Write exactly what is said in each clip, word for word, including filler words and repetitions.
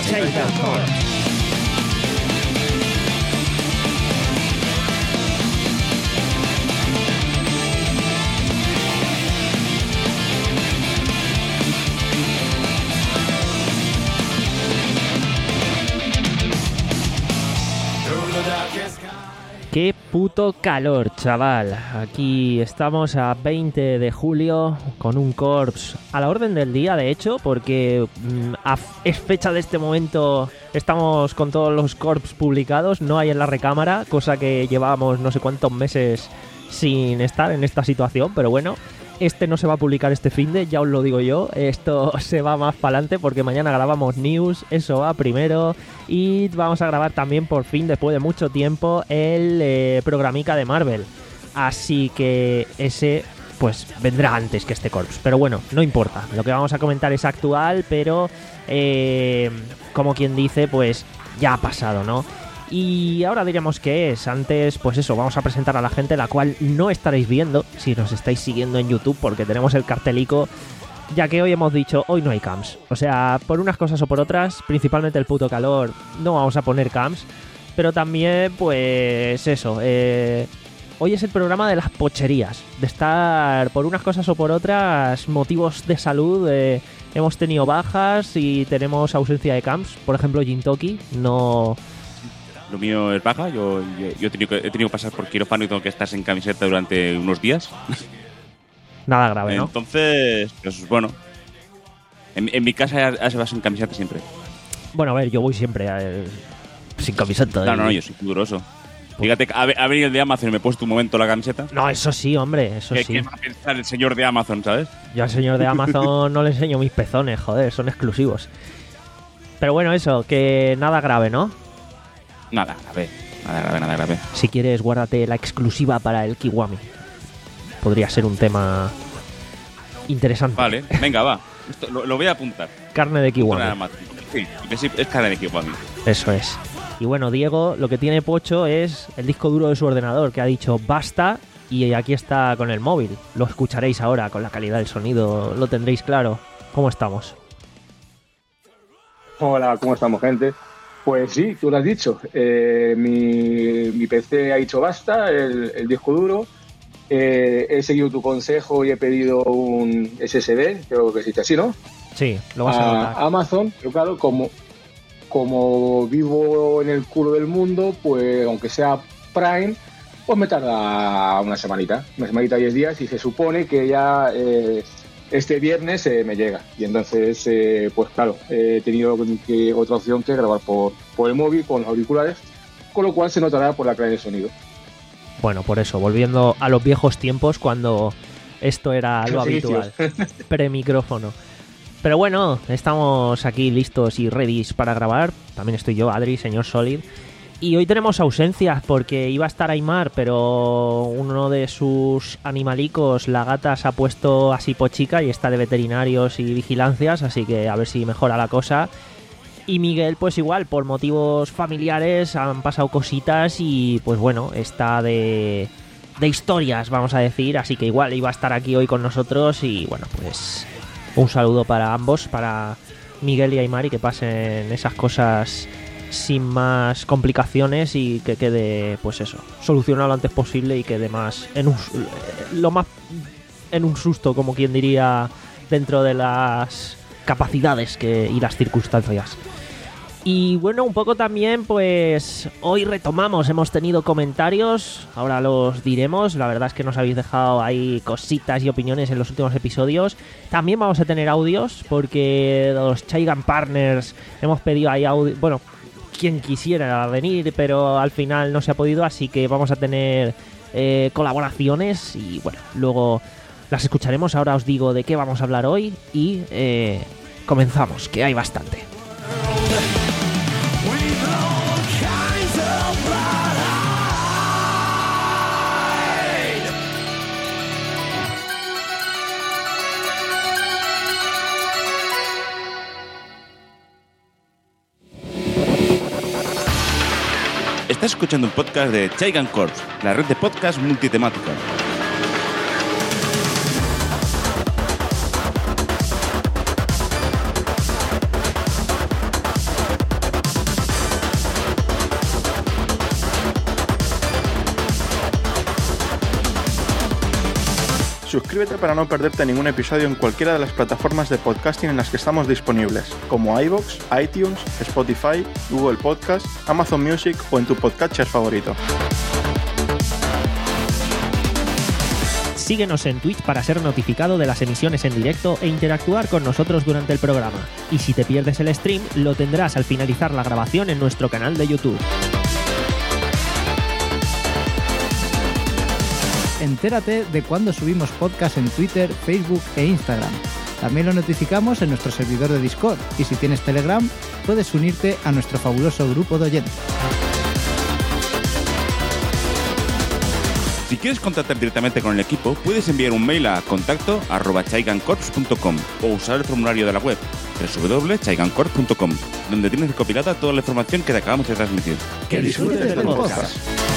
Chaigan Corps. Qué puto calor, chaval. Aquí estamos a veinte de julio con un Corps a la orden del día, de hecho, porque mmm, a es fecha de este momento estamos con todos los Corps publicados, no hay en la recámara, cosa que llevábamos no sé cuántos meses sin estar en esta situación, pero bueno, este no se va a publicar este finde, ya os lo digo yo, esto se va más para adelante porque mañana grabamos news, eso va primero, y vamos a grabar también por fin, después de mucho tiempo, el eh, programica de Marvel, así que ese pues vendrá antes que este Corps, pero bueno, no importa, lo que vamos a comentar es actual, pero eh, como quien dice, pues ya ha pasado, ¿no? Y ahora diremos qué es. Antes, pues eso, vamos a presentar a la gente, la cual no estaréis viendo si nos estáis siguiendo en YouTube, porque tenemos el cartelico, ya que hoy hemos dicho, hoy no hay cams. O sea, por unas cosas o por otras, principalmente el puto calor, no vamos a poner cams, pero también, pues eso, eh, hoy es el programa de las pocherías, de estar por unas cosas o por otras, motivos de salud, eh, hemos tenido bajas y tenemos ausencia de cams, por ejemplo, Jintoki, no... Lo mío es baja, yo, yo, yo he, tenido que, he tenido que pasar por quirófano y tengo que estar sin camiseta durante unos días. Nada grave, ¿no? Entonces, pues bueno, en, en mi casa ya se va sin camiseta siempre. Bueno, a ver, yo voy siempre eh, sin camiseta. No, no, no, yo soy pudoroso. Fíjate, ha, ha venido el de Amazon y me he puesto un momento la camiseta. No, eso sí, hombre, eso ¿Qué, sí. ¿Qué va a pensar el señor de Amazon, sabes? Yo al señor de Amazon no le enseño mis pezones, joder, son exclusivos. Pero bueno, eso, que nada grave, ¿no? Nada grave, nada grave, nada grave. Si quieres, guárdate la exclusiva para el Kiwami. Podría ser un tema interesante. Vale, venga, va. Esto, lo, lo voy a apuntar. Carne de Kiwami. Sí, es carne de Kiwami. Eso es. Y bueno, Diego, lo que tiene Pocho es el disco duro de su ordenador, que ha dicho basta, y aquí está con el móvil. Lo escucharéis ahora con la calidad del sonido, lo tendréis claro. ¿Cómo estamos? Hola, ¿cómo estamos, gente? Pues sí, tú lo has dicho. Eh, mi, mi P C ha dicho basta, el, el disco duro. Eh, he seguido tu consejo y he pedido un S S D, creo que existe así, ¿no? Sí, lo vas a, a notar. Amazon, pero claro, como, como vivo en el culo del mundo, pues aunque sea Prime, pues me tarda una semanita, una semanita, diez días, y se supone que ya... Eh, este viernes eh, me llega y entonces eh, pues claro, he tenido que, otra opción que grabar por, por el móvil con los auriculares, con lo cual se notará por la calidad del sonido. Bueno, por eso, volviendo a los viejos tiempos cuando esto era lo habitual, pre-micrófono. Pero bueno, estamos aquí listos y ready para grabar. También estoy yo, Adri, señor Solid. Y hoy tenemos ausencias porque iba a estar Aymar, pero uno de sus animalicos, la gata, se ha puesto así pochica y está de veterinarios y vigilancias, así que a ver si mejora la cosa. Y Miguel, pues igual, por motivos familiares han pasado cositas y pues bueno, está de, de historias, vamos a decir, así que igual iba a estar aquí hoy con nosotros y bueno, pues un saludo para ambos, para Miguel y Aymar, y que pasen esas cosas sin más complicaciones y que quede, pues eso, solucionado lo antes posible y quede más en un, lo más en un susto, como quien diría, dentro de las capacidades que y las circunstancias. Y bueno, un poco también, pues hoy retomamos, hemos tenido comentarios, ahora los diremos, la verdad es que nos habéis dejado ahí cositas y opiniones en los últimos episodios. También vamos a tener audios, porque los Chaigan Partners hemos pedido ahí audio, bueno, quien quisiera venir, pero al final no se ha podido, así que vamos a tener eh, colaboraciones y bueno, luego las escucharemos. Ahora os digo de qué vamos a hablar hoy y eh, comenzamos, que hay bastante. Estás escuchando un podcast de Chaigan Corps, la red de podcast multitemática. Suscríbete para no perderte ningún episodio en cualquiera de las plataformas de podcasting en las que estamos disponibles, como iVoox, iTunes, Spotify, Google Podcast, Amazon Music o en tu podcatcher favorito. Síguenos en Twitch para ser notificado de las emisiones en directo e interactuar con nosotros durante el programa. Y si te pierdes el stream, lo tendrás al finalizar la grabación en nuestro canal de YouTube. Entérate de cuando subimos podcast en Twitter, Facebook e Instagram. También lo notificamos en nuestro servidor de Discord. Y si tienes Telegram, puedes unirte a nuestro fabuloso grupo de oyentes. Si quieres contactar directamente con el equipo, puedes enviar un mail a contacto arroba chaigancorps punto com o usar el formulario de la web doble u doble u doble u punto chaigancorps punto com, donde tienes recopilada toda la información que te acabamos de transmitir. ¡Que disfrutes del podcast!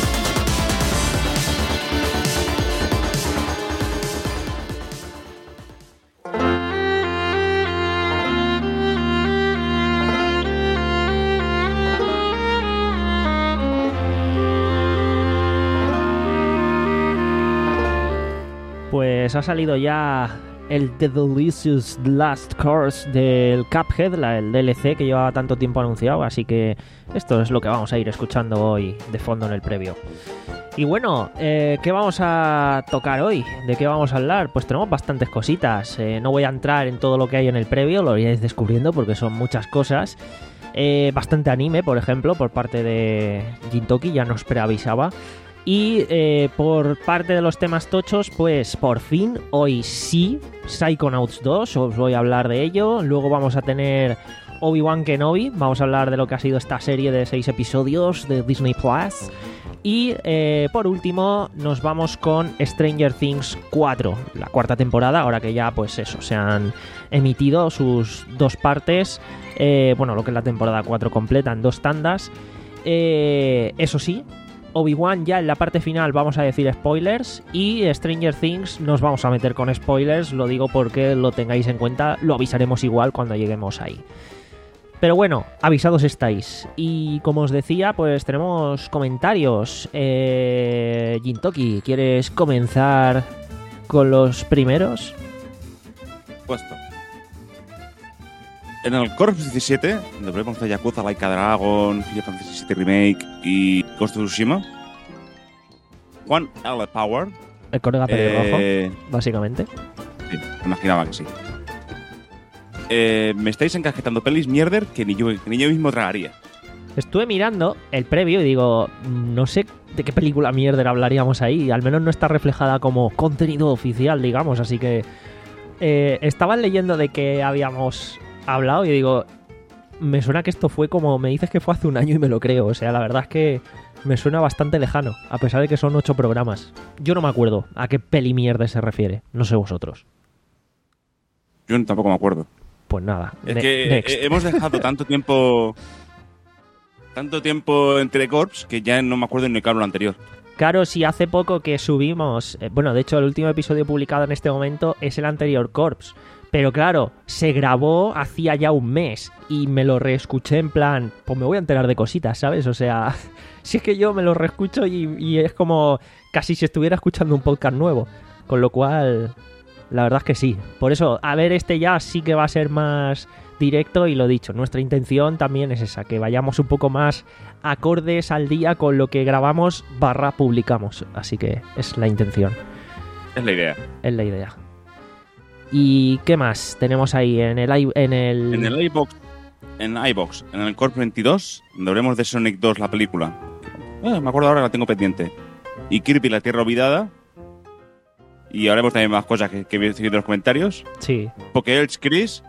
Pues ha salido ya el The Delicious Last Course del Cuphead, la, el D L C que llevaba tanto tiempo anunciado, así que esto es lo que vamos a ir escuchando hoy de fondo en el previo. Y bueno, eh, ¿qué vamos a tocar hoy? ¿De qué vamos a hablar? Pues tenemos bastantes cositas. Eh, no voy a entrar en todo lo que hay en el previo, lo iréis descubriendo porque son muchas cosas. Eh, bastante anime, por ejemplo, por parte de Gintoki, ya nos preavisaba. Y eh, por parte de los temas tochos, pues por fin, hoy sí, Psychonauts dos, os voy a hablar de ello. Luego vamos a tener Obi-Wan Kenobi, vamos a hablar de lo que ha sido esta serie de seis episodios de Disney Plus. Y eh, por último nos vamos con Stranger Things cuatro, la cuarta temporada, ahora que ya pues eso, se han emitido sus dos partes, eh, bueno, lo que es la temporada cuatro completa en dos tandas. Eh, eso sí, Obi-Wan ya en la parte final vamos a decir spoilers, y Stranger Things nos vamos a meter con spoilers, lo digo porque lo tengáis en cuenta, lo avisaremos igual cuando lleguemos ahí. Pero bueno, avisados estáis. Y como os decía, pues tenemos comentarios. Eh, Gintoki, ¿quieres comenzar con los primeros? Puesto. En el Corps diecisiete, donde vemos a Yakuza, Like a Dragon, Final Fantasy siete Remake y Ghost of Tsushima, Juan L. Power, El colega pelirrojo, eh, básicamente. Sí, me imaginaba que sí. Eh, me estáis encajetando pelis mierder que ni yo, que ni yo mismo tragaría. Estuve mirando el previo y digo, no sé de qué película mierder hablaríamos ahí. Al menos no está reflejada como contenido oficial, digamos. Así que eh, estaban leyendo de que habíamos hablado y digo, me suena que esto fue como, me dices que fue hace un año y me lo creo. O sea, la verdad es que me suena bastante lejano, a pesar de que son ocho programas. Yo no me acuerdo a qué peli mierda se refiere. No sé vosotros. Yo tampoco me acuerdo. Pues nada. Es ne- que next. eh, hemos dejado tanto tiempo tanto tiempo entre Corps que ya no me acuerdo ni qué hablo anterior. Claro, sí, hace poco que subimos... eh, bueno, de hecho, el último episodio publicado en este momento es el anterior Corps. Pero claro, se grabó hacía ya un mes y me lo reescuché en plan... Pues me voy a enterar de cositas, ¿sabes? O sea, si es que yo me lo reescucho y, y es como casi si estuviera escuchando un podcast nuevo. Con lo cual, la verdad es que sí. Por eso, a ver, este ya sí que va a ser más directo y lo dicho. Nuestra intención también es esa, que vayamos un poco más acordes al día con lo que grabamos barra publicamos. Así que es la intención. Es la idea. Es la idea. ¿Y qué más tenemos ahí en el i- en el, En el iBox, en iBox, en el Corps veintidós, donde hablemos de Sonic dos, la película. Eh, me acuerdo ahora, la tengo pendiente. Y Kirby, la Tierra Olvidada. Y haremos también más cosas que, que he seguido en los comentarios. Sí. Pokéelch Chris,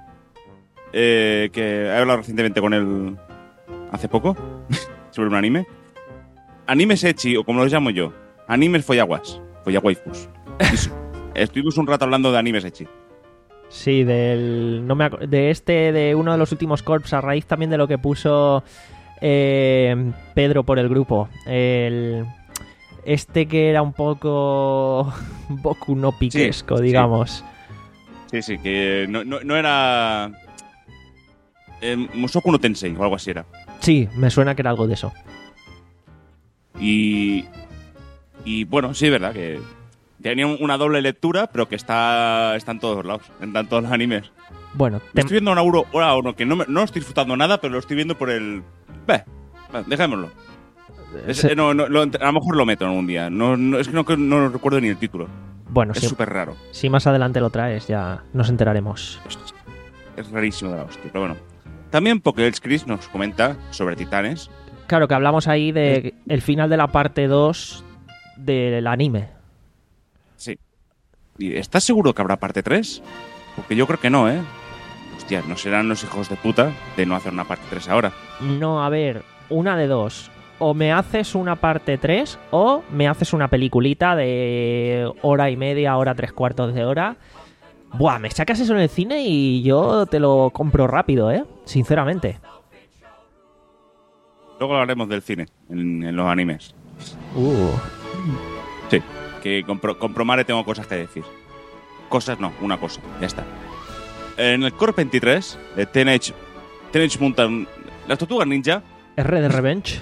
eh, que he hablado recientemente con él hace poco, sobre un anime. Animes Echi, o como los llamo yo. Animes Follaguas. Follawaifus. Estuvimos un rato hablando de animes Echi. Sí, del no me acu- de este, de uno de los últimos corps, a raíz también de lo que puso eh, Pedro por el grupo. El, este que era un poco Boku no piquesco, Sí, digamos. Sí, sí, que no, no, no era... Eh, Musoku no Tensei o algo así era. Sí, me suena que era algo de eso. Y... Y bueno, sí, es verdad que... tenía una doble lectura, pero que está, está en todos lados, en todos los animes. Bueno, te... estoy viendo un Auro, ahora uno que no, me, no estoy disfrutando nada, pero lo estoy viendo por el... Bah, bah, dejémoslo. Es, Se... no, no, lo, a lo mejor lo meto en un día. No, no, es que no, no recuerdo ni el título. Bueno, es súper raro. Si más adelante lo traes, ya nos enteraremos. Es, es rarísimo de la hostia, pero bueno. También Pokédex Chris nos comenta sobre Titanes. Claro, que hablamos ahí de el final de la parte dos del anime. Sí. ¿Y estás seguro que habrá parte tres? Porque yo creo que no, ¿eh? Hostia, no serán los hijos de puta de no hacer una parte tres ahora. No, a ver, una de dos. O me haces una parte tres o me haces una peliculita de hora y media, hora, tres cuartos de hora. Buah, me sacas eso en el cine y yo te lo compro rápido, ¿eh? Sinceramente. Luego hablaremos del cine en, en los animes. Uh. Sí, que con, Pro, con Promare tengo cosas que decir. Cosas no, una cosa, ya está. En el Core veintitrés, de Teenage, Teenage Mutant... ¿Las Tortugas Ninja? R de Revenge.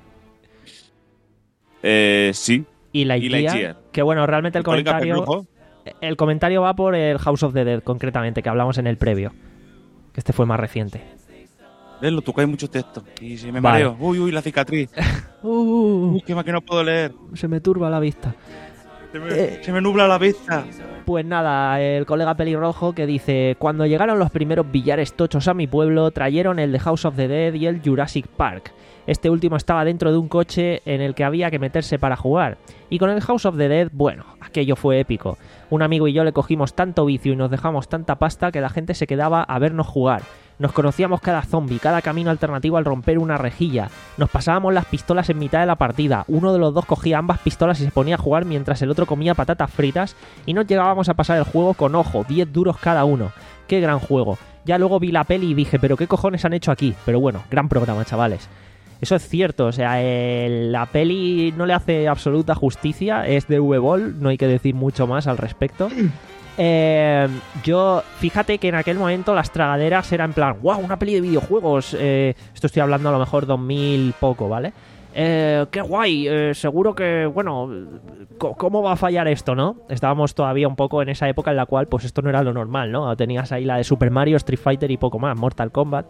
eh, sí. Y Lightyear, Lightyear. Que bueno, realmente el, el comentario... El comentario va por el House of the Dead, concretamente, que hablamos en el previo. Que este fue más reciente. Lo tú hay mucho texto y se me vale. mareo. Uy, uy, la cicatriz. uh, uy, qué más que no puedo leer. Se me turba la vista. Se me, eh, se me nubla la vista. Pues nada, el colega pelirrojo que dice: cuando llegaron los primeros billares tochos a mi pueblo, trajeron el de House of the Dead y el Jurassic Park. Este último estaba dentro de un coche en el que había que meterse para jugar. Y con el House of the Dead, bueno, aquello fue épico. Un amigo y yo le cogimos tanto vicio y nos dejamos tanta pasta que la gente se quedaba a vernos jugar. Nos conocíamos cada zombie, cada camino alternativo al romper una rejilla. Nos pasábamos las pistolas en mitad de la partida. Uno de los dos cogía ambas pistolas y se ponía a jugar mientras el otro comía patatas fritas. Y nos llegábamos a pasar el juego con ojo, diez duros cada uno. ¡Qué gran juego! Ya luego vi la peli y dije, ¿pero qué cojones han hecho aquí? Pero bueno, gran programa, chavales. Eso es cierto, o sea, eh, la peli no le hace absoluta justicia. Es de V-Ball, no hay que decir mucho más al respecto. Eh, yo, fíjate que en aquel momento las tragaderas eran en plan, wow, una peli de videojuegos. Eh, esto estoy hablando a lo mejor dos mil poco, ¿vale? Eh, qué guay, eh, seguro que, bueno, ¿cómo va a fallar esto, no? Estábamos todavía un poco en esa época en la cual, pues esto no era lo normal, ¿no? Tenías ahí la de Super Mario, Street Fighter y poco más, Mortal Kombat.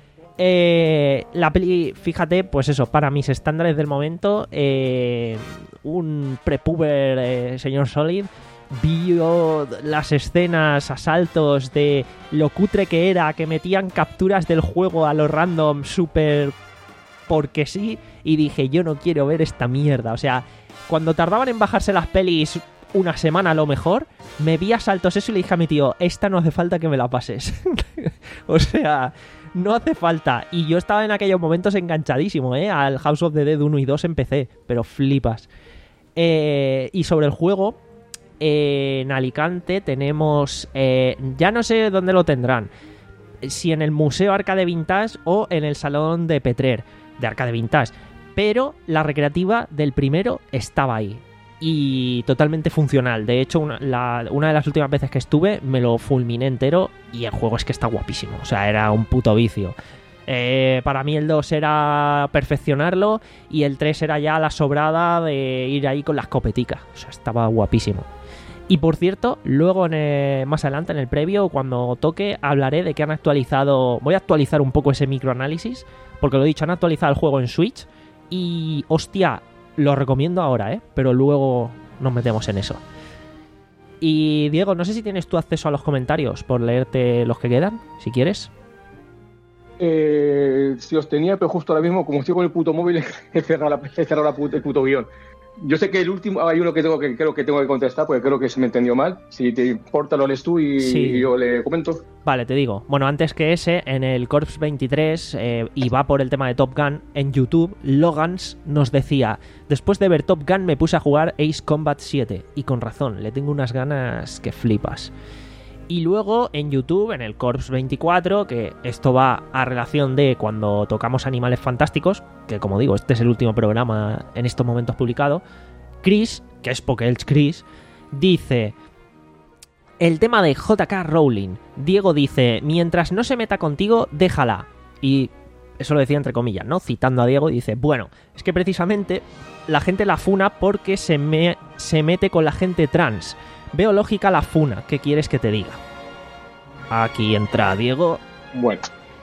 Eh, la peli, fíjate, pues eso, para mis estándares del momento, eh, un prepuber eh, señor Solid vio las escenas, asaltos de lo cutre que era, que metían capturas del juego a lo random, súper porque sí, y dije, yo no quiero ver esta mierda. O sea, cuando tardaban en bajarse las pelis una semana a lo mejor, me vi asaltos eso y le dije a mi tío, esta no hace falta que me la pases. O sea, no hace falta. Y yo estaba en aquellos momentos enganchadísimo, ¿eh? Al House of the Dead uno y dos en P C, pero flipas. Eh, y sobre el juego, eh, en Alicante tenemos... Eh, ya no sé dónde lo tendrán. Si en el Museo Arcade Vintage o en el Salón de Petrer, de Arcade Vintage. Pero la recreativa del primero estaba ahí. Y totalmente funcional. De hecho, una, la, una de las últimas veces que estuve me lo fulminé entero y el juego es que está guapísimo. O sea, era un puto vicio. Eh, para mí el dos era perfeccionarlo y el tres era ya la sobrada de ir ahí con la escopetica. O sea, estaba guapísimo. Y por cierto, luego en el, más adelante en el previo, cuando toque, hablaré de que han actualizado... Voy a actualizar un poco ese microanálisis, porque lo he dicho, han actualizado el juego en Switch y, hostia... Lo recomiendo ahora, ¿eh? Pero luego nos metemos en eso. Y Diego, no sé si tienes tú acceso a los comentarios por leerte los que quedan, si quieres. Eh, si os tenía, pero justo ahora mismo, como estoy con el puto móvil, he cerrado, la, he cerrado la puta, el puto guión. Yo sé que el último, hay uno que tengo que creo que tengo que contestar, porque creo que se me entendió mal. Si te importa, lo lees tú y, sí. y yo le comento. Vale, te digo. Bueno, antes que ese, en el Corps veintitrés, eh, y va por el tema de Top Gun, en YouTube, Logans nos decía: después de ver Top Gun me puse a jugar Ace Combat siete. Y con razón, le tengo unas ganas que flipas. Y luego en YouTube, en el Corps veinticuatro, que esto va a relación de cuando tocamos Animales Fantásticos, que como digo, este es el último programa en estos momentos publicado, Chris, que es Pokédex Chris, dice... El tema de J K Rowling. Diego dice, mientras no se meta contigo, déjala. Y eso lo decía entre comillas, ¿no? Citando a Diego, dice, bueno, es que precisamente la gente la funa porque se, me, se mete con la gente trans. Veo lógica la funa, ¿qué quieres que te diga? Aquí entra Diego. Bueno,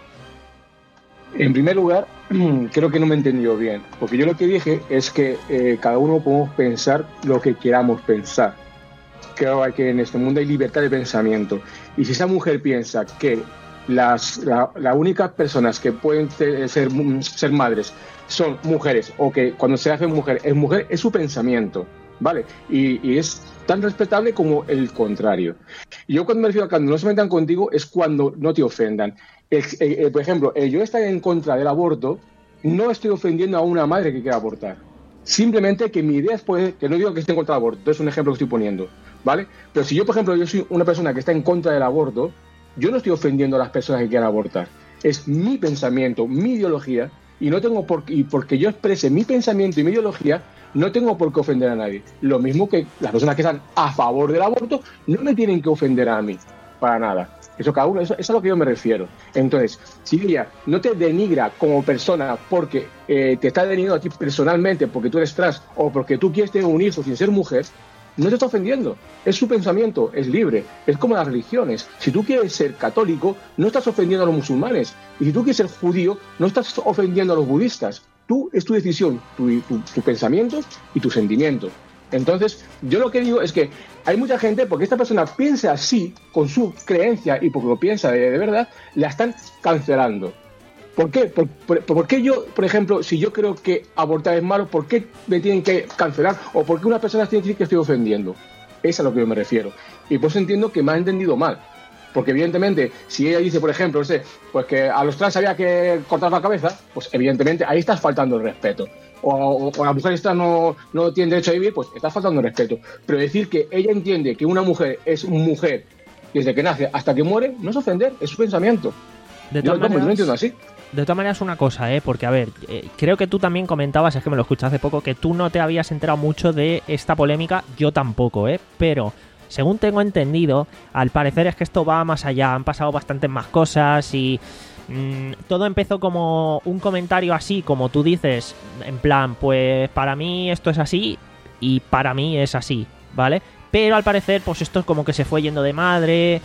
en primer lugar, creo que no me entendió bien, porque yo lo que dije es que eh, cada uno podemos pensar lo que queramos pensar. Creo que en este mundo hay libertad de pensamiento, y si esa mujer piensa que las la, la únicas personas que pueden ser, ser madres son mujeres, o que cuando se hace mujer es mujer, es su pensamiento, ¿vale? Y, y es tan respetable como el contrario. Y yo cuando me refiero a cuando no se metan contigo es cuando no te ofendan. El, el, el, por ejemplo, el yo estar en contra del aborto, no estoy ofendiendo a una madre que quiera abortar. Simplemente que mi idea es, pues, que no digo que esté en contra del aborto, es un ejemplo que estoy poniendo, ¿vale? Pero si yo, por ejemplo, yo soy una persona que está en contra del aborto, yo no estoy ofendiendo a las personas que quieran abortar. Es mi pensamiento, mi ideología, y no tengo por y porque yo exprese mi pensamiento y mi ideología, no tengo por qué ofender a nadie. Lo mismo que las personas que están a favor del aborto no me tienen que ofender a mí, para nada. Eso cada uno, eso, eso es a lo que yo me refiero. Entonces, si ella no te denigra como persona porque eh, te está denigrando a ti personalmente porque tú eres trans o porque tú quieres tener un hijo sin ser mujer, no te está ofendiendo. Es su pensamiento, es libre. Es como las religiones. Si tú quieres ser católico, no estás ofendiendo a los musulmanes. Y si tú quieres ser judío, no estás ofendiendo a los budistas. Tú, es tu decisión, tu, tu, tu pensamiento y tu sentimiento. Entonces, yo lo que digo es que hay mucha gente, porque esta persona piensa así, con su creencia y porque lo piensa de, de verdad, la están cancelando. ¿Por qué? Por, por, ¿Por qué yo, por ejemplo, si yo creo que abortar es malo, por qué me tienen que cancelar? ¿O por qué una persona tiene que decir que estoy ofendiendo? Es a lo que yo me refiero. Y por eso entiendo que me ha entendido mal. Porque evidentemente, si ella dice, por ejemplo, no sé, pues que a los trans había que cortar la cabeza, pues evidentemente ahí estás faltando el respeto. O, o, o las mujeres trans no, no tienen derecho a vivir, pues estás faltando el respeto. Pero decir que ella entiende que una mujer es mujer desde que nace hasta que muere, no es ofender, es su pensamiento. De yo, todas maneras, yo lo entiendo así. De todas maneras, una cosa, ¿eh? Porque, a ver, eh, creo que tú también comentabas, es que me lo escuché hace poco, que tú no te habías enterado mucho de esta polémica, yo tampoco, ¿eh? Pero, según tengo entendido, al parecer es que esto va más allá, han pasado bastantes más cosas y mmm, todo empezó como un comentario así, como tú dices, en plan, pues para mí esto es así y para mí es así, ¿vale? Pero al parecer, pues esto es como que se fue yendo de madre,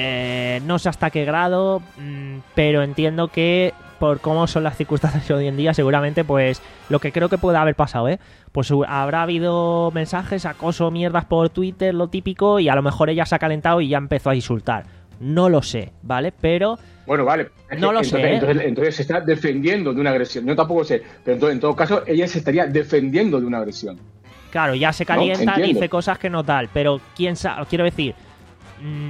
eh, no sé hasta qué grado, mmm, pero entiendo que por cómo son las circunstancias hoy en día, seguramente, pues, lo que creo que puede haber pasado, ¿eh? Pues habrá habido mensajes, acoso, mierdas por Twitter, lo típico, y a lo mejor ella se ha calentado y ya empezó a insultar. No lo sé, ¿vale? Pero... Bueno, vale. No lo entonces, sé, ¿eh? entonces, entonces se está defendiendo de una agresión. Yo tampoco sé, pero entonces, en todo caso, ella se estaría defendiendo de una agresión. Claro, ya se calienta, no, dice cosas que no tal, pero quién sabe, quiero decir... Mmm,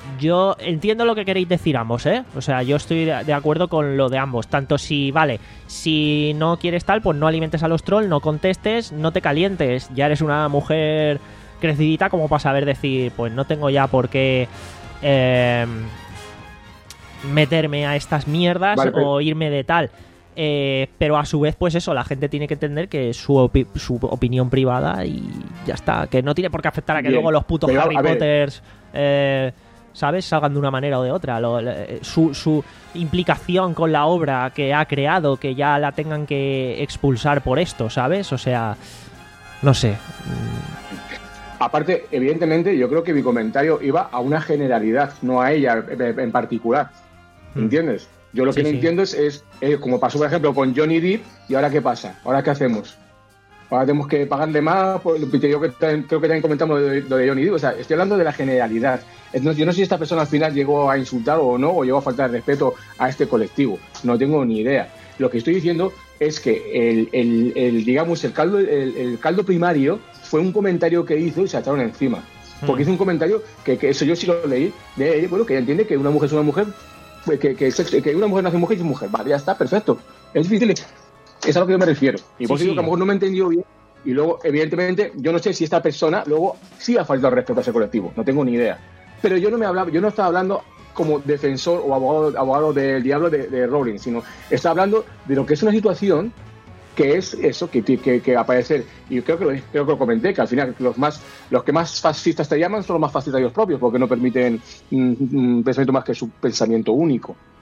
yo entiendo lo que queréis decir ambos, ¿eh? O sea, yo estoy de acuerdo con lo de ambos. Tanto si, vale, si no quieres tal, pues no alimentes a los trolls, no contestes, no te calientes. Ya eres una mujer crecidita como para saber decir, pues no tengo ya por qué eh, meterme a estas mierdas, vale, pero... o irme de tal. Eh, pero a su vez, pues eso, la gente tiene que entender que es su, opi- su opinión privada y ya está. Que no tiene por qué afectar a que Bien, luego los putos pero, Harry Potters... Eh, ¿sabes? Salgan de una manera o de otra. Lo, su, su implicación con la obra que ha creado, que ya la tengan que expulsar por esto, ¿sabes? O sea, no sé. Aparte, evidentemente, yo creo que mi comentario iba a una generalidad, no a ella en particular. ¿Entiendes? Yo lo que sí, no sí. entiendo es, es, es, como pasó, por ejemplo, con Johnny Depp, ¿y ahora qué pasa? ¿Ahora qué hacemos? Ahora tenemos que pagarle más, pues, yo creo que también comentamos lo de, lo de Johnny Depp, o sea, estoy hablando de la generalidad. Entonces, yo no sé si esta persona al final llegó a insultar o no, o llegó a faltar de respeto a este colectivo, no tengo ni idea. Lo que estoy diciendo es que el, el, el digamos, el caldo, el, el caldo primario fue un comentario que hizo y se echaron encima. Porque hizo un comentario que, que eso yo sí lo leí, de ella, bueno, que ella entiende que una mujer es una mujer, que, que, que una mujer nace mujer y es mujer, vale, ya está, perfecto. Es difícil. Es a lo que yo me refiero. Y por eso sí, digo que a lo mejor no me he entendido bien. Y luego, evidentemente, yo no sé si esta persona luego sí ha faltado el respeto a ese colectivo. No tengo ni idea. Pero yo no me hablaba, yo no estaba hablando como defensor o abogado, abogado del diablo de, de Rowling, sino estaba hablando de lo que es una situación que es eso, que que, que aparecer. Y creo que, lo, creo que lo comenté, que al final los más los que más fascistas te llaman son los más fascistas ellos propios, porque no permiten un mm, pensamiento más que su pensamiento único.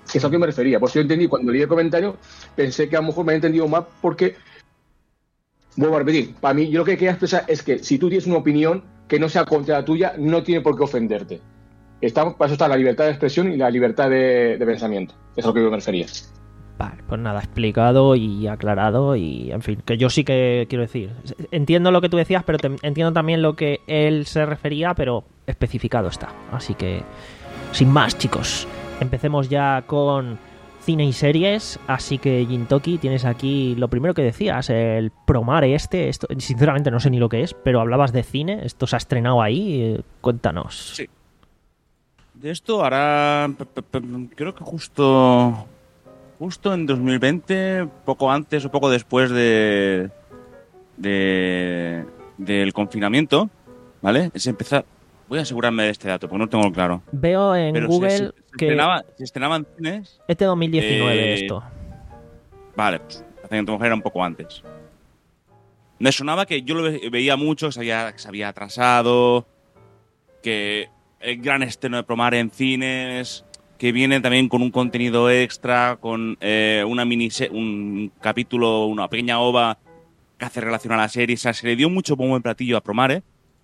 Es a lo que me refería. Pues yo entendí, cuando leí el comentario, pensé que a lo mejor me había entendido mal porque, vuelvo a repetir, para mí, yo lo que quería expresar es que si tú tienes una opinión que no sea contra la tuya, no tiene por qué ofenderte. Estamos, para eso está la libertad de expresión y la libertad de, de pensamiento. Es a lo que yo me refería. Vale, pues nada, explicado y aclarado y, en fin, que yo sí que quiero decir, entiendo lo que tú decías, pero te, entiendo también lo que él se refería, pero especificado está. Así que, sin más, chicos, empecemos ya con cine y series. Así que, Gintoki, tienes aquí lo primero que decías, el Promare este. Esto, sinceramente no sé ni lo que es, pero hablabas de cine. Esto se ha estrenado ahí. Cuéntanos. Sí. De esto hará, creo que justo... Justo en dos mil veinte, poco antes o poco después de, de del confinamiento, ¿vale? Se empezó, voy a asegurarme de este dato, porque no tengo claro. Veo en Pero Google se, se, se que estrenaba, se estrenaban cines. Este dos mil diecinueve eh, esto. Vale, pues parece que a tu mujer era un poco antes. Me sonaba que yo lo ve, veía mucho, que se había, que se había atrasado, que el gran estreno de Promare en cines, que viene también con un contenido extra, con eh, una mini un capítulo, una pequeña ova que hace relación a la serie. O sea, se le dio mucho bombo en platillo a Promare.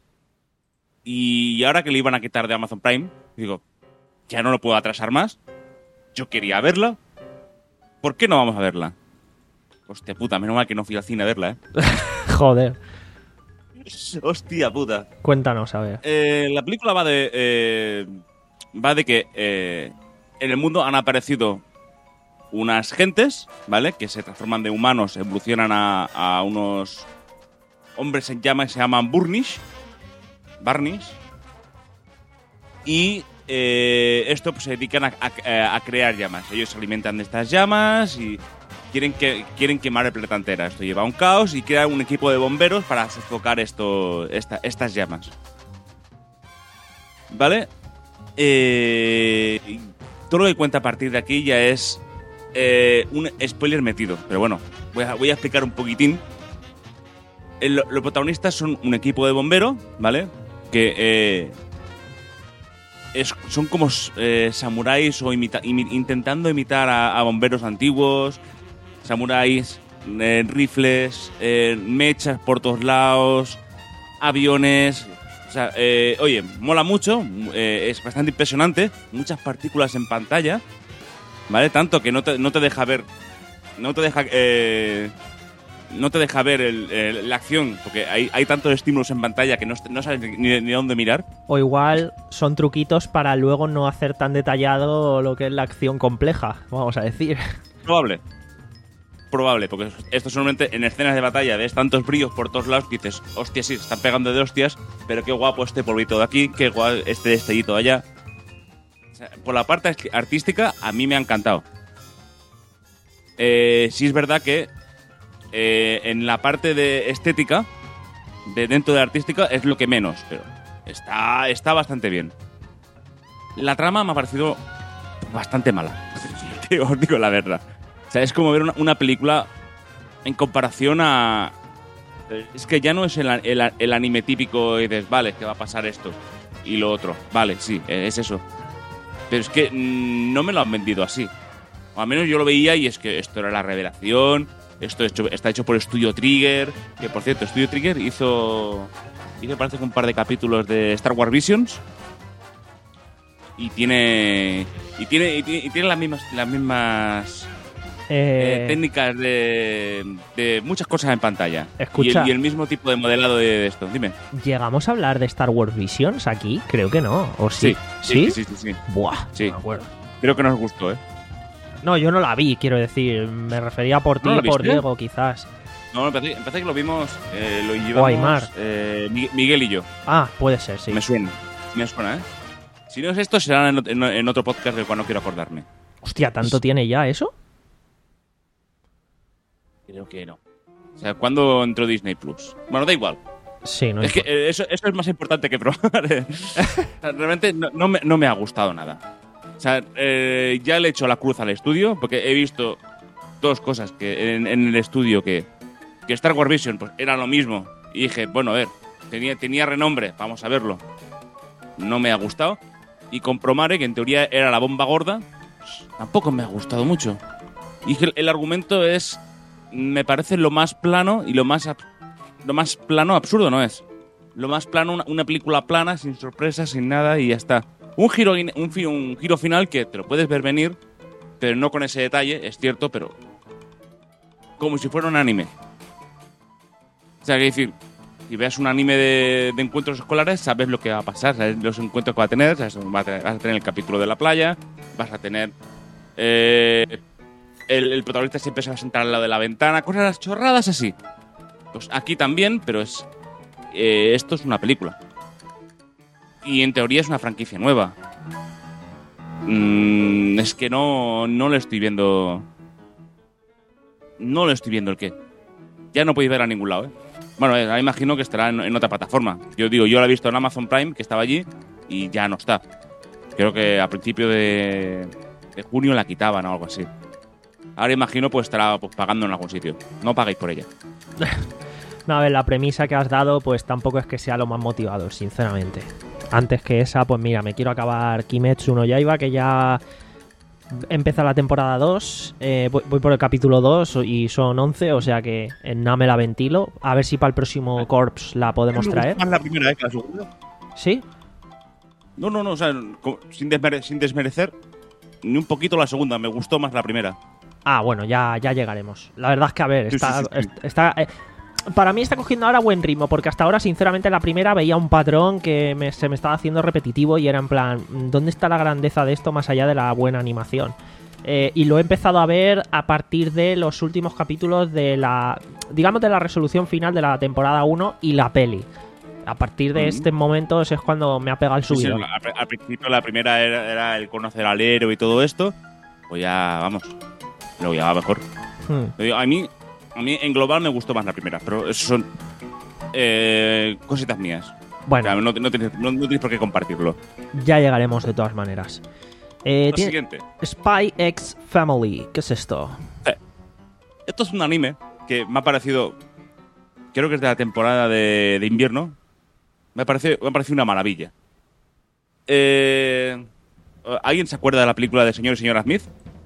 Y ahora que le iban a quitar de Amazon Prime, digo, ya no lo puedo atrasar más. Yo quería verla. ¿Por qué no vamos a verla? Hostia puta, menos mal que no fui al cine a verla, ¿eh? Joder. Hostia puta. Cuéntanos, a ver. Eh, la película va de... Eh, va de que eh, en el mundo han aparecido unas gentes, ¿vale? Que se transforman de humanos, evolucionan a, a unos hombres en llamas que se llaman Burnish. Barnish. Y eh, esto pues, se dedican a, a, a crear llamas. Ellos se alimentan de estas llamas y quieren, que, quieren quemar el planeta entero. Esto lleva a un caos y crean un equipo de bomberos para sofocar esto, esta, estas llamas. ¿Vale? Eh, todo lo que cuenta a partir de aquí ya es eh, un spoiler metido, pero bueno, voy a, voy a explicar un poquitín. El, los protagonistas son un equipo de bomberos, ¿vale? Que eh, es, son como eh, samuráis o imita, imi, intentando imitar a, a bomberos antiguos, samuráis, eh, rifles, eh, mechas por todos lados, aviones. O sea, eh, oye, mola mucho, eh, es bastante impresionante, muchas partículas en pantalla, ¿vale? Tanto que no te, no te deja ver, no te deja, eh, no te deja ver el, el, la acción, porque hay, hay tantos estímulos en pantalla que no, no sabes ni, ni dónde mirar. O igual son truquitos para luego no hacer tan detallado lo que es la acción compleja, vamos a decir. Probable. Probable, porque esto solamente en escenas de batalla ves tantos brillos por todos lados que dices, hostia, sí, se están pegando de hostias, pero qué guapo este polvito de aquí, qué guapo este destellito de allá. O sea, por la parte artística, a mí me ha encantado. Eh, sí es verdad que eh, en la parte de estética, de dentro de la artística, es lo que menos, pero está, está bastante bien. La trama me ha parecido bastante mala, os digo la verdad. O sea, es como ver una, una película en comparación a... Es que ya no es el, el, el anime típico y dices, vale, que va a pasar esto y lo otro. Vale, sí, es eso. Pero es que mmm, no me lo han vendido así. O al menos yo lo veía y es que esto era la revelación. Esto hecho, está hecho por Studio Trigger. Que, por cierto, Studio Trigger hizo... Hizo, parece que un par de capítulos de Star Wars Visions. Y tiene... Y tiene, y tiene, y tiene las mismas... Las mismas Eh, eh, técnicas de, de muchas cosas en pantalla. Escucha, y, el, y el mismo tipo de modelado de, de esto. Dime. ¿Llegamos a hablar de Star Wars Visions aquí? Creo que no. ¿O sí? Sí, sí, sí. sí, sí, sí. Buah, sí. no me acuerdo. Creo que nos gustó, ¿eh? No, yo no la vi, quiero decir. Me refería por ti y ¿No por Diego, quizás. No, me parece, me parece que lo vimos. Eh, lo llevamos. O Aymar. Eh, Miguel y yo. Ah, puede ser, sí. Me suena. Me suena, ¿eh? Si no es esto, será en, en, en otro podcast del cual no quiero acordarme. Hostia, ¿tanto sí. tiene ya eso? Creo que no. O sea, ¿cuándo entró Disney Plus? Bueno, da igual. Sí, no es que eh, eso, eso es más importante que probar. ¿eh? O sea, realmente no, no, me, no me ha gustado nada. O sea, eh, ya le he hecho la cruz al estudio porque he visto dos cosas que en, en el estudio que, que Star Wars Vision pues, era lo mismo. Y dije, bueno, a ver, tenía, tenía renombre, vamos a verlo. No me ha gustado. Y con Promare, que en teoría era la bomba gorda, pues, tampoco me ha gustado mucho. Y el, el argumento es, me parece lo más plano y lo más, lo más plano absurdo, ¿no es? Lo más plano, una, una película plana, sin sorpresas, sin nada y ya está. Un giro, un, un giro final que te lo puedes ver venir, pero no con ese detalle, es cierto, pero como si fuera un anime. O sea, que decir, si ves un anime de, de encuentros escolares, sabes lo que va a pasar, sabes los encuentros que va a tener, sabes, vas a tener el capítulo de la playa, vas a tener... Eh, el, el protagonista siempre se va a sentar al lado de la ventana, cosas chorradas así. Pues aquí también, pero es eh, esto es una película. Y en teoría es una franquicia nueva. Mm, es que no, no lo estoy viendo... No lo estoy viendo el qué. Ya no podéis ver a ningún lado, ¿eh? Bueno, eh, imagino que estará en, en otra plataforma. Yo digo, yo la he visto en Amazon Prime, que estaba allí, y ya no está. Creo que a principio de, de junio la quitaban o algo así. Ahora imagino pues estará pues, pagando en algún sitio. No paguéis por ella. No, a ver, la premisa que has dado pues tampoco es que sea lo más motivador, sinceramente. Antes que esa, pues mira, me quiero acabar Kimetsu no Yaiba, que ya empieza la temporada dos. Eh, voy, voy por el capítulo dos y son once, o sea que en nada me la ventilo. A ver si para el próximo Corps la podemos traer. ¿Es la primera vez que la segunda? ¿Sí? No, no, no, o sea, sin, desmere sin desmerecer ni un poquito la segunda, me gustó más la primera. Ah, bueno, ya, ya llegaremos. La verdad es que, a ver, está... Sí, sí, sí. está eh, para mí está cogiendo ahora buen ritmo, porque hasta ahora, sinceramente, la primera veía un patrón que me, se me estaba haciendo repetitivo y era en plan, ¿dónde está la grandeza de esto más allá de la buena animación? Eh, y lo he empezado a ver a partir de los últimos capítulos de la, digamos, de la resolución final de la temporada uno y la peli. A partir de mm. estos momentos es cuando me ha pegado el subido. Sí, sí, al principio la primera era, era el conocer al héroe y todo esto, pues ya, vamos, lo ya va mejor. Hmm. A mí... A mí en global me gustó más la primera, pero eso son eh, cositas mías. Bueno, o sea, no, no, tenéis, no, no tenéis por qué compartirlo. Ya llegaremos de todas maneras. Eh, Lo siguiente. Spy X Family, ¿qué es esto? Eh, esto es un anime que me ha parecido, creo que es de la temporada de, de invierno, me ha parecido, me ha parecido una maravilla. Eh, ¿Alguien se acuerda de la película de Señor y Señora Smith?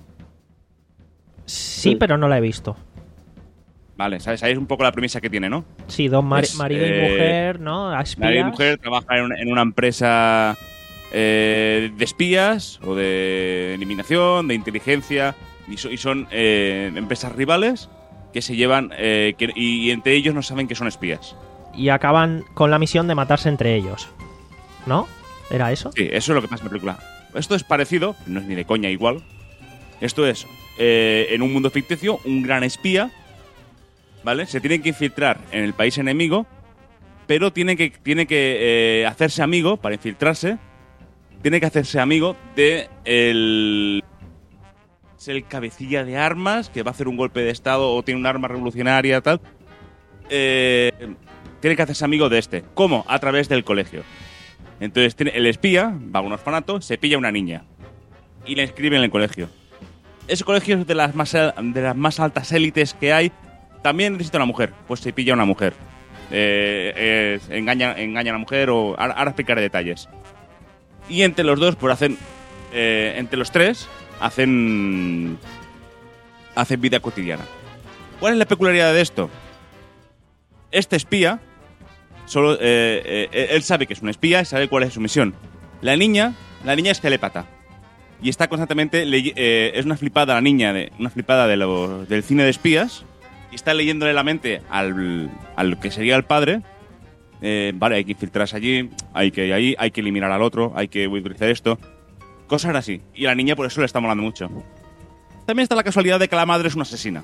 Sí, sí, pero no la he visto. Vale, ¿sabéis, sabéis un poco la premisa que tiene, ¿no? Sí, dos mar es, marido eh, y mujer, ¿no? A espías. Marido y mujer trabajan en una, en una empresa eh, de espías o de eliminación, de inteligencia, y, so, y son eh, empresas rivales que se llevan eh, que, y, y entre ellos no saben que son espías. Y acaban con la misión de matarse entre ellos, ¿no? ¿Era eso? Sí, eso es lo que pasa en la película. Esto es parecido, no es ni de coña igual. Esto es, eh, en un mundo ficticio, un gran espía, ¿vale? Se tiene que infiltrar en el país enemigo, pero tiene que, tiene que eh, hacerse amigo, para infiltrarse, tiene que hacerse amigo de el, el cabecilla de armas, que va a hacer un golpe de estado o tiene un arma revolucionaria, tal. Eh, tiene que hacerse amigo de este. ¿Cómo? A través del colegio. Entonces tiene, el espía va a un orfanato, se pilla a una niña y la inscribe en el colegio. Ese colegio es de las más, de las más altas élites que hay. También necesita una mujer, pues se pilla a una mujer. Eh, eh, engaña, engaña a la mujer o... Ahora, ahora explicaré detalles. Y entre los dos, pues hacen... Eh, entre los tres, hacen... Hacen vida cotidiana. ¿Cuál es la peculiaridad de esto? Este espía... Solo, eh, eh, él sabe que es un espía y sabe cuál es su misión. La niña... La niña es telépata. Y está constantemente... Eh, es una flipada la niña, de, una flipada de lo, del cine de espías... Y está leyéndole la mente al, al que sería el padre. Eh, vale, hay que infiltrarse allí, hay que ir ahí, hay que eliminar al otro, hay que utilizar esto. Cosas así. Y la niña por eso le está molando mucho. También está la casualidad de que la madre es una asesina.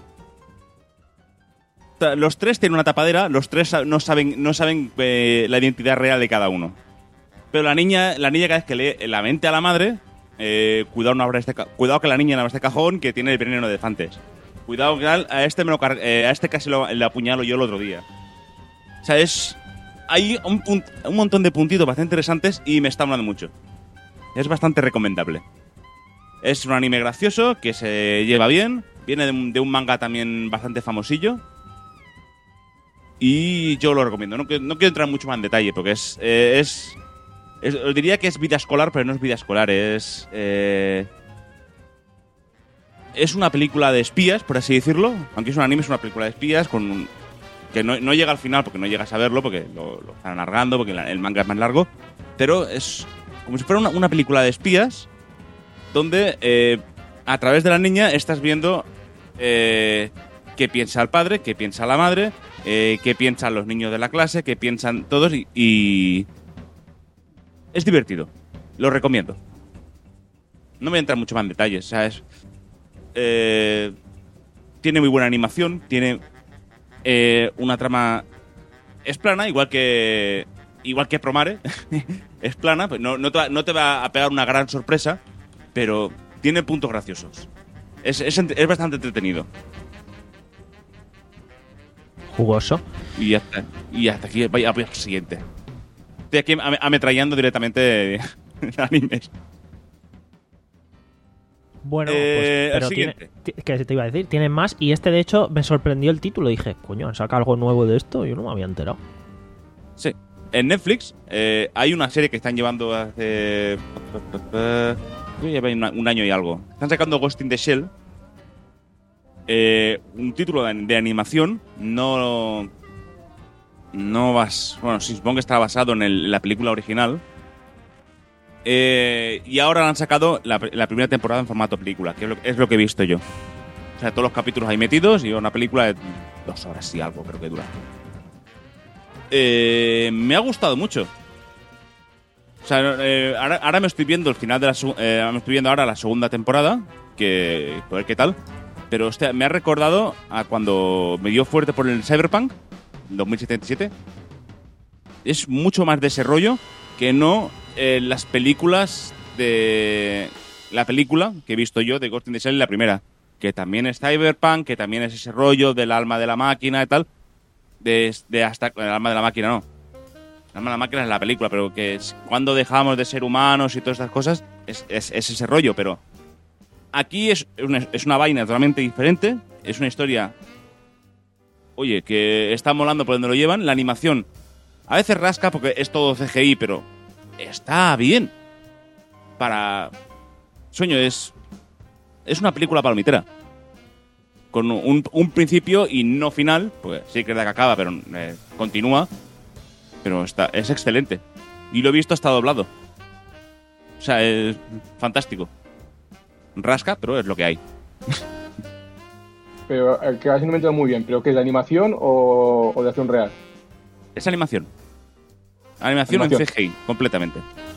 Los tres tienen una tapadera, los tres no saben, no saben eh, la identidad real de cada uno. Pero la niña, la niña cada vez que lee la mente a la madre, eh, cuidado, no abra este cuidado que la niña no abra este cajón que tiene el veneno de elefantes. Cuidado, que a este, me lo eh, a este casi lo, le apuñalo yo el otro día. O sea, es... Hay un, un montón de puntitos bastante interesantes y me está hablando mucho. Es bastante recomendable. Es un anime gracioso, que se lleva bien. Viene de un, de un manga también bastante famosillo. Y yo lo recomiendo. No, no quiero entrar mucho más en detalle, porque es... Eh, es, es os diría que es vida escolar, pero no es vida escolar. Es... Eh, es una película de espías, por así decirlo. Aunque es un anime, es una película de espías con un, que no, no llega al final porque no llegas a verlo, porque lo, lo están alargando, porque la, el manga es más largo. Pero es como si fuera una, una película de espías donde eh, a través de la niña estás viendo eh, qué piensa el padre, qué piensa la madre, eh, qué piensan los niños de la clase, qué piensan todos y, y... es divertido. Lo recomiendo. No voy a entrar mucho más en detalles. O sea, es, eh, tiene muy buena animación, tiene eh, una trama... Es plana, igual que igual que Promare. Es plana, pues no, no, te va, no te va a pegar una gran sorpresa, pero tiene puntos graciosos. Es, es, es bastante entretenido. Jugoso. Y hasta, y hasta aquí vaya al siguiente. Estoy aquí ametrallando directamente animes. Bueno, eh, pues, pero el tiene, siguiente. ¿qué te iba a decir? Tienen más y este de hecho me sorprendió el título. Dije, coño, ¿han sacado algo nuevo de esto? Yo no me había enterado. Sí. En Netflix eh, hay una serie que están llevando hace... Lleva un año y algo. Están sacando Ghost in the Shell. Eh, un título de, de animación. No... No vas... Bueno, sí, supongo que está basado en, el, en la película original. Eh, y ahora han sacado la, la primera temporada en formato película, que es lo, es lo que he visto yo. O sea, todos los capítulos ahí metidos y una película de dos horas y algo creo que dura. Eh, me ha gustado mucho. O sea, eh, ahora, ahora me estoy viendo el final de la eh, me estoy viendo ahora la segunda temporada, que a ver qué tal. Pero hostia, me ha recordado a cuando me dio fuerte por el Cyberpunk dos mil setenta y siete. Es mucho más de ese rollo que no eh, las películas de la película que he visto yo de Ghost in the Shell, la primera, que también es Cyberpunk, que también es ese rollo del alma de la máquina y tal. De, de hasta el alma de la máquina no. El alma de la máquina es la película, pero que es cuando dejamos de ser humanos y todas estas cosas, es, es, es ese rollo, pero aquí es una, es una vaina totalmente diferente, es una historia, oye, que está molando por donde lo llevan, la animación a veces rasca porque es todo C G I, pero está bien. Para... Sueño, es es una película palomitera. Con un, un principio y no final, pues sí que es de que acaba, pero eh, continúa. Pero está, es excelente. Y lo he visto hasta doblado. O sea, es fantástico. Rasca, pero es lo que hay. Pero el que así no me entiendo muy bien, ¿pero que es de animación o, o de acción real? Es animación. Animación, animación. En C G I, completamente.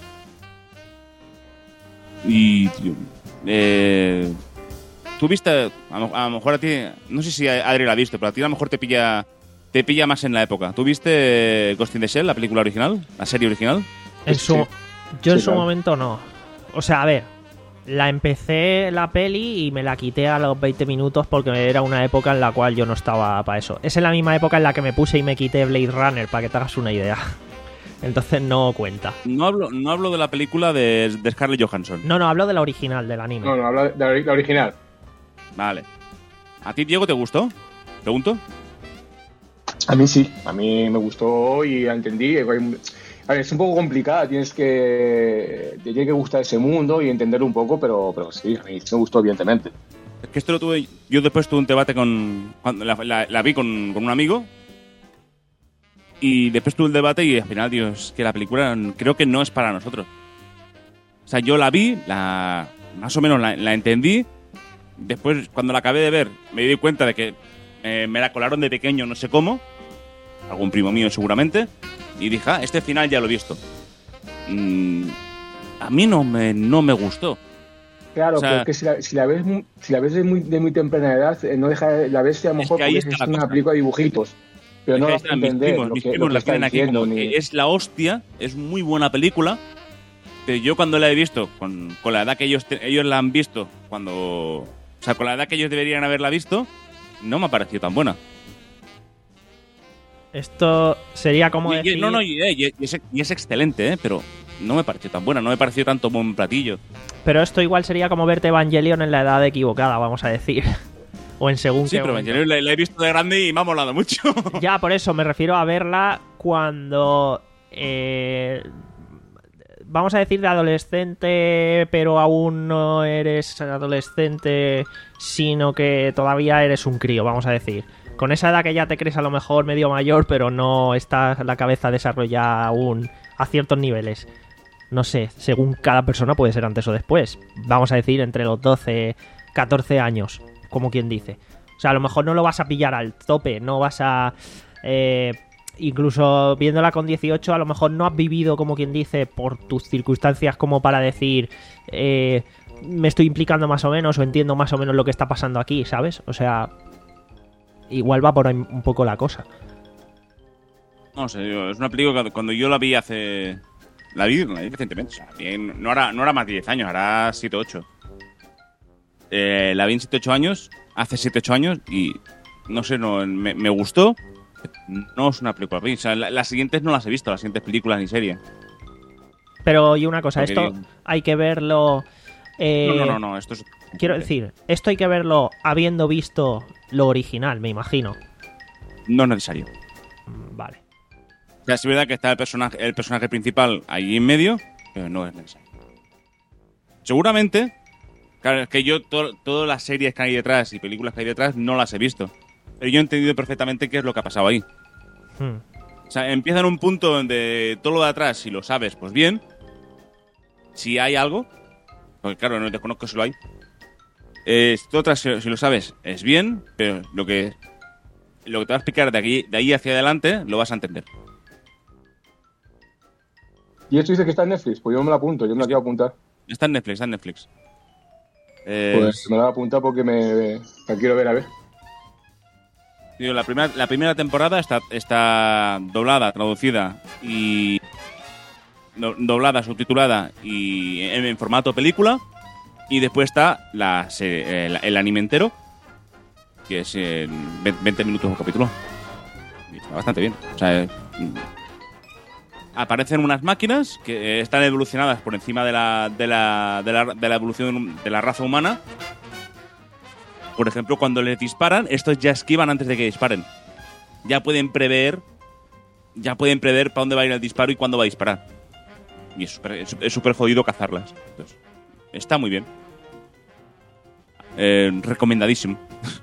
Y... Tío, eh... Tú viste, a lo, a lo mejor a ti, no sé si Adri la ha visto, pero a ti a lo mejor te pilla te pilla más en la época. ¿Tú viste Ghost in the Shell, la película original, la serie original? En su, Sí. yo en Sí, su claro. momento no. O sea, a ver, la empecé la peli y me la quité a los veinte minutos porque era una época en la cual yo no estaba para eso. Es en la misma época en la que me puse y me quité Blade Runner, para que te hagas una idea. Entonces no cuenta. No hablo, no hablo de la película de, de Scarlett Johansson. No, no, hablo de la original, del anime. No, no, habla de la, de la original. Vale. ¿A ti, Diego, te gustó? Pregunto. A mí sí, a mí me gustó y la entendí. A ver, es un poco complicada, tienes que te tiene que gustar ese mundo y entenderlo un poco, pero, pero sí, a mí sí me gustó, evidentemente. Es que esto lo tuve... Yo después tuve un debate con... Cuando la, la, la vi con, con un amigo. Y después tuve el debate y al final, Dios, que la película creo que no es para nosotros. O sea, yo la vi, la más o menos la, la entendí. Después, cuando la acabé de ver, me di cuenta de que eh, me la colaron de pequeño, no sé cómo. Algún primo mío, seguramente. Y dije, ah, este final ya lo he visto. Mm, a mí no me, no me gustó. Claro, O sea, pero es que si la, si la ves muy, si la ves de muy, de muy temprana edad, eh, no deja de- la ves a lo Es mejor que ahí porque está es la una cosa. película de dibujitos, pero no Ahí vas a están mis entender primos, lo mis que, primos lo que la está tienen aquí diciendo. como Ni... que es la hostia, es muy buena película, pero yo cuando la he visto, con, con la edad que ellos, te- ellos la han visto, cuando... O sea, con la edad que ellos deberían haberla visto, no me ha parecido tan buena. Esto sería como Y- y- decir... no, no, y, y es, y es excelente, ¿eh? Pero no me pareció tan buena, no me pareció tanto buen platillo. Pero esto igual sería como verte Evangelion en la edad equivocada, vamos a decir. O en según Sí, qué pero momento. yo la, la he visto de grande y me ha molado mucho. Ya, por eso me refiero a verla cuando... eh, vamos a decir de adolescente, pero aún no eres adolescente, sino que todavía eres un crío, vamos a decir. Con esa edad que ya te crees a lo mejor medio mayor, pero no está la cabeza desarrollada aún a ciertos niveles. No sé, según cada persona puede ser antes o después. Vamos a decir entre los doce, catorce años, como quien dice. O sea, a lo mejor no lo vas a pillar al tope, no vas a... Eh, incluso viéndola con dieciocho, a lo mejor no has vivido, como quien dice, por tus circunstancias como para decir... Eh, me estoy implicando más o menos o entiendo más o menos lo que está pasando aquí, ¿sabes? O sea... Igual va por ahí un poco la cosa. No sé, es una película que cuando yo la vi hace... La vi, la vi recientemente, o sea, bien, no, era, no era más de diez años, era siete o ocho. Eh, la vi en siete o ocho años, hace siete o ocho años, y no sé, no, me, me gustó. No es una película para mí, o sea, la, las siguientes no las he visto, las siguientes películas ni series. Pero y una cosa, Porque esto digo... hay que verlo... Eh, No, no, no, no, esto es... Quiero decir, esto hay que verlo habiendo visto lo original, me imagino. No es necesario. Vale. O sea, es verdad que está el personaje, el personaje principal ahí en medio, pero no es necesario. Seguramente, claro, es que yo to, todas las series que hay detrás y películas que hay detrás no las he visto. Pero yo he entendido perfectamente qué es lo que ha pasado ahí. Hmm. O sea, empieza en un punto donde todo lo de atrás, si lo sabes, pues bien. Si hay algo, porque claro, no desconozco si lo hay. Eh, si todo atrás, si, si lo sabes, es bien, pero lo que lo que te va a explicar de, aquí, de ahí hacia adelante lo vas a entender. ¿Y esto dice que está en Netflix? Pues yo me lo apunto, yo me la quiero apuntar. Está en Netflix, está en Netflix. Eh, Pues me la voy a apuntar porque me la quiero ver a ver. Tío, la, primera, la primera temporada está, está doblada, traducida y... Do, doblada, subtitulada y en, en formato película. Y después está la, el, el anime entero, que es en veinte minutos por capítulo. Y está bastante bien. O sea, eh, aparecen unas máquinas que están evolucionadas por encima de la, de la, de la, de la evolución de la raza humana. Por ejemplo, cuando les disparan, estos ya esquivan antes de que disparen. Ya pueden prever, ya pueden prever para dónde va a ir el disparo y cuándo va a disparar. Y es súper es súper jodido cazarlas. Entonces, está muy bien. Eh, recomendadísimo.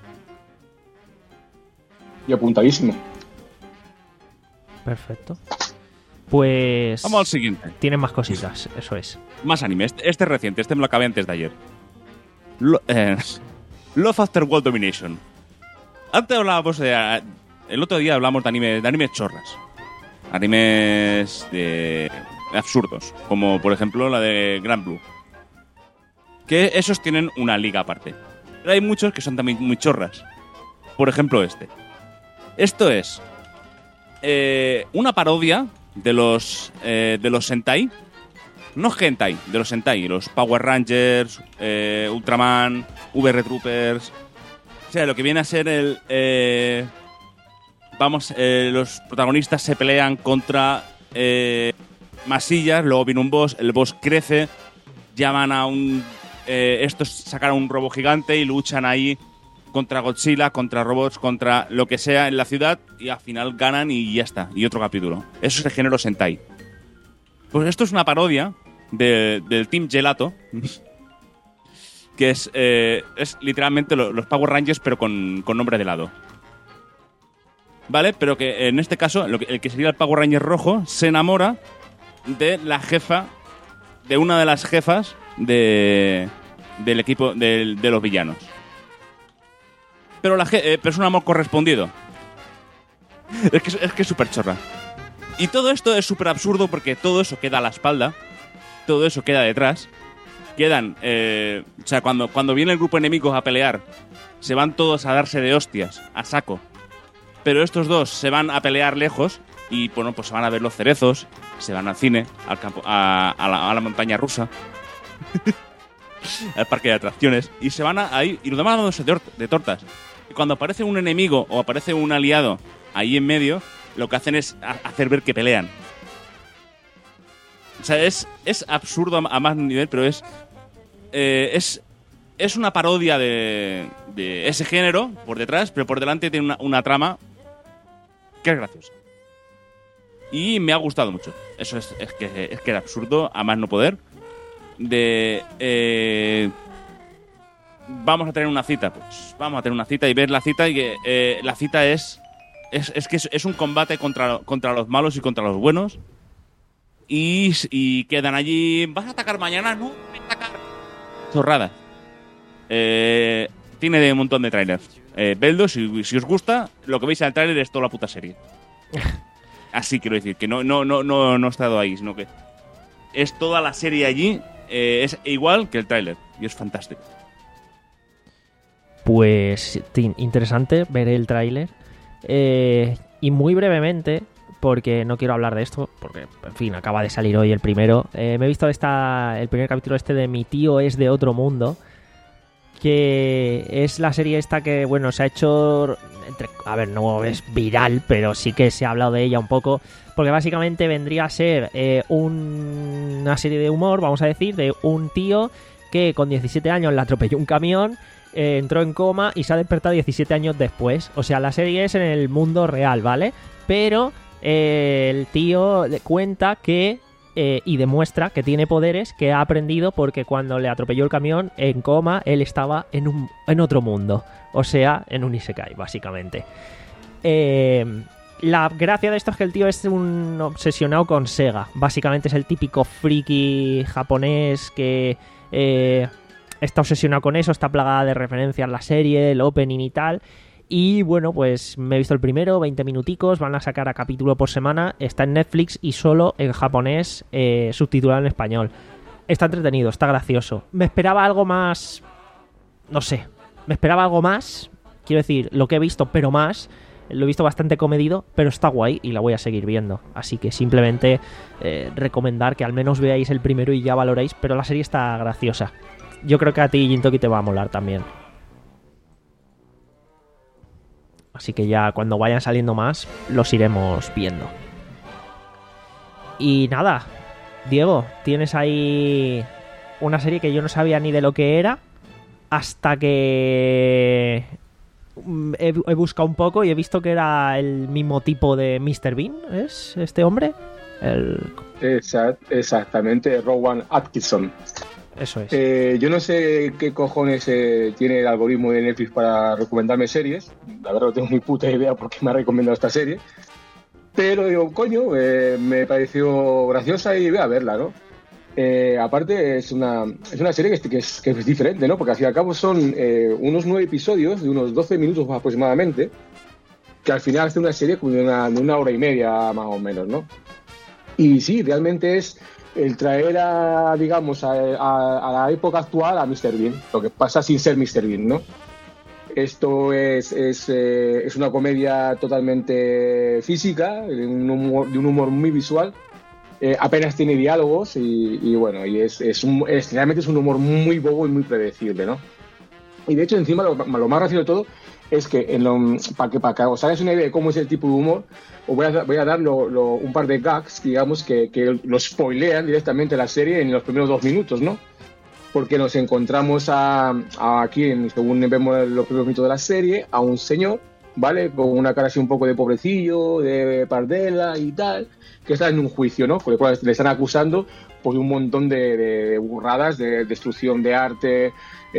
Y apuntadísimo. Perfecto. Pues... Vamos al siguiente. Tienen más cositas, eso es. Más anime. Este, este es reciente. Este me lo acabé antes de ayer. Lo, eh, Love After World Domination. Antes hablábamos de... El otro día hablamos de anime, de animes chorras. Animes de... absurdos. Como por ejemplo la de Grand Blue. Que esos tienen una liga aparte. Pero hay muchos que son también muy chorras. Por ejemplo este. Esto es eh, una parodia de los eh, de los Sentai. No Hentai, de los Sentai. Los Power Rangers, eh, Ultraman, V R Troopers. O sea, lo que viene a ser el... Eh, vamos, eh, los protagonistas se pelean contra eh, masillas, luego viene un boss, el boss crece, llaman a un... Eh, estos sacan a un robot gigante y luchan ahí contra Godzilla, contra robots, contra lo que sea en la ciudad y al final ganan y ya está. Y otro capítulo. Eso es el género Sentai. Pues esto es una parodia de, del Team Gelato, que es, eh, es literalmente lo, los Power Rangers pero con, con nombre de helado. ¿Vale? Pero que en este caso, lo que, el que sería el Power Ranger rojo se enamora de la jefa, de una de las jefas de, del equipo de, de los villanos. Pero, la, eh, pero es un amor correspondido. Es que es que es súper chorra. Y todo esto es súper absurdo porque todo eso queda a la espalda, todo eso queda detrás. Quedan, eh, o sea, cuando, cuando viene el grupo enemigo a pelear, se van todos a darse de hostias, a saco. Pero estos dos se van a pelear lejos y, bueno, pues se van a ver los cerezos, se van al cine, al campo, a, a, la, a la montaña rusa, al parque de atracciones, y se van a, ahí y los demás dándose de, de tortas. Y cuando aparece un enemigo o aparece un aliado ahí en medio, lo que hacen es a, hacer ver que pelean. O sea, es, es absurdo a, a más nivel, pero es, eh, es es una parodia de, de ese género por detrás, pero por delante tiene una, una trama que es graciosa. Y me ha gustado mucho. Eso es, es, que, es que era absurdo, a más no poder. De... Eh, vamos a tener una cita. Pues vamos a tener una cita y ver la cita y que eh, la cita es... Es, es que es, es un combate contra, contra los malos y contra los buenos. Y, y quedan allí... ¿Vas a atacar mañana? No, voy a atacar. Chorradas. Eh, tiene de un montón de trailers. Eh, Beldo, si, si os gusta, lo que veis en el trailer es toda la puta serie. Así quiero decir, que no, no, no, no, no he estado ahí, sino que es toda la serie allí, eh, es igual que el tráiler, y es fantástico. Pues interesante ver el tráiler. Eh, y muy brevemente, porque no quiero hablar de esto, porque, en fin, acaba de salir hoy el primero. Eh, me he visto esta, el primer capítulo este de Mi tío es de otro mundo, que es la serie esta que, bueno, se ha hecho, entre, a ver, no es viral, pero sí que se ha hablado de ella un poco, porque básicamente vendría a ser eh, un, una serie de humor, vamos a decir, de un tío que con diecisiete años le atropelló un camión, eh, entró en coma y se ha despertado diecisiete años después. O sea, la serie es en el mundo real, ¿vale? Pero eh, el tío cuenta que... Eh, y demuestra que tiene poderes que ha aprendido porque cuando le atropelló el camión en coma él estaba en, un, en otro mundo, o sea, en un isekai básicamente. Eh, la gracia de esto es que el tío es un obsesionado con Sega, básicamente es el típico friki japonés que eh, está obsesionado con eso, está plagada de referencias la serie, el opening y tal. Y bueno, pues me he visto el primero, veinte minuticos, van a sacar a capítulo por semana, está en Netflix y solo en japonés, eh, subtitulado en español. Está entretenido, está gracioso. Me esperaba algo más... No sé, me esperaba algo más, quiero decir, lo que he visto, pero más. Lo he visto bastante comedido, pero está guay y la voy a seguir viendo. Así que simplemente eh, recomendar que al menos veáis el primero y ya valoréis, pero la serie está graciosa. Yo creo que a ti, Gintoki, te va a molar también. Así que ya cuando vayan saliendo más, los iremos viendo. Y nada, Diego, tienes ahí una serie que yo no sabía ni de lo que era hasta que he, he buscado un poco y he visto que era el mismo tipo de míster Bean, ¿es este hombre? El... Exact, exactamente, Rowan Atkinson. Eso es. Eh, yo no sé qué cojones eh, tiene el algoritmo de Netflix para recomendarme series. La verdad no tengo ni puta idea por qué me ha recomendado esta serie. Pero digo, coño, eh, me pareció graciosa y voy a verla, ¿no? Eh, aparte es una, es una serie que es, que, es, que es diferente, ¿no? Porque al fin y al cabo son eh, unos nueve episodios de unos doce minutos aproximadamente, que al final hace una serie como de una, de una hora y media más o menos, ¿no? Y sí, realmente es... el traer a, digamos, a, a, a la época actual a míster Bean, lo que pasa sin ser míster Bean, ¿no? Esto es, es, eh, es una comedia totalmente física, de un humor, de un humor muy visual, eh, apenas tiene diálogos y, y bueno, y es, es, un, es realmente es un humor muy bobo y muy predecible, ¿no? Y de hecho, encima, lo, lo más gracioso de todo es que, en lo, para, que, para que os hagáis una idea de cómo es el tipo de humor, os voy a, voy a dar lo, lo, un par de gags, digamos, que, que lo spoilean directamente la serie en los primeros dos minutos, ¿no? Porque nos encontramos a, a aquí, en, según vemos los primeros minutos de la serie, a un señor, ¿vale? Con una cara así un poco de pobrecillo, de pardela y tal, que está en un juicio, ¿no? Con el cual le están acusando por un montón de, de burradas, de destrucción de arte,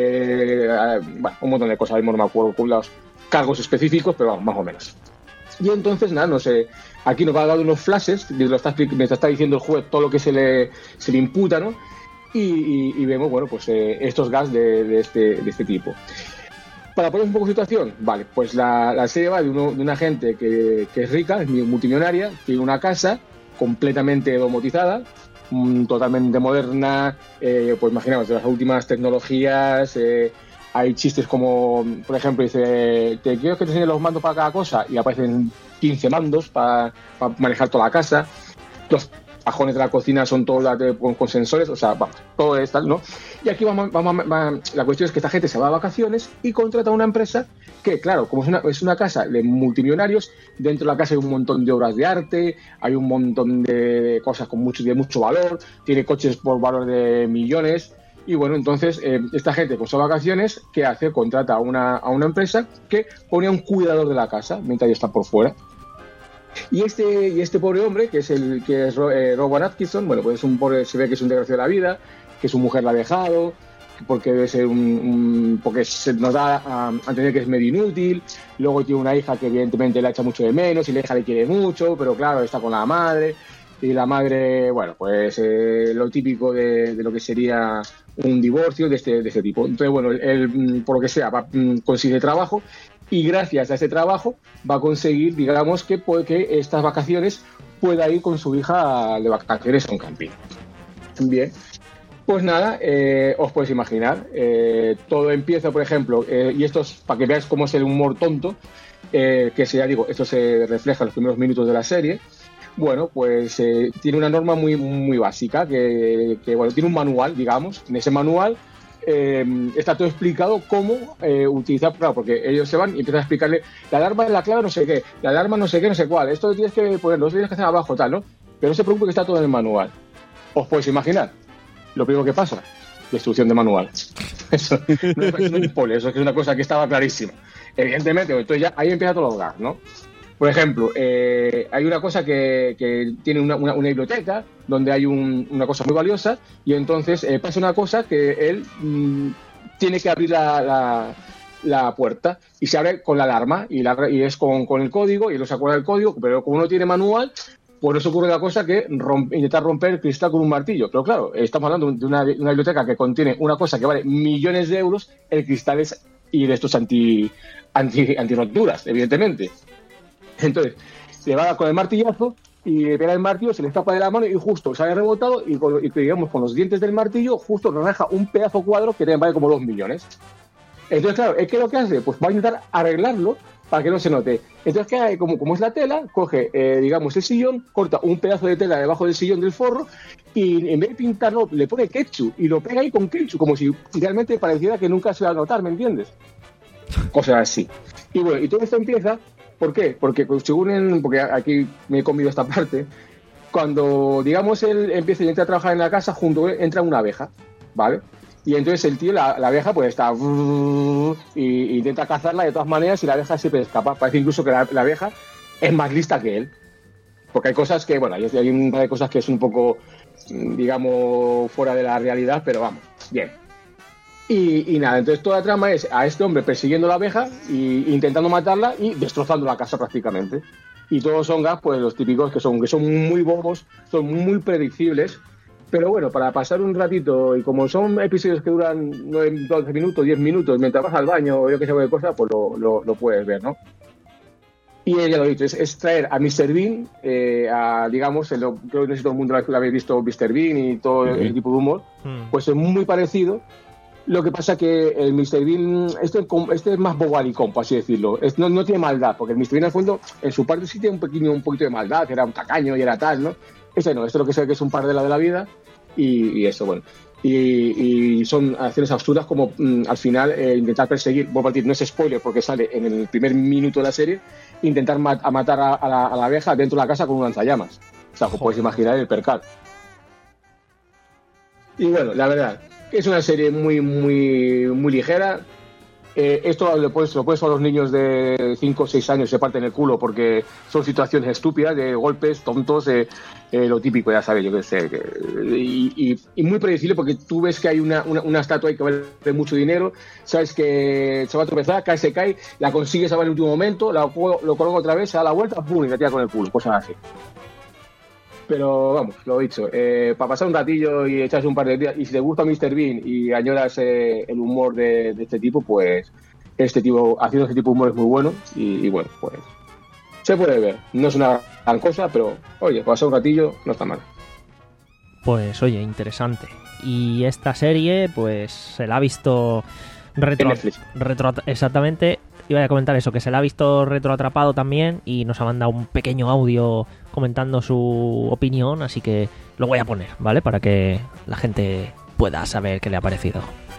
eh, bueno, un montón de cosas, no me acuerdo con los cargos específicos, pero vamos, más o menos. Y entonces, nada, no sé, aquí nos va a dar unos flashes, lo está, me está diciendo el juez todo lo que se le, se le imputa, ¿no? Y, y, y vemos, bueno, pues eh, estos gags de, de, este, de este tipo. Para poner un poco de situación, vale, pues la, la serie va de, uno, de una gente que, que es rica, es multimillonaria, tiene una casa completamente domotizada, totalmente moderna, eh, pues imaginaos, de las últimas tecnologías, eh, hay chistes como, por ejemplo, dice, te quiero que te enseñe los mandos para cada cosa, y aparecen quince mandos para, para manejar toda la casa, los cajones de la cocina son todos con, con sensores, o sea, vamos, todo es tal, ¿no? Y aquí vamos, vamos, vamos, la cuestión es que esta gente se va de vacaciones y contrata a una empresa que, claro, como es una, es una casa de multimillonarios, dentro de la casa hay un montón de obras de arte, hay un montón de cosas con mucho, de mucho valor, tiene coches por valor de millones, y bueno, entonces eh, esta gente con sus vacaciones, ¿qué hace? Contrata a una, a una empresa que pone a un cuidador de la casa mientras ellos están por fuera. Y este, y este pobre hombre, que es el que es eh, Rowan Atkinson, bueno, pues es un pobre, se ve que es un desgraciado de la vida, que su mujer la ha dejado, porque debe ser un, un porque se nos da a, a entender que es medio inútil. Luego tiene una hija que evidentemente la echa mucho de menos y la hija le quiere mucho, pero claro, está con la madre. Y la madre, bueno, pues eh, lo típico de, de lo que sería un divorcio de este, de este tipo. Entonces, bueno, él, él, por lo que sea, va, consigue trabajo y gracias a ese trabajo va a conseguir, digamos, que, que estas vacaciones pueda ir con su hija de vacaciones a un camping. Bien, pues nada, eh, os podéis imaginar, eh, todo empieza, por ejemplo, eh, y esto es para que veáis cómo es el humor tonto, eh, que se, ya digo, esto se refleja en los primeros minutos de la serie. Bueno, pues eh, tiene una norma muy muy básica, que, que bueno, tiene un manual, digamos. En ese manual eh, está todo explicado cómo eh, utilizar, claro, porque ellos se van y empiezan a explicarle, la alarma es la clave no sé qué, la alarma no sé qué, no sé cuál, esto tienes que ponerlo, esto tienes que hacer abajo, tal, ¿no? Pero no se preocupe que está todo en el manual. ¿Os podéis imaginar? Lo primero que pasa, destrucción de manual. Eso no es un spoiler, eso es una cosa que estaba clarísima. Evidentemente, entonces ya ahí empieza todo el hogar, ¿no? Por ejemplo, eh, hay una cosa que, que tiene una, una, una biblioteca donde hay un, una cosa muy valiosa y entonces eh, pasa una cosa que él mmm, tiene que abrir la, la, la puerta y se abre con la alarma y, la, y es con, con el código y él no se acuerda del código, pero como no tiene manual, pues eso ocurre la cosa que rompe, intentar romper el cristal con un martillo. Pero claro, estamos hablando de una, de una biblioteca que contiene una cosa que vale millones de euros, el cristal es y de estos anti, anti, antirroturas, evidentemente. Entonces, le va a dar con el martillazo y le pega el martillo, se le escapa de la mano y justo sale rebotado y, con, y digamos, con los dientes del martillo justo raja un pedazo cuadro que vale como dos millones. Entonces, claro, ¿qué es lo que hace? Pues va a intentar arreglarlo para que no se note. Entonces, ¿qué hay? Como, como es la tela, coge, eh, digamos, el sillón, corta un pedazo de tela debajo del sillón del forro y en vez de pintarlo, le pone ketchup y lo pega ahí con ketchup, como si realmente pareciera que nunca se va a notar, ¿me entiendes? Cosas así. Y bueno, y todo esto empieza... ¿Por qué? Porque según en, porque aquí me he comido esta parte, cuando, digamos, él empieza y entra a trabajar en la casa, junto a él entra una abeja, ¿vale? Y entonces el tío, la, la abeja, pues está... y intenta cazarla de todas maneras y la abeja siempre escapa. Parece incluso que la, la abeja es más lista que él. Porque hay cosas que, bueno, hay, hay un par de cosas que es un poco, digamos, fuera de la realidad, pero vamos, bien. Y, y nada, entonces toda la trama es a este hombre persiguiendo a la abeja e intentando matarla y destrozando la casa prácticamente. Y todos son gas, pues los típicos que son, que son muy bobos, son muy predecibles. Pero bueno, para pasar un ratito, y como son episodios que duran nueve, doce minutos, diez minutos, mientras vas al baño o yo que sé qué cosa, pues lo, lo, lo puedes ver, ¿no? Y ya lo he dicho, es, es traer a mister Bean, eh, a, digamos, el, creo que no sé si todo el mundo lo habéis visto, mister Bean y todo uh-huh. el tipo de humor, uh-huh. pues es muy parecido. Lo que pasa que el mister Bean, este, este es más bobalicón, por así decirlo. Es, no, no tiene maldad, porque el mister Bean, al fondo, en su parte sí tiene un pequeño, un poquito de maldad, que era un tacaño y era tal, ¿no? Este no, este lo que sé que es un par de la de la vida y, y eso, bueno. Y, y son acciones absurdas como mm, al final eh, intentar perseguir, vuelvo a decir, no es spoiler porque sale en el primer minuto de la serie, intentar mat- a matar a, a, la, a la abeja dentro de la casa con un lanzallamas. O sea, os podéis imaginar el percal. Y bueno, la verdad... Es una serie muy, muy, muy ligera. Eh, esto lo puedes, lo puedes a los niños de cinco o seis años, se parten el culo porque son situaciones estúpidas, de golpes, tontos, eh, eh, lo típico, ya sabes, yo qué sé. Que, y, y, y muy predecible porque tú ves que hay una, una, una estatua ahí que vale mucho dinero, sabes que se va a tropezar, cae, se cae, la consigues a ver en el último momento, la, lo coloca otra vez, se da la vuelta, ¡pum! Y la tira con el culo, cosas así. Pero vamos, lo he dicho, eh, para pasar un ratillo y echarse un par de días, y si te gusta mister Bean y añoras eh, el humor de, de este tipo, pues este tipo, haciendo este tipo de humor es muy bueno y, y bueno, pues se puede ver. No es una gran cosa, pero oye, para pasar un ratillo no está mal. Pues oye, interesante. Y esta serie, pues se la ha visto retro, retro exactamente. Iba a comentar eso, que se la ha visto retroatrapado también y nos ha mandado un pequeño audio comentando su opinión, así que lo voy a poner, ¿vale? Para que la gente pueda saber qué le ha parecido.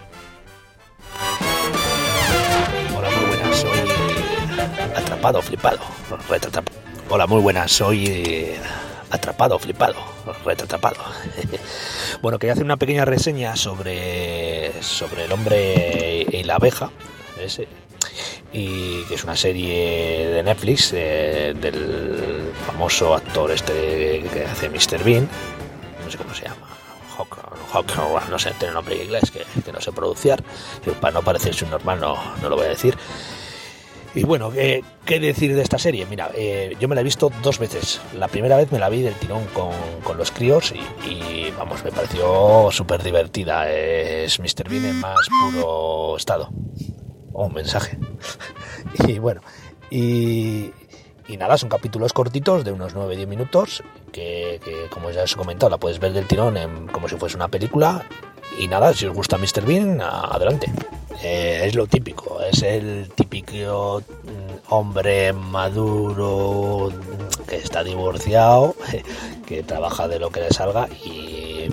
Hola, muy buenas, soy atrapado, flipado, retroatrapado. Hola, muy buenas, soy atrapado, flipado, retroatrapado. Bueno, quería hacer una pequeña reseña sobre, sobre el hombre y la abeja, ese... y que es una serie de Netflix eh, del famoso actor este que hace míster Bean, no sé cómo se llama, Hawk, no sé, tiene un nombre en inglés que, que no sé pronunciar, y para no parecerse un normal no, no lo voy a decir. Y bueno, ¿qué, qué decir de esta serie? Mira, eh, yo me la he visto dos veces. La primera vez me la vi del tirón con, con los críos y, y vamos, me pareció súper divertida. Es míster Bean en más puro estado. Oh, un mensaje. Y bueno, y, y nada, son capítulos cortitos de unos nueve a diez minutos que, que, como ya os he comentado, la puedes ver del tirón en, como si fuese una película. Y nada, si os gusta míster Bean, adelante. Eh, es lo típico, es el típico hombre maduro que está divorciado, que trabaja de lo que le salga y,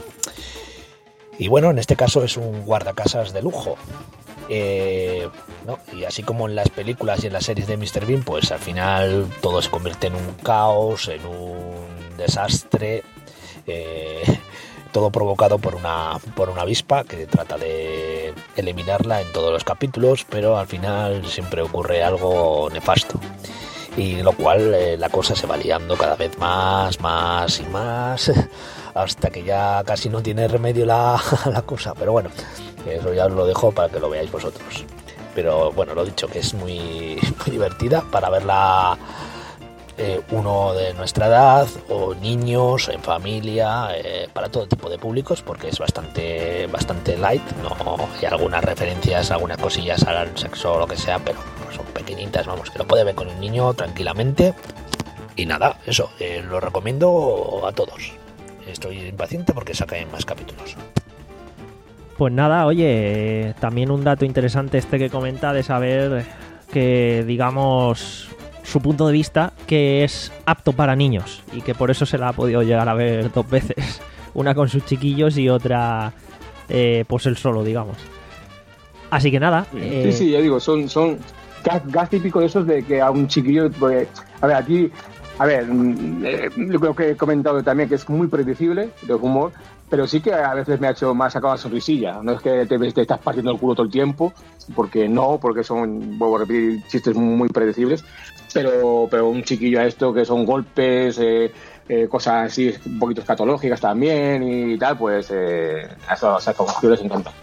y bueno, en este caso es un guardacasas de lujo. Eh, ¿no? Y así como en las películas y en las series de míster Bean, pues al final todo se convierte en un caos, en un desastre. Eh, todo provocado por una por una avispa que trata de eliminarla en todos los capítulos, pero al final siempre ocurre algo nefasto, y lo cual eh, la cosa se va liando cada vez más, más y más, hasta que ya casi no tiene remedio la, la cosa. Pero bueno, eso ya os lo dejo para que lo veáis vosotros. Pero bueno, lo dicho, que es muy, muy divertida para verla Eh, uno de nuestra edad o niños en familia, eh, para todo tipo de públicos, porque es bastante bastante light, no hay algunas referencias, algunas cosillas al sexo o lo que sea, pero son pequeñitas, vamos, que lo puede ver con un niño tranquilamente. Y nada, eso, eh, lo recomiendo a todos. Estoy impaciente porque sacan más capítulos. Pues nada, oye, también un dato interesante este que comenta de saber que, digamos, su punto de vista, que es apto para niños y que por eso se la ha podido llegar a ver dos veces, una con sus chiquillos y otra eh, pues él solo, digamos. Así que nada. Eh... Sí, sí, ya digo, son, son gas, gas típico de esos de que a un chiquillo, pues, a ver, aquí, a ver, eh, lo que he comentado también, que es muy predecible de humor, pero sí que a veces me ha hecho más sacado la sonrisilla. No es que te, te estás partiendo el culo todo el tiempo, porque no, porque son, vuelvo a repetir, chistes muy predecibles, pero, pero un chiquillo a esto que son golpes, eh, eh, cosas así un poquito escatológicas también y tal, pues eh, a esos a les encanta.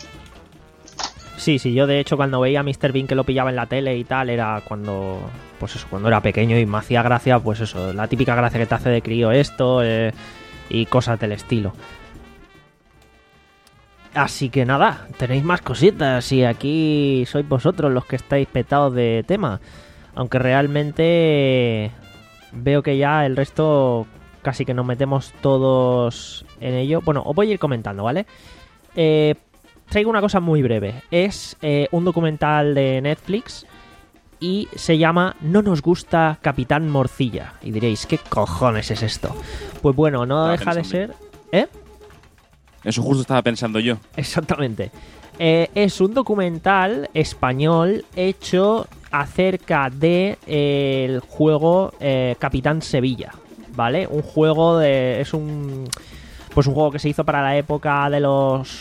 Sí, sí, yo de hecho cuando veía a míster Bean que lo pillaba en la tele y tal, era cuando, pues eso, cuando era pequeño y me hacía gracia, pues eso, la típica gracia que te hace de crío esto, eh, y cosas del estilo. Así que nada, tenéis más cositas y aquí sois vosotros los que estáis petados de tema. Aunque realmente veo que ya el resto casi que nos metemos todos en ello. Bueno, os voy a ir comentando, ¿vale? Eh, traigo una cosa muy breve. Es eh, un documental de Netflix y se llama No nos gusta Capitán Morcilla. Y diréis, ¿qué cojones es esto? Pues bueno, no Estaba deja de pensando. ser... ¿Eh? Eso justo estaba pensando yo. Exactamente. Eh, es un documental español hecho acerca de eh, el juego eh, Capitán Sevilla, ¿vale? Un juego de... es un... pues un juego que se hizo para la época de los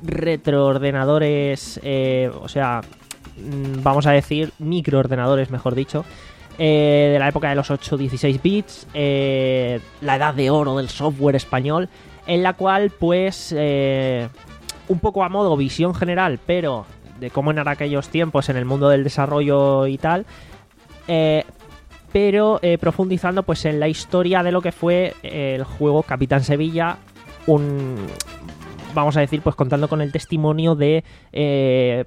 retroordenadores, eh, o sea, vamos a decir microordenadores, mejor dicho, eh, de la época de los ocho dieciséis bits, eh, la edad de oro del software español, en la cual pues eh, un poco a modo visión general, pero de cómo en aquellos tiempos en el mundo del desarrollo y tal, eh, pero eh, profundizando pues en la historia de lo que fue eh, el juego Capitán Sevilla, un, vamos a decir, pues contando con el testimonio de eh,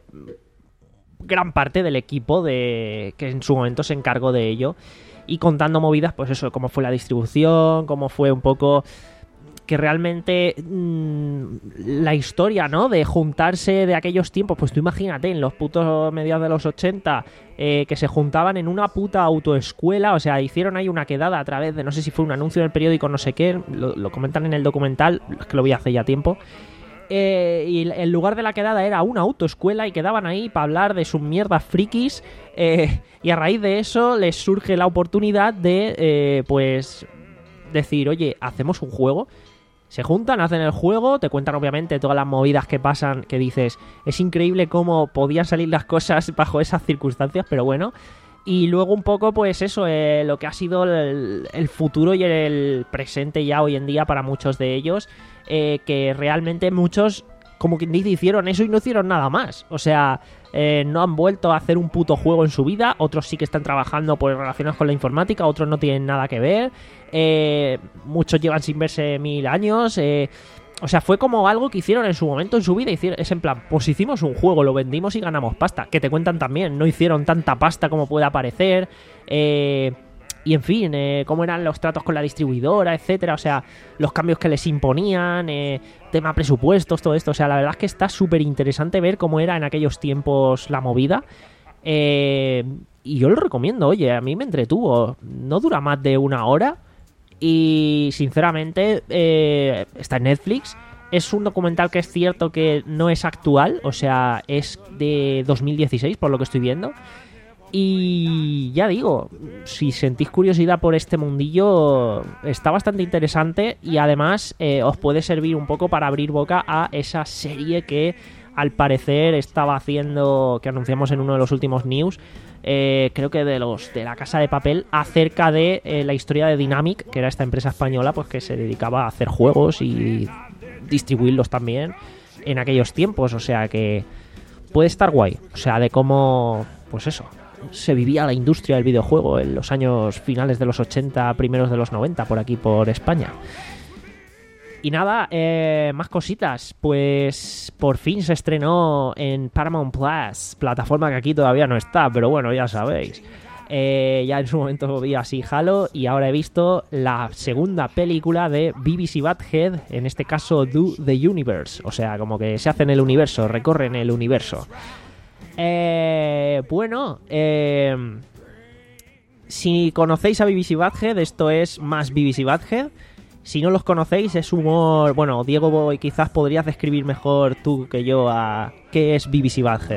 gran parte del equipo de que en su momento se encargó de ello, y contando movidas, pues eso, cómo fue la distribución, cómo fue un poco que realmente mmm, la historia, ¿no? De juntarse de aquellos tiempos, pues tú imagínate, en los putos mediados de los ochenta, eh, que se juntaban en una puta autoescuela, o sea, hicieron ahí una quedada a través de, no sé si fue un anuncio en el periódico, no sé qué, lo, lo comentan en el documental, es que lo vi hace ya tiempo, eh, y el lugar de la quedada era una autoescuela y quedaban ahí para hablar de sus mierdas frikis, eh, y a raíz de eso les surge la oportunidad de, eh, pues, decir, oye, hacemos un juego. Se juntan, hacen el juego, te cuentan obviamente todas las movidas que pasan, que dices, es increíble cómo podían salir las cosas bajo esas circunstancias, pero bueno. Y luego un poco, pues eso, eh, lo que ha sido el, el futuro y el presente ya hoy en día para muchos de ellos, eh, que realmente muchos, como quien dice, hicieron eso y no hicieron nada más. O sea, eh, no han vuelto a hacer un puto juego en su vida, otros sí que están trabajando pues relacionados con la informática, otros no tienen nada que ver, eh, muchos llevan sin verse mil años, eh... O sea, fue como algo que hicieron en su momento en su vida. Hicieron, es en plan, pues hicimos un juego, lo vendimos y ganamos pasta. Que te cuentan también, no hicieron tanta pasta como puede parecer. Eh, y en fin, eh, cómo eran los tratos con la distribuidora, etcétera. O sea, los cambios que les imponían, eh, tema presupuestos, todo esto. O sea, la verdad es que está súper interesante ver cómo era en aquellos tiempos la movida. Eh, y yo lo recomiendo, oye, a mí me entretuvo. No dura más de una hora. Y sinceramente eh, está en Netflix. Es un documental que es cierto que no es actual, o sea, es de dos mil dieciséis por lo que estoy viendo. Y ya digo, si sentís curiosidad por este mundillo, está bastante interesante y además eh, os puede servir un poco para abrir boca a esa serie que al parecer estaba haciendo, que anunciamos en uno de los últimos news, Eh, creo que de los de la Casa de Papel, acerca de eh, la historia de Dynamic, que era esta empresa española pues que se dedicaba a hacer juegos y distribuirlos también en aquellos tiempos. O sea que puede estar guay, o sea, de cómo, pues eso, se vivía la industria del videojuego en los años finales de los ochenta, primeros de los noventa, por aquí por España. Y nada, eh, más cositas. Pues por fin se estrenó en Paramount Plus, plataforma que aquí todavía no está, pero bueno, ya sabéis. Eh, ya en su momento vi así Halo y ahora he visto la segunda película de B B C Badhead, en este caso Do the Universe. O sea, como que se hace en el universo, recorren el universo. Eh, bueno, eh, si conocéis a B B C Badhead, esto es más B B C Badhead. Si no los conocéis, es humor... Bueno, Diego, quizás podrías describir mejor tú que yo a qué es B B C Badhead.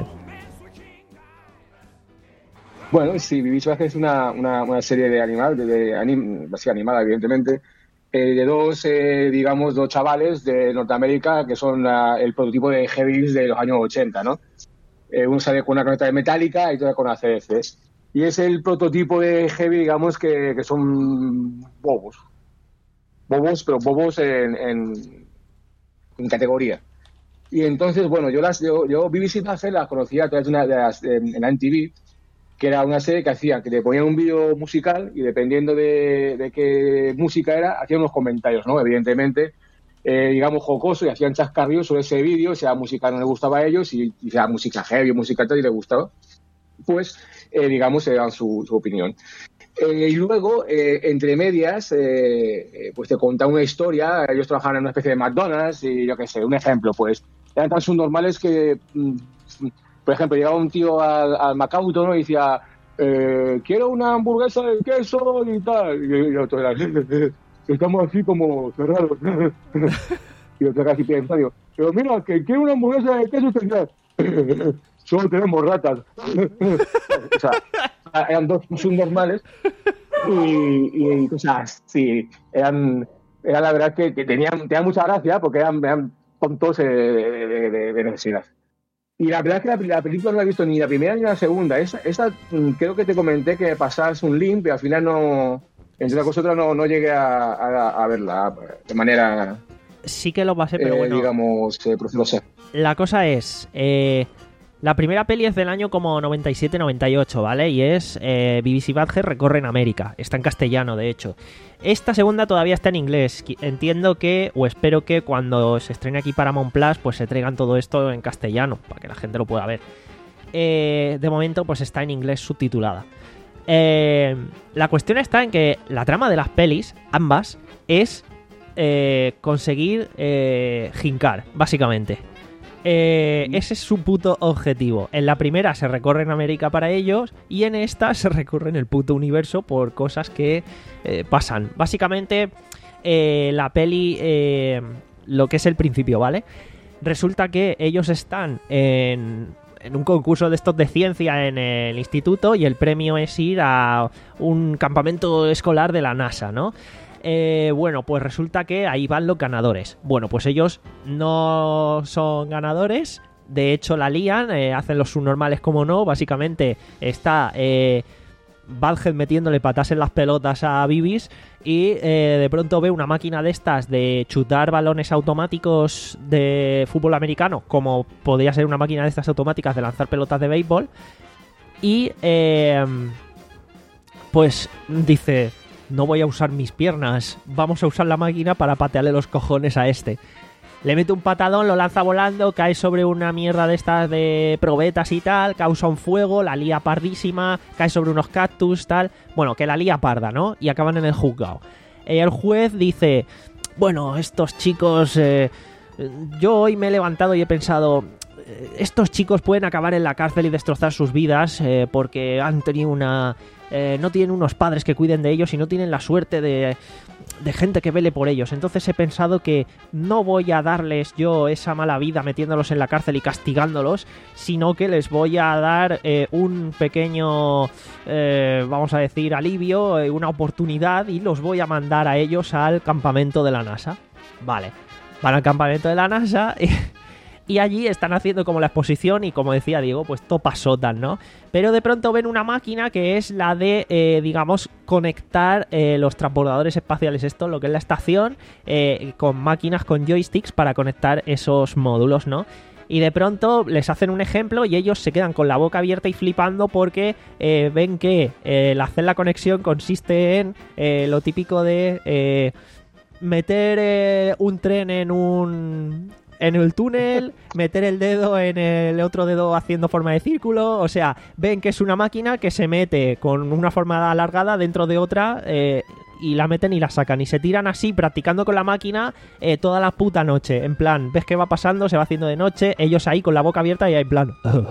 Bueno, sí, B B C Badhead es una, una, una serie de animal, de, de anim, así animada, evidentemente, eh, de dos, eh, digamos, dos chavales de Norteamérica que son la, el prototipo de heavies de los años ochenta, ¿no? Eh, uno sale con una camiseta de metálica y otro con A C D C. Y es el prototipo de heavy, digamos, que, que son bobos. Bobos, pero bobos en, en, en categoría. Y entonces, bueno, yo las yo, yo B B C Badhead las conocía a través de una de las en, en M T V, que era una serie que hacían, que te ponían un vídeo musical y dependiendo de, de qué música era, hacían unos comentarios, ¿no? Evidentemente, eh, digamos, jocoso, y hacían chascarrillos sobre ese vídeo, si la música no les gustaba a ellos, y, y si la música heavy, música tal, y les gustaba, pues, eh, digamos, se daban su, su opinión. Eh, y luego, eh, entre medias, eh, pues te contaba una historia. Ellos trabajaban en una especie de McDonald's y yo qué sé, un ejemplo, pues eran tan subnormales que, por ejemplo, llegaba un tío al, al Macauto, ¿no? Y decía, eh, quiero una hamburguesa de queso y tal. Y yo, yo, yo, estamos así como cerrados. Y yo estoy casi pensando, pero mira, que quiero una hamburguesa de queso y tal. Solo tenemos ratas. O sea, eran dos subnormales y, y, o sea, sí, eran, eran la verdad que, que tenían, tenían mucha gracia porque eran, eran tontos de, de, de, de necesidad. Y la verdad es que la, la película no la he visto ni la primera ni la segunda. Esa, esa creo que te comenté que pasas un link, pero al final no, entre una cosa y otra no, no llegué a, a, a verla de manera... Sí que lo pasé, pero eh, bueno... digamos, eh, procelosa. La cosa es... Eh... La primera peli es del año como noventa y siete noventa y ocho, ¿vale? Y es eh, B B C Badhead recorre en América. Está en castellano, de hecho. Esta segunda todavía está en inglés. Entiendo que, o espero que cuando se estrene aquí Paramount Plus, pues se traigan todo esto en castellano, para que la gente lo pueda ver. Eh, de momento, pues está en inglés subtitulada. Eh, la cuestión está en que la trama de las pelis, ambas, es eh, conseguir eh, jincar, básicamente. Eh, ese es su puto objetivo. En la primera se recorre en América para ellos y en esta se recorre en el puto universo por cosas que eh, pasan. Básicamente, eh, la peli, eh, lo que es el principio, ¿vale? Resulta que ellos están en, en un concurso de estos de ciencia en el instituto y el premio es ir a un campamento escolar de la NASA, ¿no? Eh, bueno, pues resulta que ahí van los ganadores. Bueno, pues ellos no son ganadores. De hecho, la lían, eh, hacen los subnormales como no. Básicamente está eh, Badhead metiéndole patas en las pelotas a Beavis y eh, de pronto ve una máquina de estas de chutar balones automáticos de fútbol americano, como podría ser una máquina de estas automáticas de lanzar pelotas de béisbol, y eh, pues dice, no voy a usar mis piernas, vamos a usar la máquina para patearle los cojones a este. Le mete un patadón, lo lanza volando, cae sobre una mierda de estas de probetas y tal, causa un fuego, la lía pardísima, cae sobre unos cactus, tal. Bueno, que la lía parda, ¿no? Y acaban en el juzgado. El juez dice, bueno, estos chicos... Eh, yo hoy me he levantado y he pensado... Estos chicos pueden acabar en la cárcel y destrozar sus vidas eh, porque han tenido una... Eh, no tienen unos padres que cuiden de ellos y no tienen la suerte de, de gente que vele por ellos. Entonces he pensado que no voy a darles yo esa mala vida metiéndolos en la cárcel y castigándolos, sino que les voy a dar eh, un pequeño, eh, vamos a decir, alivio, eh, una oportunidad, y los voy a mandar a ellos al campamento de la NASA. Vale, van al campamento de la NASA y... Y allí están haciendo como la exposición y, como decía Diego, pues topasotas, ¿no? Pero de pronto ven una máquina que es la de, eh, digamos, conectar eh, los transbordadores espaciales, esto, lo que es la estación, eh, con máquinas, con joysticks para conectar esos módulos, ¿no? Y de pronto les hacen un ejemplo y ellos se quedan con la boca abierta y flipando porque eh, ven que eh, el hacer la conexión consiste en eh, lo típico de eh, meter eh, un tren en un... en el túnel, meter el dedo en el otro dedo haciendo forma de círculo. O sea, ven que es una máquina que se mete con una forma alargada dentro de otra eh, y la meten y la sacan. Y se tiran así, practicando con la máquina eh, toda la puta noche. En plan, ves que va pasando, se va haciendo de noche, ellos ahí con la boca abierta y ahí en plan...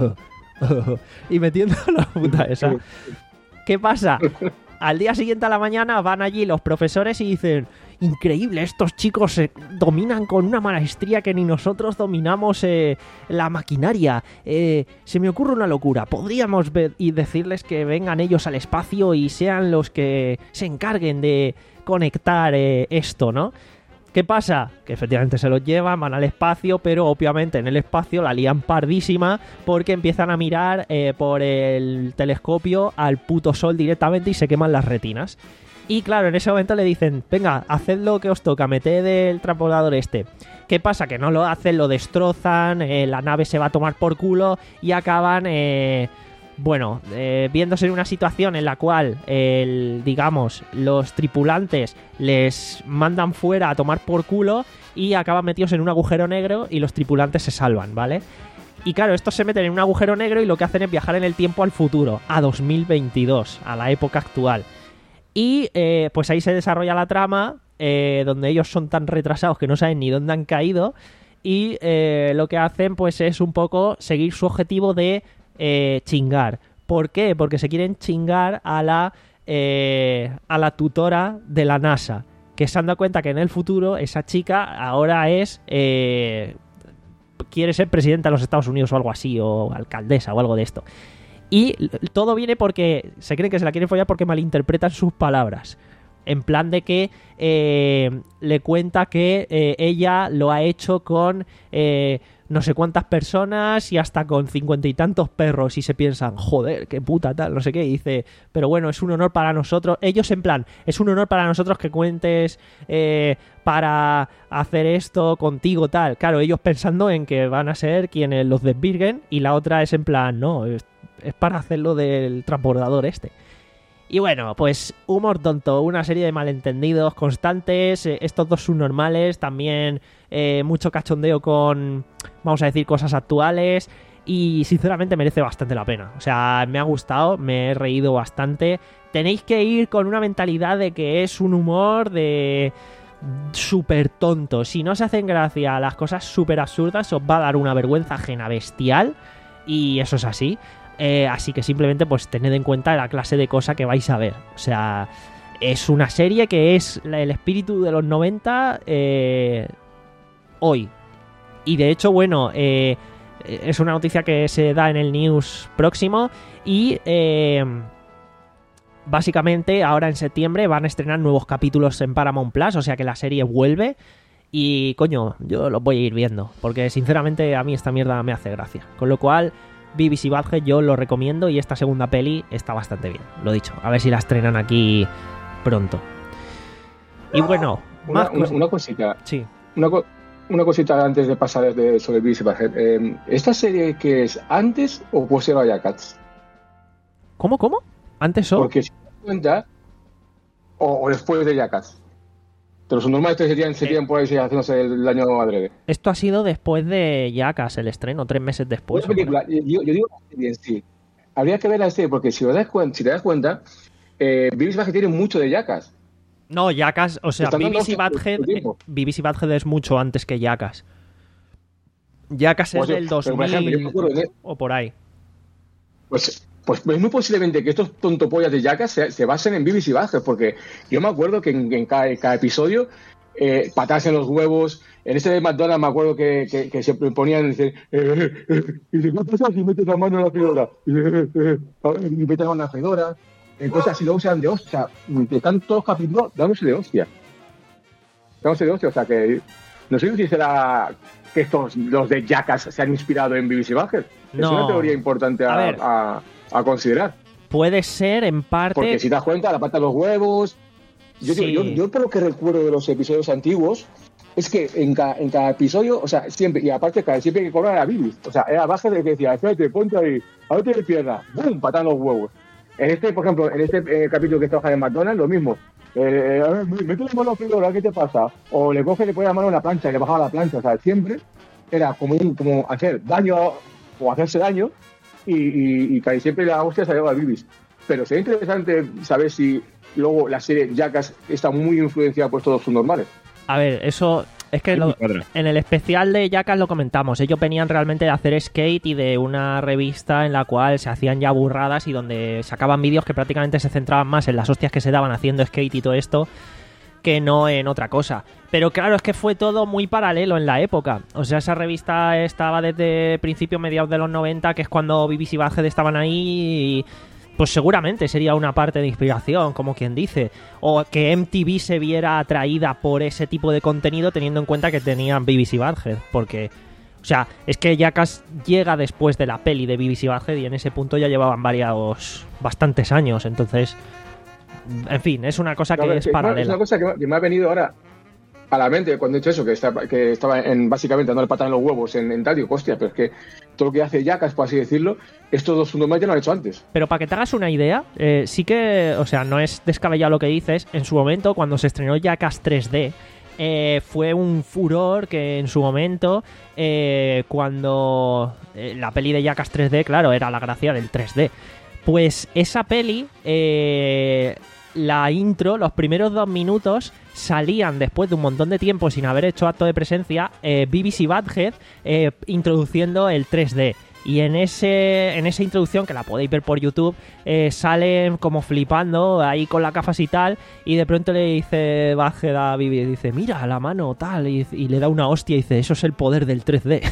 y metiendo la puta esa. ¿Qué pasa? Al día siguiente a la mañana van allí los profesores y dicen... Increíble, estos chicos eh, dominan con una maestría que ni nosotros dominamos eh, la maquinaria. Eh, se me ocurre una locura. Podríamos ver y decirles que vengan ellos al espacio y sean los que se encarguen de conectar eh, esto, ¿no? ¿Qué pasa? Que efectivamente se los llevan, van al espacio, pero obviamente en el espacio la lían pardísima porque empiezan a mirar eh, por el telescopio al puto sol directamente y se queman las retinas. Y claro, en ese momento le dicen, venga, haced lo que os toca, meted el transbordador este. ¿Qué pasa? Que no lo hacen, lo destrozan, eh, la nave se va a tomar por culo y acaban, eh, bueno, eh, viéndose en una situación en la cual, el, digamos, los tripulantes les mandan fuera a tomar por culo y acaban metidos en un agujero negro y los tripulantes se salvan, ¿vale? Y claro, estos se meten en un agujero negro y lo que hacen es viajar en el tiempo al futuro, a dos mil veintidós, a la época actual. Y eh, pues ahí se desarrolla la trama, eh, donde ellos son tan retrasados que no saben ni dónde han caído. Y eh, lo que hacen pues es un poco seguir su objetivo de eh, chingar. ¿Por qué? Porque se quieren chingar a la, eh, a la tutora de la NASA. Que se han dado cuenta que en el futuro esa chica ahora es... Eh, quiere ser presidenta de los Estados Unidos o algo así, o alcaldesa o algo de esto. Y todo viene porque se creen que se la quieren follar porque malinterpretan sus palabras. En plan de que eh, le cuenta que eh, ella lo ha hecho con eh, no sé cuántas personas y hasta con cincuenta y tantos perros. Y se piensan, joder, qué puta tal, no sé qué. Y dice, pero bueno, es un honor para nosotros. Ellos en plan, es un honor para nosotros que cuentes eh, para hacer esto contigo tal. Claro, ellos pensando en que van a ser quienes los desvirguen. Y la otra es en plan, no, es, es para hacerlo del transbordador este. Y bueno, pues humor tonto, una serie de malentendidos constantes, eh, estos dos subnormales, también eh, mucho cachondeo con, vamos a decir, cosas actuales, y sinceramente merece bastante la pena. O sea, me ha gustado, me he reído bastante. Tenéis que ir con una mentalidad de que es un humor de súper tonto. Si no se hacen gracia a las cosas súper absurdas, os va a dar una vergüenza ajena bestial, y eso es así. Eh, así que simplemente pues tened en cuenta la clase de cosa que vais a ver. O sea, es una serie que es el espíritu de los noventa eh, hoy. Y de hecho, bueno, eh, es una noticia que se da en el news próximo. Y eh, básicamente ahora en septiembre van a estrenar nuevos capítulos en Paramount Plus. O sea que la serie vuelve. Y coño, yo los voy a ir viendo, porque sinceramente a mí esta mierda me hace gracia. Con lo cual... B B C Badhead yo lo recomiendo y esta segunda peli está bastante bien, lo dicho. A ver si la estrenan aquí pronto. Y bueno, una, más una, cosi- una cosita. Sí. Una, co- una cosita antes de pasar de, sobre B B C Badhead. Eh, ¿Esta serie que es antes o posterior a Jackass? ¿Cómo, cómo? ¿Antes o...? Porque si te das cuenta, o, o después de Jackass. Pero los normales serían, serían por ahí haciéndose el daño adrede. Esto ha sido después de Jackass, el estreno, tres meses después. Una película, yo, yo digo la serie en sí. Habría que ver la serie, porque si, lo das cuen- si te das cuenta, eh, B B C Badhead tiene mucho de Jackass. No, Jackass, o sea, Están B B C dando Badhead, su tiempo. B B C Badhead es mucho antes que Jackass. Jackass es Pues, del pero, por ejemplo, yo me dos mil acuerdo de- o por ahí. Pues, pues es muy posiblemente que estos tontopollas de Jackass se, se basen en B B C Badhead, porque yo me acuerdo que en, en cada, en cada episodio eh, patadas en los huevos. En ese de McDonald's me acuerdo que, que, que se ponían, dice, eh, eh, eh, y dice, ¿qué pasa si metes la mano en la freidora? Y dice, eh, eh, y metes la mano en la freidora. Eh, cosas así, luego se dan de hostia. Que están todos capítulos dándose de hostia. Dándose de hostia, o sea que no sé si será que estos, los de Jackass, se han inspirado en B B C Badhead. Es No. una teoría importante A a, ver. a, a considerar. Puede ser en parte... Porque si te das cuenta, la pata de los huevos. Yo, Sí. digo, yo, yo por lo que recuerdo de los episodios antiguos, es que en, ca, en cada episodio, o sea, siempre, y aparte, cada, siempre que cobrar era Billy. O sea, era baja de que decía, espérate, ponte ahí, a ver de pierna, ¡bum! Patan los huevos. En este, por ejemplo, en este eh, capítulo que trabaja en McDonald's, lo mismo. Eh, a ver, mete la mano a la freidora, ¿qué te pasa? O le coge y le pone la mano en la plancha y le bajaba la plancha. O sea, siempre era como, un, como hacer daño o hacerse daño y, y, y casi siempre la hostia se llevaba a Bibis. Pero sería interesante saber si luego la serie Jackass está muy influenciada por todos sus normales. A ver, eso... Es que lo- en el especial de Jackass lo comentamos. Ellos venían realmente de hacer skate y de una revista en la cual se hacían ya burradas y donde sacaban vídeos que prácticamente se centraban más en las hostias que se daban haciendo skate y todo esto que no en otra cosa. Pero claro, es que fue todo muy paralelo en la época. O sea, esa revista estaba desde principios, mediados de los noventa, que es cuando B B C Badhead estaban ahí y... Pues seguramente sería una parte de inspiración, como quien dice. O que M T V se viera atraída por ese tipo de contenido teniendo en cuenta que tenían B B C Badhead. Porque, o sea, es que Jackass llega después de la peli de B B C Badhead y en ese punto ya llevaban varios, bastantes años. Entonces, en fin, es una cosa que No, es es una- paralela. Es una cosa que me, que me ha venido ahora a la mente cuando he dicho eso, que, está, que estaba en, básicamente dándole patada en los huevos en, en tal, digo, hostia, pero es que todo lo que hace Jackass, por así decirlo, estos dos normales ya lo han hecho antes. Pero para que te hagas una idea, eh, sí que, o sea, no es descabellado lo que dices. En su momento, cuando se estrenó Jackass tres D, eh, fue un furor que en su momento, eh, cuando eh, la peli de Jackass tres D, claro, era la gracia del tres D. Pues esa peli, eh, la intro, los primeros dos minutos salían después de un montón de tiempo sin haber hecho acto de presencia, eh, B B C Badhead eh, introduciendo el tres D. Y en ese en esa introducción, que la podéis ver por YouTube, eh, salen como flipando ahí con la gafas y tal, y de pronto le dice Badhead a B B, dice, mira la mano tal, y, y le da una hostia y dice, eso es el poder del tres D.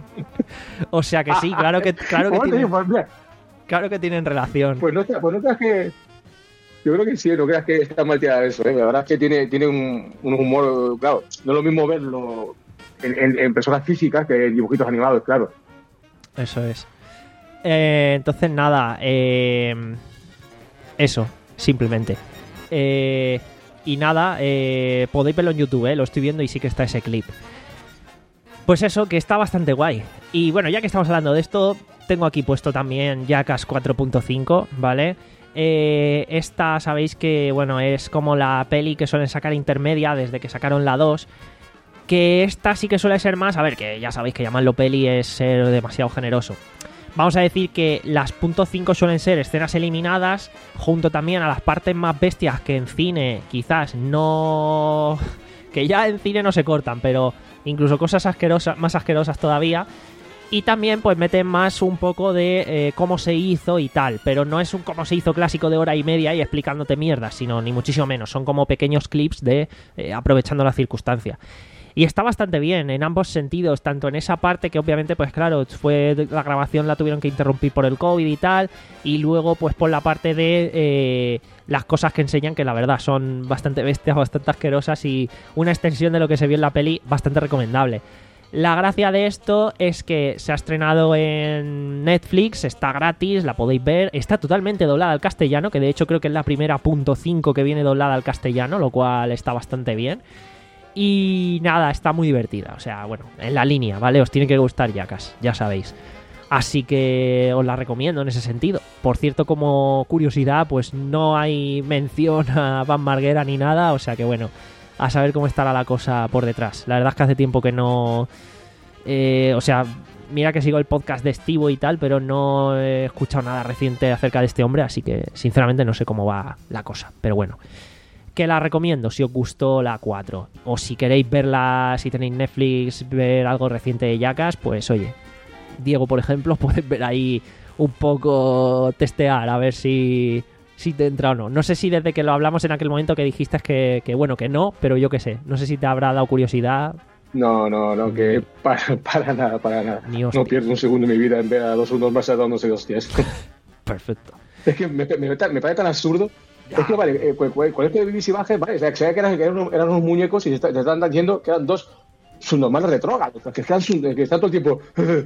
O sea que sí, claro que, claro que Bueno, tienen, pues, mira, claro que tienen relación. pues no, pues no creas que... Yo creo que sí, no creas que está mal tirada eso, ¿eh? La verdad es que tiene, tiene un, un humor, claro, no es lo mismo verlo en, en, en personas físicas que en dibujitos animados, claro. Eso es. Eh, entonces, nada. Eh, eso, simplemente. Eh, y nada, eh, podéis verlo en YouTube, eh, lo estoy viendo y sí que está ese clip. Pues eso, que está bastante guay. Y bueno, ya que estamos hablando de esto, tengo aquí puesto también Jackass cuatro punto cinco, ¿vale? Eh, esta sabéis que, bueno, es como la peli que suelen sacar intermedia desde que sacaron la dos. Que esta sí que suele ser más... A ver, que ya sabéis que llamarlo peli es ser demasiado generoso. Vamos a decir que las punto cinco suelen ser escenas eliminadas, junto también a las partes más bestias que en cine quizás no... Que ya en cine no se cortan, pero incluso cosas asquerosas, más asquerosas todavía. Y también pues meten más un poco de eh, cómo se hizo y tal, pero no es un cómo se hizo clásico de hora y media y explicándote mierda, sino ni muchísimo menos. Son como pequeños clips de eh, aprovechando la circunstancia. Y está bastante bien en ambos sentidos, tanto en esa parte que obviamente, pues claro, fue la grabación la tuvieron que interrumpir por el COVID y tal, y luego pues por la parte de eh, las cosas que enseñan, que la verdad son bastante bestias, bastante asquerosas y una extensión de lo que se vio en la peli bastante recomendable. La gracia de esto es que se ha estrenado en Netflix, está gratis, la podéis ver, está totalmente doblada al castellano, que de hecho creo que es la primera punto cinco que viene doblada al castellano, lo cual está bastante bien. Y nada, está muy divertida, o sea, bueno, en la línea, ¿vale? Os tiene que gustar Jackass, ya sabéis. Así que os la recomiendo en ese sentido. Por cierto, como curiosidad, pues no hay mención a Van Marguera ni nada, o sea que bueno, a saber cómo estará la cosa por detrás. La verdad es que hace tiempo que no... Eh, o sea, mira que sigo el podcast de Estivo y tal, pero no he escuchado nada reciente acerca de este hombre, así que sinceramente no sé cómo va la cosa. Pero bueno, que la recomiendo si os gustó la cuatro. O si queréis verla, si tenéis Netflix, ver algo reciente de Jackass, pues oye, Diego, por ejemplo, puedes ver ahí un poco, testear, a ver si... si te entra o no. No sé si desde que lo hablamos en aquel momento que dijiste que, que bueno, que no, pero yo qué sé. No sé si te habrá dado curiosidad. No, no, no, que para, para nada, para nada. No pierdo un segundo de mi vida en ver a dos unos más dándose de hostias. Perfecto. Es que me, me, me parece tan absurdo. Ya. Es que, vale, eh, con el que vivís y bajes, vale, o sea, que se ve que eran, que eran, unos, eran unos muñecos y te están diciendo que eran dos subnormales retrógrados, que están, que están todo el tiempo,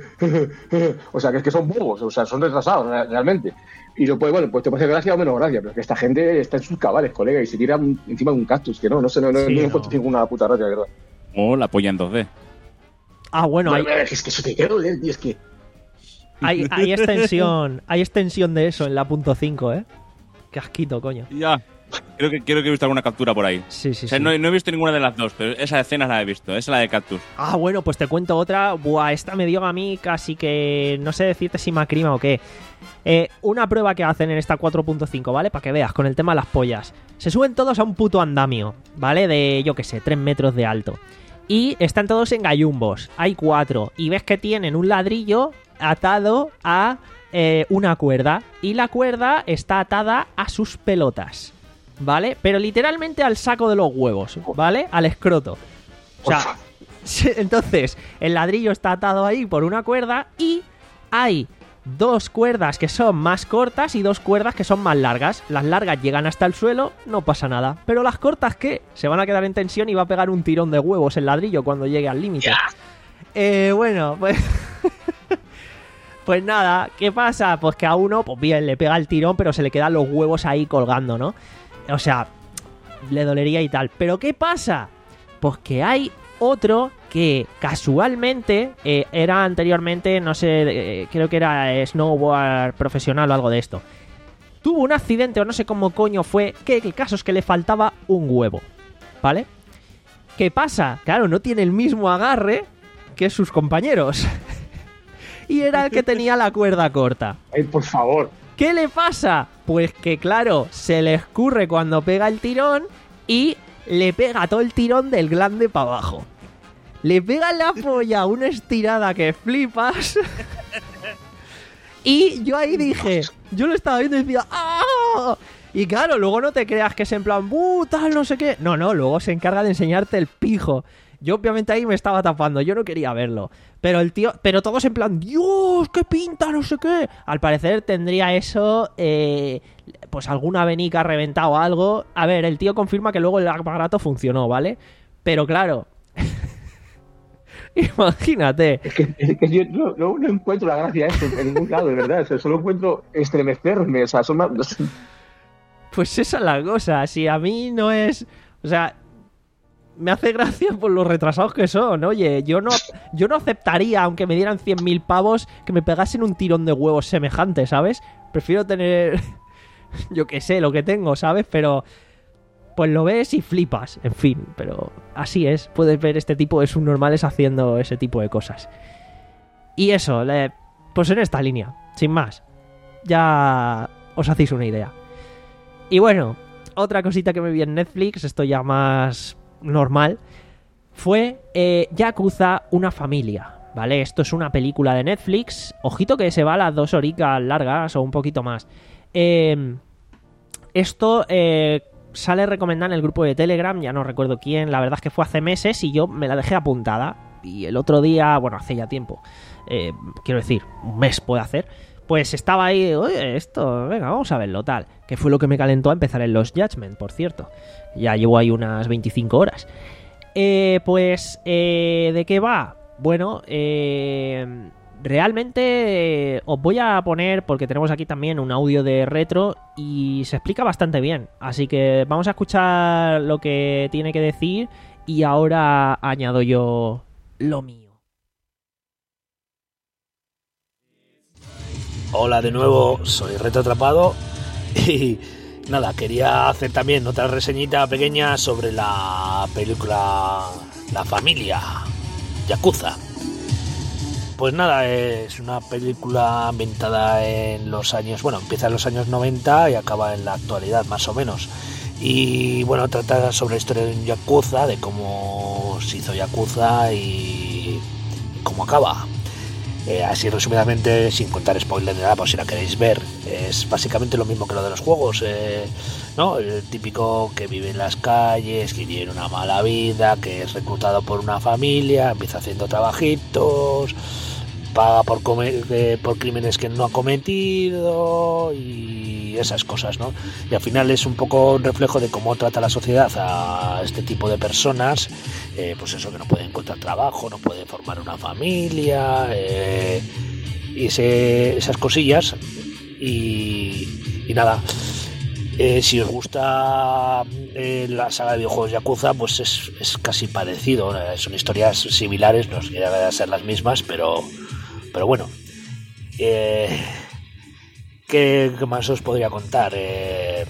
o sea, que es que son bobos, o sea, son retrasados realmente. Y después, bueno, pues te puede hacer gracia o menos gracia, pero que esta gente está en sus cabales, colega, y se tira encima de un cactus, que no, no sé, no, no, sí, no, no encuentro ninguna puta gracia, ¿verdad? O la polla en dos D. Ah, bueno, bueno hay... es que eso te quiero leer, tío, es que... Hay, hay extensión, hay extensión de eso en la punto cinco, ¿eh? Qué asquito, coño. Ya. Creo que, creo que he visto alguna captura por ahí. Sí, sí, o sea, sí. No, no he visto ninguna de las dos, pero esa escena la he visto. Esa es la de Cactus. Ah, bueno, pues te cuento otra. Buah, esta me dio a mí casi que... No sé decirte si macrima o qué. Eh, una prueba que hacen en esta cuatro punto cinco, ¿vale? Para que veas, con el tema de las pollas. Se suben todos a un puto andamio, ¿vale? De, yo qué sé, tres metros de alto. Y están todos en gallumbos. Hay cuatro. Y ves que tienen un ladrillo atado a eh, una cuerda. Y la cuerda está atada a sus pelotas, ¿vale? Pero literalmente al saco de los huevos, ¿vale? Al escroto. O sea, entonces, el ladrillo está atado ahí por una cuerda y hay dos cuerdas que son más cortas y dos cuerdas que son más largas. Las largas llegan hasta el suelo, no pasa nada. Pero las cortas, ¿qué? Se van a quedar en tensión y va a pegar un tirón de huevos el ladrillo cuando llegue al límite. Yeah. Eh, bueno, pues... Pues nada, ¿qué pasa? Pues que a uno, pues bien, le pega el tirón, pero se le quedan los huevos ahí colgando, ¿no? O sea, le dolería y tal. ¿Pero qué pasa? Pues que hay otro que casualmente eh, era anteriormente, no sé, eh, creo que era eh, snowboard profesional o algo de esto. Tuvo un accidente o no sé cómo coño fue, que el caso es que le faltaba un huevo, ¿vale? ¿Qué pasa? Claro, no tiene el mismo agarre que sus compañeros. Y era el que tenía la cuerda corta. Ay, por favor. ¿Qué le pasa? Pues que claro, se le escurre cuando pega el tirón y le pega todo el tirón del glande para abajo. Le pega en la polla una estirada que flipas. Y yo ahí dije, yo lo estaba viendo y decía, ¡ah! Y claro, luego no te creas que es en plan, ¡buh! Tal, no sé qué. No, no, luego se encarga de enseñarte el pijo. Yo obviamente ahí me estaba tapando, yo no quería verlo. Pero el tío, pero todos en plan, ¡Dios, qué pinta, no sé qué! Al parecer tendría eso, eh, pues alguna venica reventado o algo. A ver, el tío confirma que luego el aparato funcionó, ¿vale? Pero claro, imagínate. Es que, es que yo no, no, no encuentro la gracia esto en ningún lado, de verdad. O sea, solo encuentro estremecerme, o sea, son más... Pues esa es la cosa, si a mí no es... O sea... Me hace gracia por los retrasados que son. Oye, yo no, yo no aceptaría, aunque me dieran cien mil pavos, que me pegasen un tirón de huevos semejante, ¿sabes? Prefiero tener, yo qué sé, lo que tengo, ¿sabes? Pero, pues lo ves y flipas, en fin. Pero así es, puedes ver este tipo de subnormales haciendo ese tipo de cosas. Y eso, le, pues en esta línea, sin más. Ya os hacéis una idea. Y bueno, otra cosita que me vi en Netflix, esto ya más... normal, fue eh, Yakuza, una familia, ¿vale? Esto es una película de Netflix. Ojito que se va a las dos horicas largas o un poquito más. Eh, esto eh, sale recomendada en el grupo de Telegram, ya no recuerdo quién, la verdad es que fue hace meses y yo me la dejé apuntada. Y el otro día, bueno, hace ya tiempo, eh, quiero decir, un mes puede hacer, pues estaba ahí, oye, esto, venga, vamos a verlo, tal. Que fue lo que me calentó a empezar en los Judgment, por cierto. Ya llevo ahí unas veinticinco horas. Eh, pues, eh, ¿de qué va? bueno, eh, realmente eh, os voy a poner, porque tenemos aquí también un audio de Retro y se explica bastante bien. Así que vamos a escuchar lo que tiene que decir y ahora añado yo lo mío. Hola de nuevo, soy Retro Atrapado y nada, quería hacer también otra reseñita pequeña sobre la película La Familia, Yakuza. Pues nada, es una película ambientada en los años, bueno, empieza en los años noventa y acaba en la actualidad más o menos. Y bueno, trata sobre la historia de un Yakuza, de cómo se hizo Yakuza y cómo acaba. Eh, así resumidamente, sin contar spoiler de nada, por si la queréis ver, es básicamente lo mismo que lo de los juegos, eh, ¿no? El típico que vive en las calles, que tiene una mala vida, que es reclutado por una familia, empieza haciendo trabajitos, paga por, comer, eh, por crímenes que no ha cometido y esas cosas, ¿no? Y al final es un poco un reflejo de cómo trata la sociedad a este tipo de personas, eh, pues eso, que no pueden encontrar trabajo, no pueden formar una familia, eh, y ese, esas cosillas. Y, y nada, eh, si os gusta eh, la saga de videojuegos Yakuza, pues es, es casi parecido, eh, son historias similares, no llegan a ser las mismas, pero, pero bueno. Eh, ¿qué, ¿Qué más os podría contar? Eh,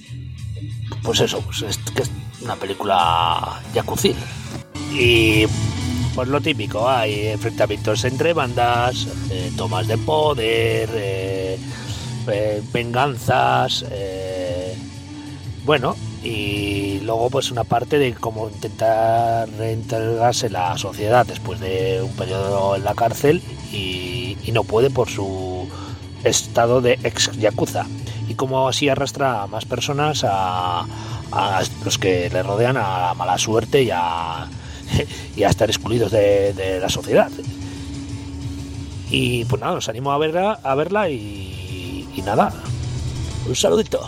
pues eso, pues es, que es una película yakuzil. Y pues lo típico, hay enfrentamientos entre bandas, eh, tomas de poder, eh, eh, venganzas, eh, bueno, y luego pues una parte de cómo intentar reintegrarse en la sociedad después de un periodo en la cárcel y, y no puede por su estado de ex yakuza, y cómo así arrastra a más personas a, a los que le rodean a la mala suerte y a y a estar excluidos de, de la sociedad. Y pues nada, os animo a verla, a verla y, y nada, un saludito.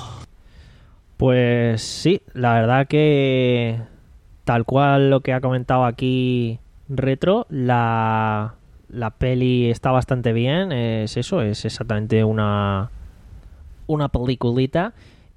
Pues sí, la verdad que tal cual lo que ha comentado aquí Retro, la, la peli está bastante bien, es eso, es exactamente una, una peliculita.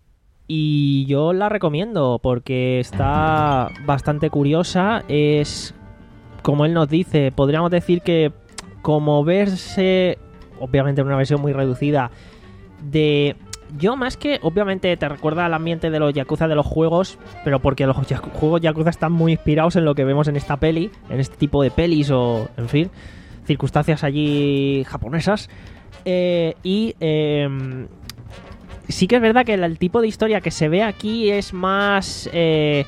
Y yo la recomiendo porque está bastante curiosa. Es, como él nos dice, podríamos decir que como verse, obviamente en una versión muy reducida, de... Yo más que, obviamente, te recuerda al ambiente de los Yakuza de los juegos, pero porque los juegos Yakuza están muy inspirados en lo que vemos en esta peli, en este tipo de pelis o, en fin, circunstancias allí japonesas. Eh, y... Eh, sí que es verdad que el, el tipo de historia que se ve aquí es más eh,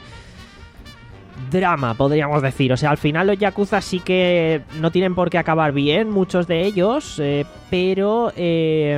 drama, podríamos decir. O sea, al final los Yakuza sí que no tienen por qué acabar bien, muchos de ellos, eh, pero eh,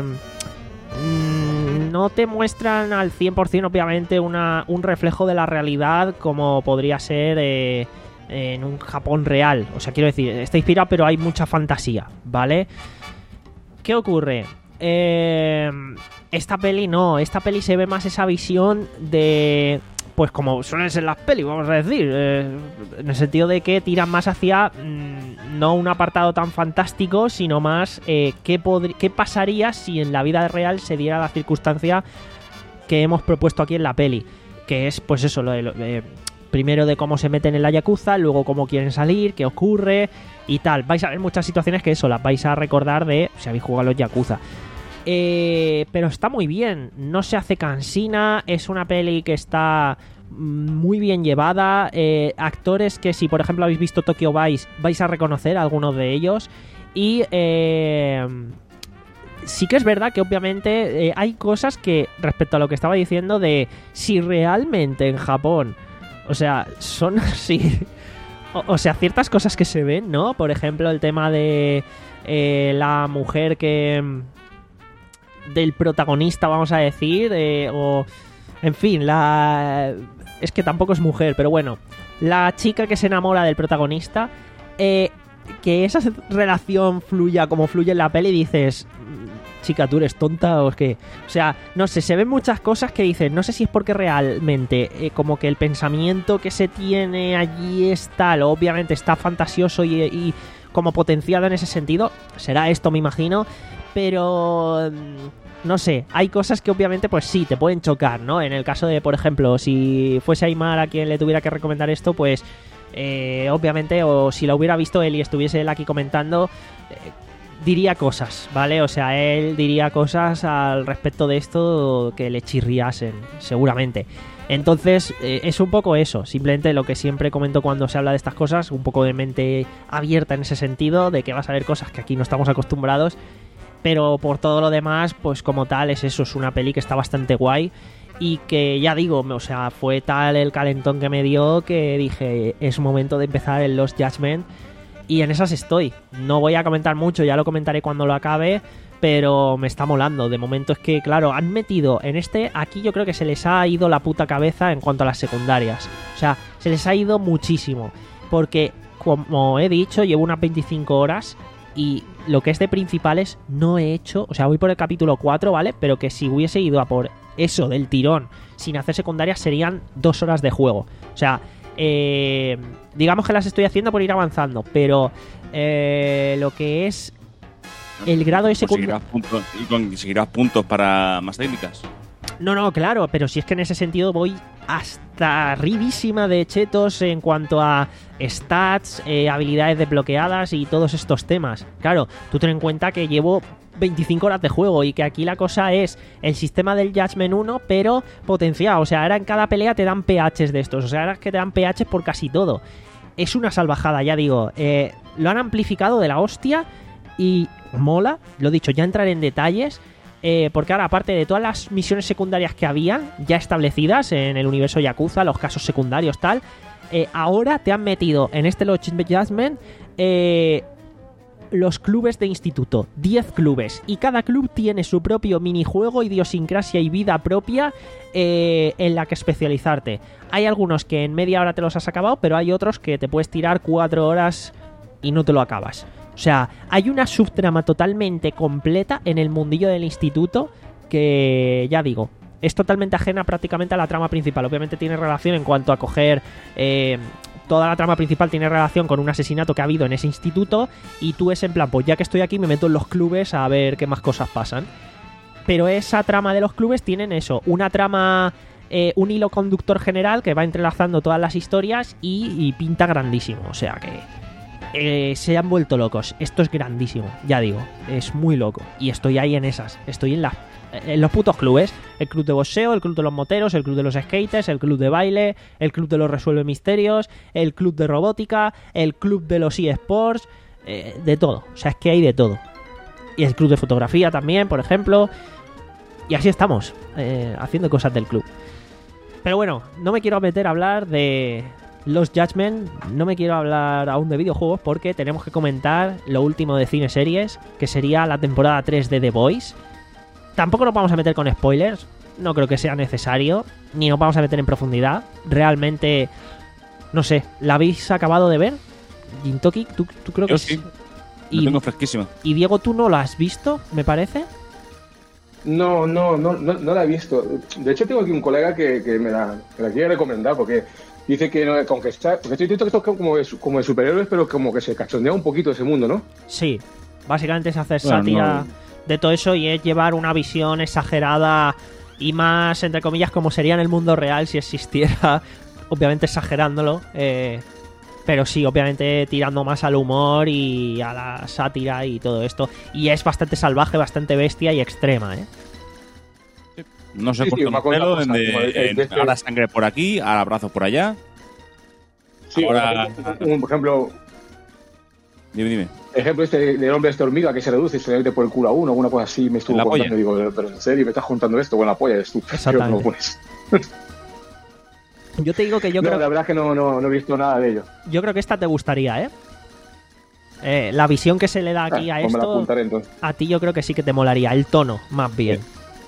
no te muestran al cien por ciento, obviamente, una, un reflejo de la realidad como podría ser eh, en un Japón real. O sea, quiero decir, está inspirado, pero hay mucha fantasía, ¿vale? ¿Qué ocurre? Eh... Esta peli no, esta peli se ve más esa visión de... Pues como suelen ser las pelis, vamos a decir, eh, en el sentido de que tiran más hacia mmm, no un apartado tan fantástico, sino más eh, qué, podri- qué pasaría si en la vida real se diera la circunstancia que hemos propuesto aquí en la peli, que es pues eso, lo de, lo de, primero de cómo se meten en la Yakuza, luego cómo quieren salir, qué ocurre y tal. Vais a ver muchas situaciones que eso las vais a recordar de si habéis jugado a los Yakuza. Eh, pero está muy bien, no se hace cansina, es una peli que está muy bien llevada, eh, actores que si por ejemplo habéis visto Tokyo Vice vais a reconocer a algunos de ellos y eh, sí que es verdad que obviamente eh, hay cosas que respecto a lo que estaba diciendo de si realmente en Japón, o sea, son así, o, o sea, ciertas cosas que se ven, ¿no? Por ejemplo el tema de eh, la mujer que... del protagonista, vamos a decir, eh, o en fin, la es que tampoco es mujer, pero bueno, la chica que se enamora del protagonista, eh, que esa relación fluya como fluye en la peli, dices, chica, ¿tú eres tonta o qué? O sea, no sé, se ven muchas cosas que dicen, no sé si es porque realmente eh, como que el pensamiento que se tiene allí es tal, obviamente está fantasioso y, y como potenciado en ese sentido, será esto me imagino, pero no sé, hay cosas que obviamente pues sí, te pueden chocar, ¿no? En el caso de, por ejemplo, si fuese Aymar a quien le tuviera que recomendar esto, pues eh, obviamente, o si lo hubiera visto él y estuviese él aquí comentando, eh, diría cosas, ¿vale? O sea, él diría cosas al respecto de esto que le chirriasen, seguramente. Entonces, eh, es un poco eso, simplemente lo que siempre comento cuando se habla de estas cosas, un poco de mente abierta en ese sentido, de que vas a ver cosas que aquí no estamos acostumbrados, pero por todo lo demás, pues como tal, es eso, es una peli que está bastante guay y que ya digo, o sea, fue tal el calentón que me dio que dije, es momento de empezar el Lost Judgment. Y en esas estoy. No voy a comentar mucho, ya lo comentaré cuando lo acabe, pero me está molando. De momento es que, claro, han metido en este... Aquí yo creo que se les ha ido la puta cabeza en cuanto a las secundarias. O sea, se les ha ido muchísimo. Porque, como he dicho, llevo unas veinticinco horas y lo que es de principales no he hecho... O sea, voy por el capítulo cuatro, ¿vale? Pero que si hubiese ido a por eso del tirón sin hacer secundarias serían dos horas de juego. O sea... Eh, digamos que las estoy haciendo por ir avanzando, pero eh, lo que es el grado de secundaria... ¿Y conseguirás puntos para más técnicas? No, no, claro, pero si es que en ese sentido voy hasta arribísima de chetos en cuanto a stats, eh, habilidades desbloqueadas y todos estos temas. Claro, tú ten en cuenta que llevo veinticinco horas de juego y que aquí la cosa es el sistema del Judgment uno, pero potenciado. O sea, ahora en cada pelea te dan P Hs de estos. O sea, ahora es que te dan P Hs por casi todo. Es una salvajada, ya digo. Eh, lo han amplificado de la hostia y mola. Lo dicho, ya entraré en detalles. Eh, porque ahora, aparte de todas las misiones secundarias que había ya establecidas en el universo Yakuza, los casos secundarios, tal, eh, ahora te han metido en este Lost Judgment eh, los clubes de instituto, diez clubes, y cada club tiene su propio minijuego, idiosincrasia y vida propia eh, en la que especializarte. Hay algunos que en media hora te los has acabado, pero hay otros que te puedes tirar cuatro horas y no te lo acabas. O sea, hay una subtrama totalmente completa en el mundillo del instituto que, ya digo, es totalmente ajena prácticamente a la trama principal. Obviamente tiene relación en cuanto a coger... Eh, toda la trama principal tiene relación con un asesinato que ha habido en ese instituto y tú es en plan, pues ya que estoy aquí me meto en los clubes a ver qué más cosas pasan. Pero esa trama de los clubes tienen eso, una trama... Eh, un hilo conductor general que va entrelazando todas las historias y, y pinta grandísimo. O sea que... Eh, se han vuelto locos. Esto es grandísimo, ya digo, es muy loco. Y estoy ahí en esas, estoy en, la, en los putos clubes. El club de boxeo, el club de los moteros, el club de los skaters, el club de baile, el club de los resuelve misterios, el club de robótica, el club de los eSports, eh, de todo, o sea, es que hay de todo. Y el club de fotografía también, por ejemplo. Y así estamos, eh, haciendo cosas del club. Pero bueno, no me quiero meter a hablar de... Lost Judgment, no me quiero hablar aún de videojuegos porque tenemos que comentar lo último de cine series, que sería la temporada tres de The Boys. Tampoco nos vamos a meter con spoilers, no creo que sea necesario, ni nos vamos a meter en profundidad. Realmente, no sé, ¿la habéis acabado de ver? Gintoki, ¿tú, tú creo Yo que sí, y, lo tengo fresquísima. Y Diego, ¿tú no la has visto, me parece? No, no, no, no, no la he visto. De hecho, tengo aquí un colega que, que me, la, me la quiere recomendar porque... Dice que no, con que está, porque estoy diciendo que esto es como de, como de superhéroes, pero como que se cachondea un poquito ese mundo, ¿no? Sí, básicamente es hacer Bueno, sátira no. de todo eso y es llevar una visión exagerada y más, entre comillas, como sería en el mundo real si existiera, obviamente exagerándolo, eh, pero sí, obviamente tirando más al humor y a la sátira y todo esto. Y es bastante salvaje, bastante bestia y extrema, ¿eh? No se Sí, sí, corta me un acuerdo pelo, una cosa, de- como el- el en- de este- ahora sangre por aquí, ahora brazos por allá. Sí, Ahora- un, un- por ejemplo, Dime, dime. ejemplo este del hombre este hormiga que se reduce y se le mete por el culo a uno, alguna cosa así, me estuvo ¿En la contando, polla? digo, pero en serio, me estás contando esto, con la polla eres tú. Exactamente. Creo que no lo pones. Yo te digo que yo no, creo la verdad es que no, no, no he visto nada de ello. yo creo que esta te gustaría, ¿eh? Eh, la visión que se le da aquí Ah, a pues me la esto, apuntaré entonces. a ti yo creo que sí que te molaría, el tono, más bien.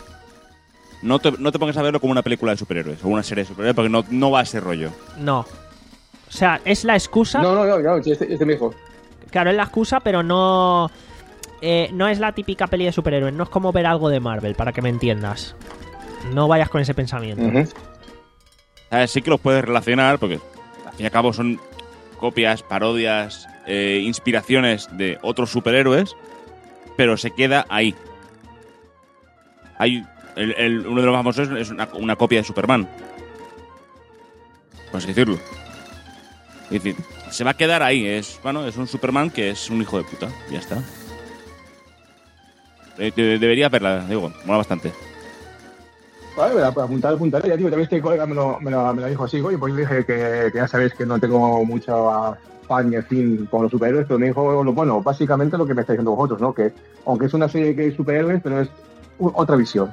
No te, no te pongas a verlo como una película de superhéroes o una serie de superhéroes porque no, no va a ese rollo. No. O sea, es la excusa. No, no, no, no, este, este me dijo. Claro, es la excusa, pero no... eh, no es la típica peli de superhéroes, no es como ver algo de Marvel, para que me entiendas. No vayas con ese pensamiento. Ujú. A ver, sí que los puedes relacionar, porque al fin y al cabo son copias, parodias, eh, inspiraciones de otros superhéroes, pero se queda ahí. Hay el, el, uno de los más famosos es una, una copia de Superman, por así decirlo. Es decir, se va a quedar ahí. Es, bueno, es un Superman que es un hijo de puta. Ya está. De, de, debería verla, digo, mola bastante. Vale, me la puedo apuntar, apuntar. Ya, tío, también este colega me lo, me lo, me lo dijo así, oye, pues yo dije que, que ya sabéis que no tengo mucha fan ni en fin con los superhéroes, pero me dijo, bueno, básicamente lo que me estáis diciendo vosotros, ¿no? Que aunque es una serie que es superhéroes, pero es u- otra visión.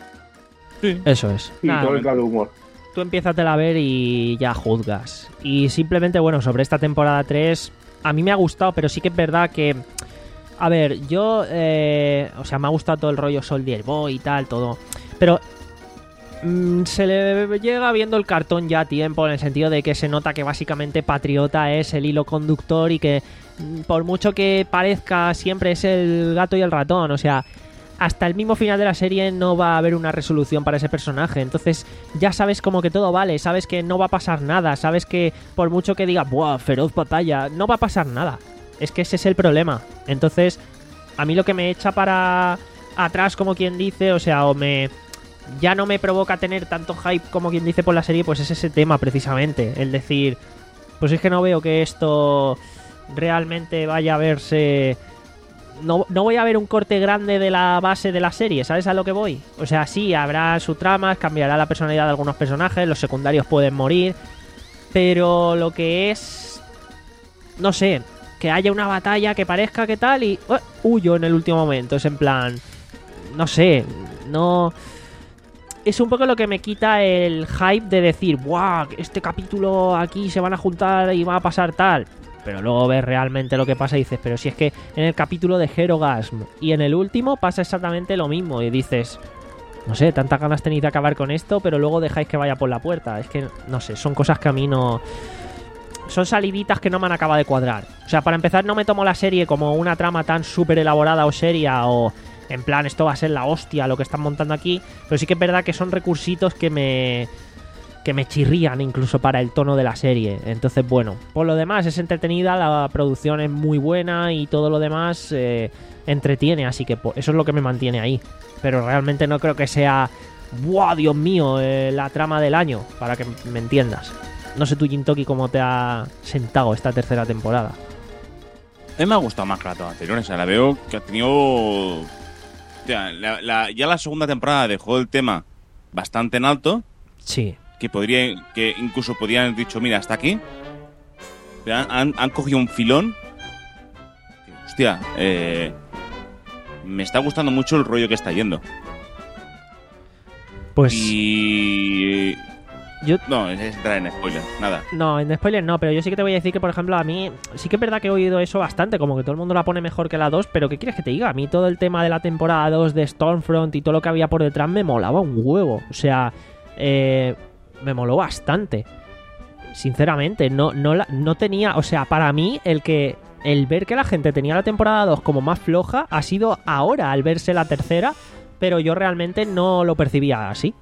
Sí. Eso es. Y Nada, todo el claro de humor. tú empiézatela a ver y ya juzgas. Y simplemente, bueno, sobre esta temporada tres, a mí me ha gustado, pero sí que es verdad que... A ver, yo... Eh, o sea, me ha gustado todo el rollo Soldier Boy y tal, todo. Pero... mm, se le llega viendo el cartón ya a tiempo, en el sentido de que se nota que básicamente Patriota es el hilo conductor y que mm, por mucho que parezca siempre es el gato y el ratón, o sea, hasta el mismo final de la serie no va a haber una resolución para ese personaje, entonces ya sabes como que todo vale, sabes que no va a pasar nada, sabes que por mucho que diga, ¡buah, feroz batalla!, no va a pasar nada, es que ese es el problema. Entonces a mí lo que me echa para atrás, como quien dice, o sea, o me... ya no me provoca tener tanto hype como quien dice por la serie, pues es ese tema precisamente, el decir, pues es que no veo que esto realmente vaya a verse, no, no voy a ver un corte grande de la base de la serie, ¿sabes a lo que voy? O sea, sí, habrá su trama, cambiará la personalidad de algunos personajes, los secundarios pueden morir, pero lo que es, no sé, que haya una batalla que parezca que tal y uh, huyo en el último momento, es en plan, no sé, no... Es un poco lo que me quita el hype de decir, ¡buah! Este capítulo aquí se van a juntar y va a pasar tal. Pero luego ves realmente lo que pasa y dices, pero si es que en el capítulo de Herogasm y en el último pasa exactamente lo mismo. Y dices, no sé, tantas ganas tenéis de acabar con esto, pero luego dejáis que vaya por la puerta. Es que, no sé, son cosas que a mí no... Son saliditas que no me han acabado de cuadrar. O sea, para empezar, no me tomo la serie como una trama tan súper elaborada o seria o... En plan, esto va a ser la hostia lo que están montando aquí. Pero sí que es verdad que son recursitos que me... que me chirrían incluso para el tono de la serie. Entonces, bueno, por lo demás es entretenida, la producción es muy buena y todo lo demás eh, entretiene. Así que pues, eso es lo que me mantiene ahí. Pero realmente no creo que sea... ¡Buah, Dios mío! Eh, la trama del año, para que me entiendas. No sé tú, Jintoki, cómo te ha sentado esta tercera temporada. A mí me ha gustado más que la anterior. O sea, la veo que ha tenido... O sea, la, la, ya la segunda temporada dejó el tema bastante en alto. Sí. Que podría, que incluso podrían haber dicho, mira, hasta aquí. Han, han, han cogido un filón. Que, hostia, eh, me está gustando mucho el rollo que está yendo. Pues... Y... Yo... No, es entrar en spoiler, nada. No, en spoiler no, pero yo sí que te voy a decir que, por ejemplo, a mí sí que es verdad que he oído eso bastante, como que todo el mundo la pone mejor que la dos, pero ¿qué quieres que te diga? A mí todo el tema de la temporada dos de Stormfront y todo lo que había por detrás me molaba un huevo. O sea, eh, me moló bastante. Sinceramente, no, no, la, no tenía... O sea, para mí, el que el ver que la gente tenía la temporada dos como más floja ha sido ahora, al verse la tercera, pero yo realmente no lo percibía así.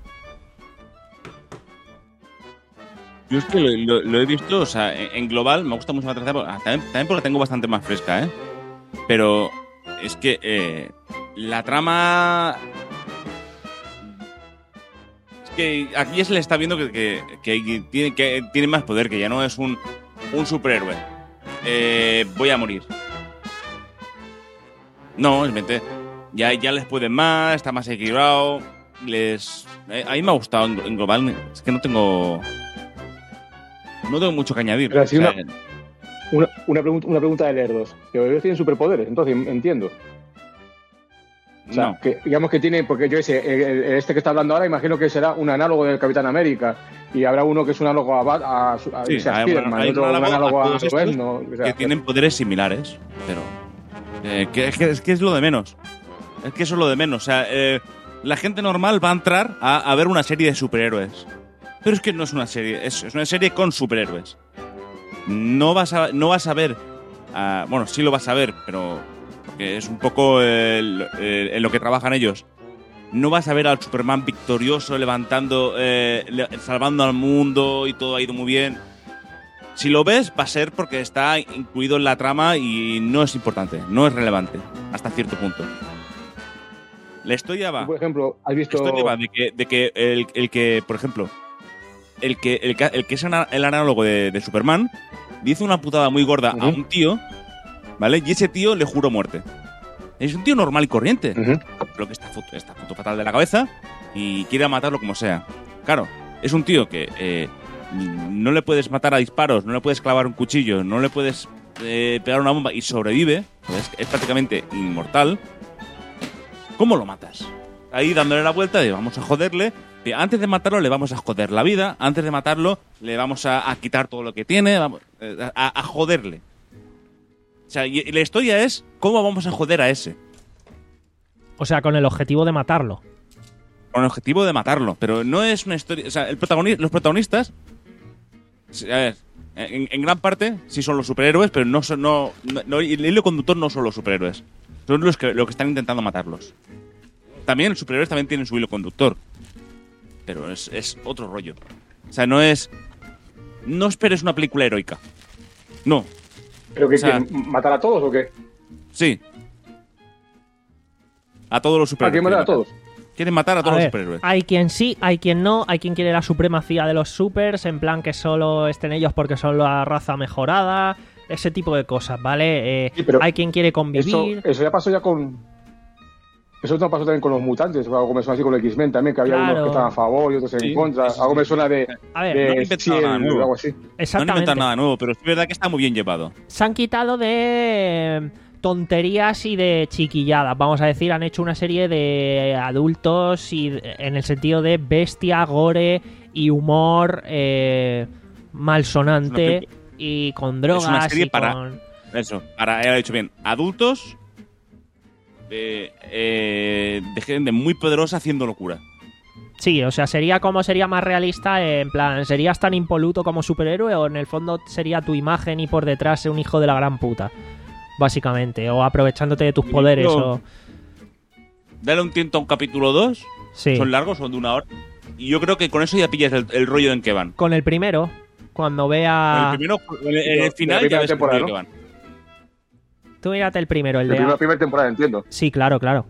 Yo es que lo, lo, lo he visto, o sea, en global me gusta mucho la tercera, también, también porque la tengo bastante más fresca, ¿eh? Pero es que eh, la trama... Es que aquí ya se le está viendo que, que, que, tiene, que tiene más poder, que ya no es un, un superhéroe. Eh, voy a morir. No, realmente ya, ya les pueden más, está más equilibrado. Les... Eh, a mí me ha gustado en, en global, es que no tengo... No tengo mucho que añadir. Pero así o sea, una, una, una, pregunta, una pregunta de nerdos. Que ellos tienen superpoderes, entonces entiendo. O sea, no. que digamos que tiene, porque yo ese, el, el, este que está hablando ahora, imagino que será un análogo del Capitán América. Y habrá uno que es un análogo a, a, a, sí, a Spider-Man, otro un análogo a, a Superman, ¿no? O sea, que tienen poderes similares, pero eh, que, es, que, es que es lo de menos. Es que eso es lo de menos. O sea, eh, la gente normal va a entrar a, a ver una serie de superhéroes. Pero es que no es una serie, es, es una serie con superhéroes. No vas a, no vas a ver, uh, bueno, sí lo vas a ver, pero que es un poco el, el, en lo que trabajan ellos. No vas a ver al Superman victorioso levantando, eh, salvando al mundo y todo ha ido muy bien. Si lo ves, va a ser porque está incluido en la trama y no es importante, no es relevante, hasta cierto punto. La historia va... Por ejemplo, ¿has visto...? La historia va de que, de que el, el que, por ejemplo, el que, el que, el que es el análogo de, de Superman dice una putada muy gorda uh-huh. a un tío, ¿vale? Y ese tío le juró muerte. Es un tío normal y corriente, uh-huh. pero que está, está puto fatal de la cabeza y quiere matarlo como sea. Claro, es un tío que eh, no le puedes matar a disparos, no le puedes clavar un cuchillo, no le puedes eh, pegar una bomba y sobrevive, pues es prácticamente inmortal. ¿Cómo lo matas? Ahí dándole la vuelta de vamos a joderle. Antes de matarlo le vamos a joder la vida. Antes de matarlo le vamos a, a quitar todo lo que tiene. Vamos, a, a joderle. O sea, y la historia es cómo vamos a joder a ese. O sea, con el objetivo de matarlo. Con el objetivo de matarlo. Pero no es una historia... O sea, el protagonista, los protagonistas... A ver, en, en gran parte sí son los superhéroes, pero no son... No, no, el hilo conductor no son los superhéroes. Son los que, los que están intentando matarlos. También los superhéroes también tienen su hilo conductor. Pero es, es otro rollo. O sea, no es... No esperes una película heroica. No. ¿Pero que o sea, quieren matar a todos o qué? Sí. A todos los superhéroes. ¿A quién matar a todos? Quieren matar a todos a ver, los superhéroes. Hay quien sí, hay quien no. Hay quien quiere la supremacía de los supers, en plan que solo estén ellos porque son la raza mejorada. Ese tipo de cosas, ¿vale? Eh, sí, hay quien quiere convivir. Eso, eso ya pasó ya con... Eso no pasó también con los mutantes, o algo me suena así con los X-Men también, que había claro. unos que estaban a favor y otros sí, en contra. Sí, sí, algo me suena de... A ver, de no han inventado nada nuevo. Algo así. Exactamente. No han inventado nada nuevo, pero es verdad que está muy bien llevado. Se han quitado de tonterías y de chiquilladas, vamos a decir. Han hecho una serie de adultos y en el sentido de bestia, gore y humor eh, malsonante y con drogas. Es una serie y para... con... Eso, ahora he dicho bien, adultos... Eh, eh, de gente muy poderosa haciendo locura. Sí, o sea, sería como sería más realista, eh, en plan, ¿serías tan impoluto como superhéroe o en el fondo sería tu imagen y por detrás un hijo de la gran puta? Básicamente, o aprovechándote de tus y poderes no, o... Dale un tiento a un capítulo dos, sí. Son largos, son de una hora, y yo creo que con eso ya pillas el, el rollo en que van. Con el primero, cuando vea... Con el primero, en el, en el final ya ves el rollo, ¿no?, que van. Tú mírate el primero, el, el de... primero, la primera temporada, entiendo. Sí, claro, claro.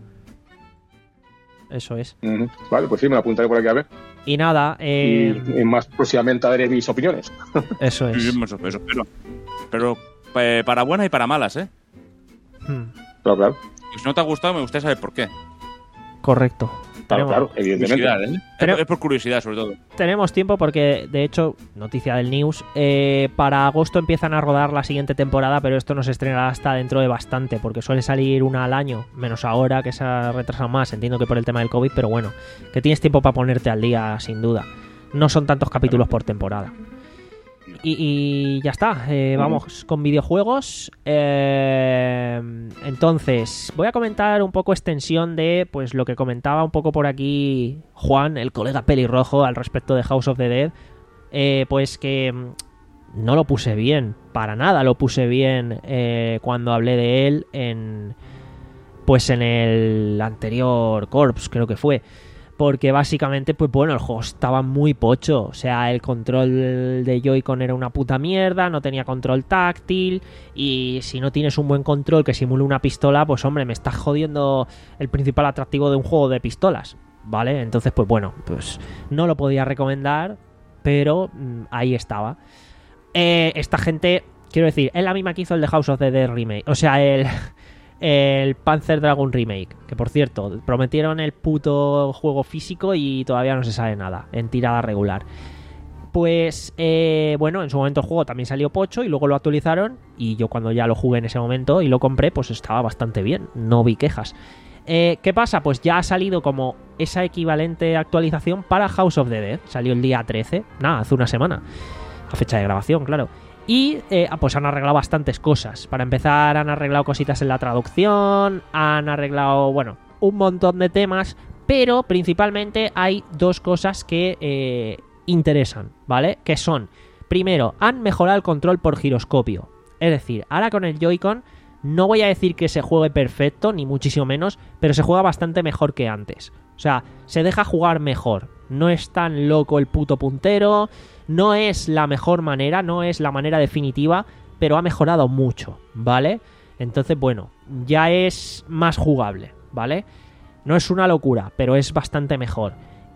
Eso es. Uh-huh. Vale, pues sí, me lo apuntaré por aquí a ver. Y nada, eh... Y, y más próximamente daré mis opiniones. Eso es. Sí, eso, eso, pero, pero eh, para buenas y para malas, ¿eh? Hmm. Claro, claro. Y si no te ha gustado, me gustaría saber por qué. Correcto. Claro, claro, evidentemente. ¿eh? Pero, es por curiosidad, sobre todo. Tenemos tiempo porque, de hecho, noticia del news, eh, para agosto empiezan a rodar la siguiente temporada, pero esto no se estrenará hasta dentro de bastante, porque suele salir una al año, menos ahora, que se ha retrasado más, entiendo que por el tema del COVID, pero bueno, que tienes tiempo para ponerte al día, sin duda. No son tantos capítulos por temporada. Y, y ya está, eh, vamos con videojuegos. Eh, entonces, voy a comentar un poco extensión de pues lo que comentaba un poco por aquí Juan, el colega pelirrojo, al respecto de House of the Dead. Eh, pues que no lo puse bien, para nada lo puse bien eh, cuando hablé de él en pues en el anterior Corps, creo que fue. Porque básicamente, pues bueno, el juego estaba muy pocho. O sea, el control de Joy-Con era una puta mierda, no tenía control táctil. Y si no tienes un buen control que simule una pistola, pues hombre, me estás jodiendo el principal atractivo de un juego de pistolas, ¿vale? Entonces, pues bueno, pues no lo podía recomendar, pero mmm, ahí estaba. Eh, esta gente, quiero decir, es la misma que hizo el de House of the Dead Remake. O sea, el... el Panzer Dragoon Remake, que por cierto, prometieron el puto juego físico y todavía no se sabe nada, en tirada regular. Pues, eh, bueno, en su momento el juego también salió pocho y luego lo actualizaron y yo cuando ya lo jugué en ese momento y lo compré, pues estaba bastante bien, no vi quejas. Eh, ¿Qué pasa? Pues ya ha salido como esa equivalente actualización para House of the Dead, salió el día trece, nada, hace una semana, a fecha de grabación, claro. Y eh, pues han arreglado bastantes cosas. Para empezar, han arreglado cositas en la traducción, han arreglado, bueno, un montón de temas, pero principalmente hay dos cosas que eh, interesan, ¿vale? Que son, primero, han mejorado el control por giroscopio. Es decir, ahora con el Joy-Con No voy a decir que se juegue perfecto, ni muchísimo menos, pero se juega bastante mejor que antes. O sea, se deja jugar mejor. No es tan loco el puto puntero, no es la mejor manera, no es la manera definitiva, pero ha mejorado mucho, ¿vale? Entonces, bueno, ya es más jugable, ¿vale? No es una locura, pero es bastante mejor.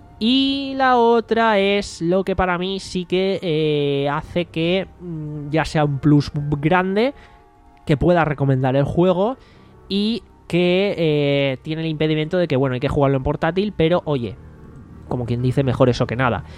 Y la otra es lo que para mí sí que eh, hace que mm, ya sea un plus grande, que pueda recomendar el juego y que eh, tiene el impedimento de que, bueno, hay que jugarlo en portátil, pero oye, como quien dice, mejor eso que nada.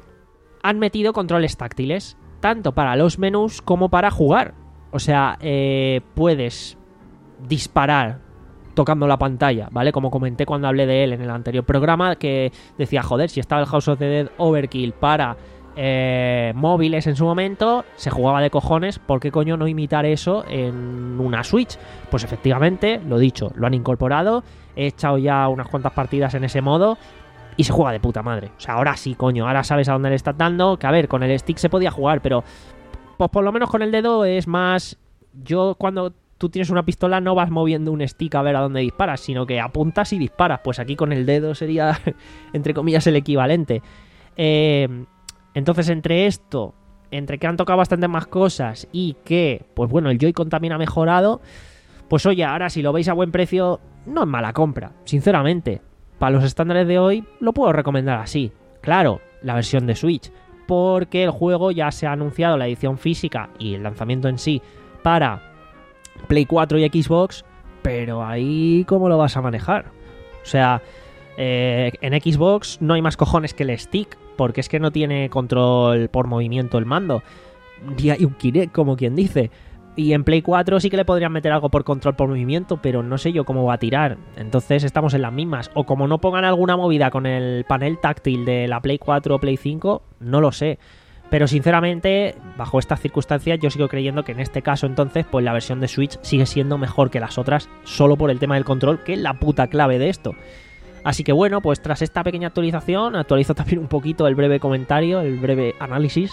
Han metido controles táctiles, tanto para los menús como para jugar. O sea, eh, puedes disparar tocando la pantalla, ¿vale? Como comenté cuando hablé de él en el anterior programa, que decía, joder, si estaba el House of the Dead Overkill para eh, móviles en su momento, se jugaba de cojones, ¿por qué coño no imitar eso en una Switch? Pues efectivamente, lo dicho, lo han incorporado, he echado ya unas cuantas partidas en ese modo y se juega de puta madre. O sea, ahora sí, coño, ahora sabes a dónde le estás dando, que a ver, con el stick se podía jugar, pero pues por lo menos con el dedo es más... Yo cuando tú tienes una pistola no vas moviendo un stick a ver a dónde disparas, sino que apuntas y disparas. Pues aquí con el dedo sería, entre comillas, el equivalente. Eh, entonces, entre esto, entre que han tocado bastante más cosas y que, pues bueno, el Joy-Con también ha mejorado, pues oye, ahora si lo veis a buen precio, no es mala compra, sinceramente. Para los estándares de hoy, lo puedo recomendar así. Claro, la versión de Switch, porque el juego ya se ha anunciado, la edición física y el lanzamiento en sí, para Play cuatro y Xbox, pero ahí ¿cómo lo vas a manejar? O sea, eh, en Xbox no hay más cojones que el stick, porque es que no tiene control por movimiento el mando, y hay un Kinect, como quien dice. Y en Play cuatro sí que le podrían meter algo por control por movimiento, pero no sé yo cómo va a tirar. Entonces estamos en las mismas. O como no pongan alguna movida con el panel táctil de la Play cuatro o Play cinco, no lo sé. Pero sinceramente, bajo estas circunstancias, yo sigo creyendo que en este caso entonces, pues la versión de Switch sigue siendo mejor que las otras, solo por el tema del control, que es la puta clave de esto. Así que bueno, pues tras esta pequeña actualización, actualizo también un poquito el breve comentario, el breve análisis,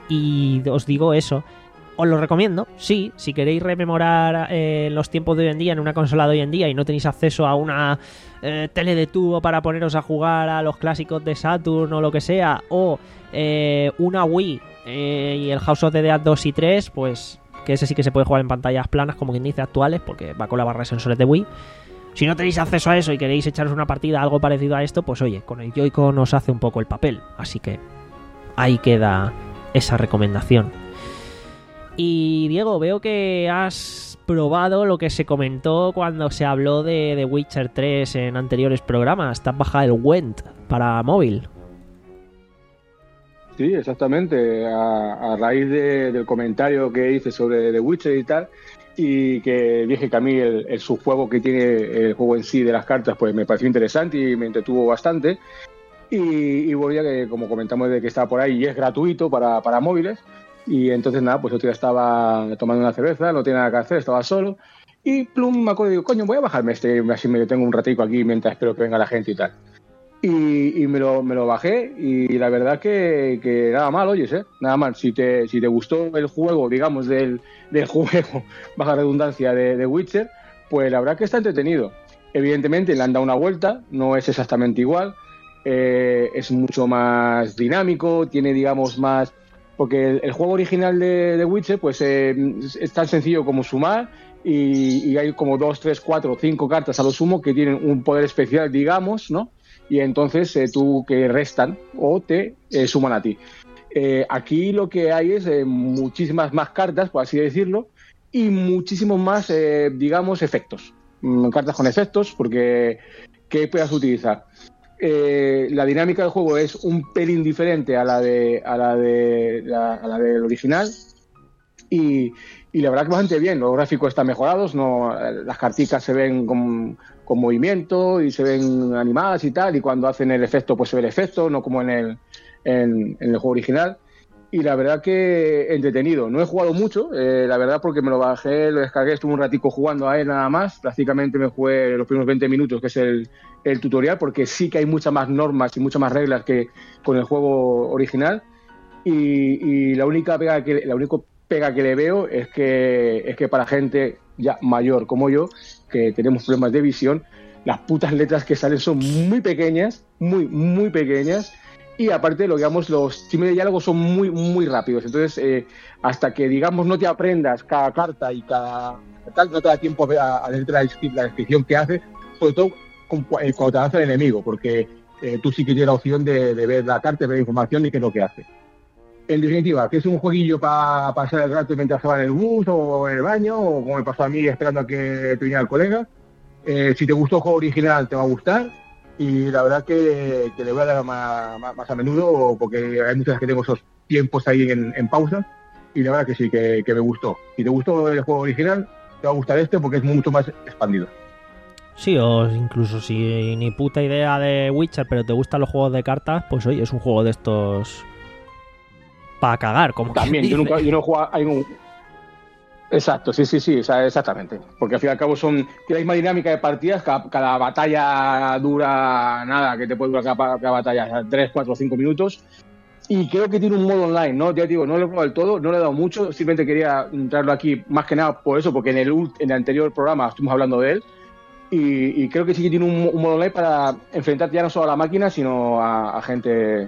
y os digo eso. Os lo recomiendo, sí, si queréis rememorar eh, los tiempos de hoy en día en una consola de hoy en día y no tenéis acceso a una eh, tele de tubo para poneros a jugar a los clásicos de Saturn o lo que sea, o eh, una Wii eh, y el House of the Dead dos y tres, pues que ese sí que se puede jugar en pantallas planas, como quien dice, actuales, porque va con la barra de sensores de Wii. Si no tenéis acceso a eso y queréis echaros una partida algo parecido a esto, pues oye, con el Joy-Con os hace un poco el papel, así que ahí queda esa recomendación. Y Diego, veo que has probado lo que se comentó cuando se habló de The Witcher tres en anteriores programas. Te has bajado el Went para móvil. Sí, exactamente. A, a raíz de, del comentario que hice sobre The Witcher y tal, y que dije que a mí el, el subjuego que tiene el juego en sí de las cartas, pues me pareció interesante y me entretuvo bastante. Y, y bueno, ya que como comentamos de que está por ahí y es gratuito para, para móviles. Y entonces nada, pues otro día estaba tomando una cerveza, no tenía nada que hacer, estaba solo y plum, me acuerdo y digo, coño, voy a bajarme este, así me tengo un ratico aquí mientras espero que venga la gente y tal. Y, y me, lo, me lo bajé y la verdad que, que nada mal, oyes, ¿eh? Nada mal, si te, si te gustó el juego, digamos, del, del juego, baja redundancia, de, de Witcher, pues la verdad que está entretenido. Evidentemente le han dado una vuelta, no es exactamente igual, eh, es mucho más dinámico, tiene, digamos, más... Porque el, el juego original de, de Witcher pues eh, es tan sencillo como sumar y, y hay como dos, tres, cuatro, cinco cartas a lo sumo que tienen un poder especial, digamos, ¿no? Y entonces eh, tú que restan o te eh, suman a ti. Eh, aquí lo que hay es eh, muchísimas más cartas, por así decirlo, y muchísimos más, eh, digamos, efectos. Mm, cartas con efectos, porque ¿qué puedas utilizar? Eh, la dinámica del juego es un pelín diferente a la de a la de la, a la del original y, y la verdad que bastante bien. Los gráficos están mejorados, no, las carticas se ven con, con movimiento y se ven animadas y tal, y cuando hacen el efecto pues se ve el efecto, no como en el en, en el juego original. Y la verdad que entretenido. No he jugado mucho, eh, la verdad, porque me lo bajé, lo descargué, estuve un ratico jugando a él nada más. Prácticamente me jugué los primeros veinte minutos, que es el, el tutorial, porque sí que hay muchas más normas y muchas más reglas que con el juego original. Y, y la única pega que la único pega que le veo es que es que para gente ya mayor como yo, que tenemos problemas de visión, las putas letras que salen son muy pequeñas, muy, muy pequeñas, y aparte, lo digamos, los chismes de diálogo son muy, muy rápidos. Entonces, eh, hasta que, digamos, no te aprendas cada carta y cada tal, no te da tiempo a, a leerte la, la descripción que hace, sobre todo cuando te avanza el enemigo, porque eh, tú sí que tienes la opción de, de ver la carta, de ver la información y qué es lo que hace. En definitiva, que es un jueguillo para pasar el rato mientras se va en el bus o en el baño, o como me pasó a mí esperando a que te viniera el colega. Eh, si te gustó el juego original, te va a gustar. Y la verdad que, que le voy a dar más, más, más a menudo, porque hay muchas que tengo esos tiempos ahí en, en pausa. Y la verdad que sí, que, que me gustó. Si te gustó el juego original, te va a gustar este porque es mucho más expandido. Sí, o incluso si ni puta idea de Witcher, pero te gustan los juegos de cartas, pues oye, es un juego de estos para cagar, como también. Yo nunca, yo no he jugado, hay un... Exacto, sí, sí, sí, o sea, exactamente. Porque al fin y al cabo son tiene la misma dinámica de partidas, cada, cada batalla dura nada, que te puede durar cada, cada batalla tres, cuatro, cinco minutos. Y creo que tiene un modo online, ¿no? Ya te digo, no lo he probado del todo, no le he dado mucho, simplemente quería traerlo aquí más que nada por eso, porque en el, en el anterior programa estuvimos hablando de él. Y, y creo que sí que tiene un, un modo online para enfrentarte ya no solo a la máquina, sino a, a gente...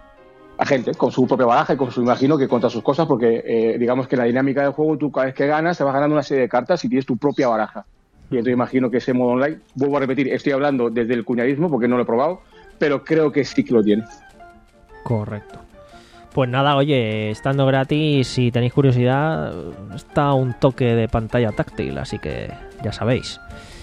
a gente con su propia baraja y con su, imagino que contra sus cosas, porque eh, digamos que la dinámica del juego, tú cada vez que ganas te vas ganando una serie de cartas y tienes tu propia baraja. Y entonces imagino que ese modo online, vuelvo a repetir, estoy hablando desde el cuñadismo porque no lo he probado, pero creo que sí que lo tiene. Correcto. Pues nada, oye, estando gratis, si tenéis curiosidad, está un toque de pantalla táctil, así que ya sabéis.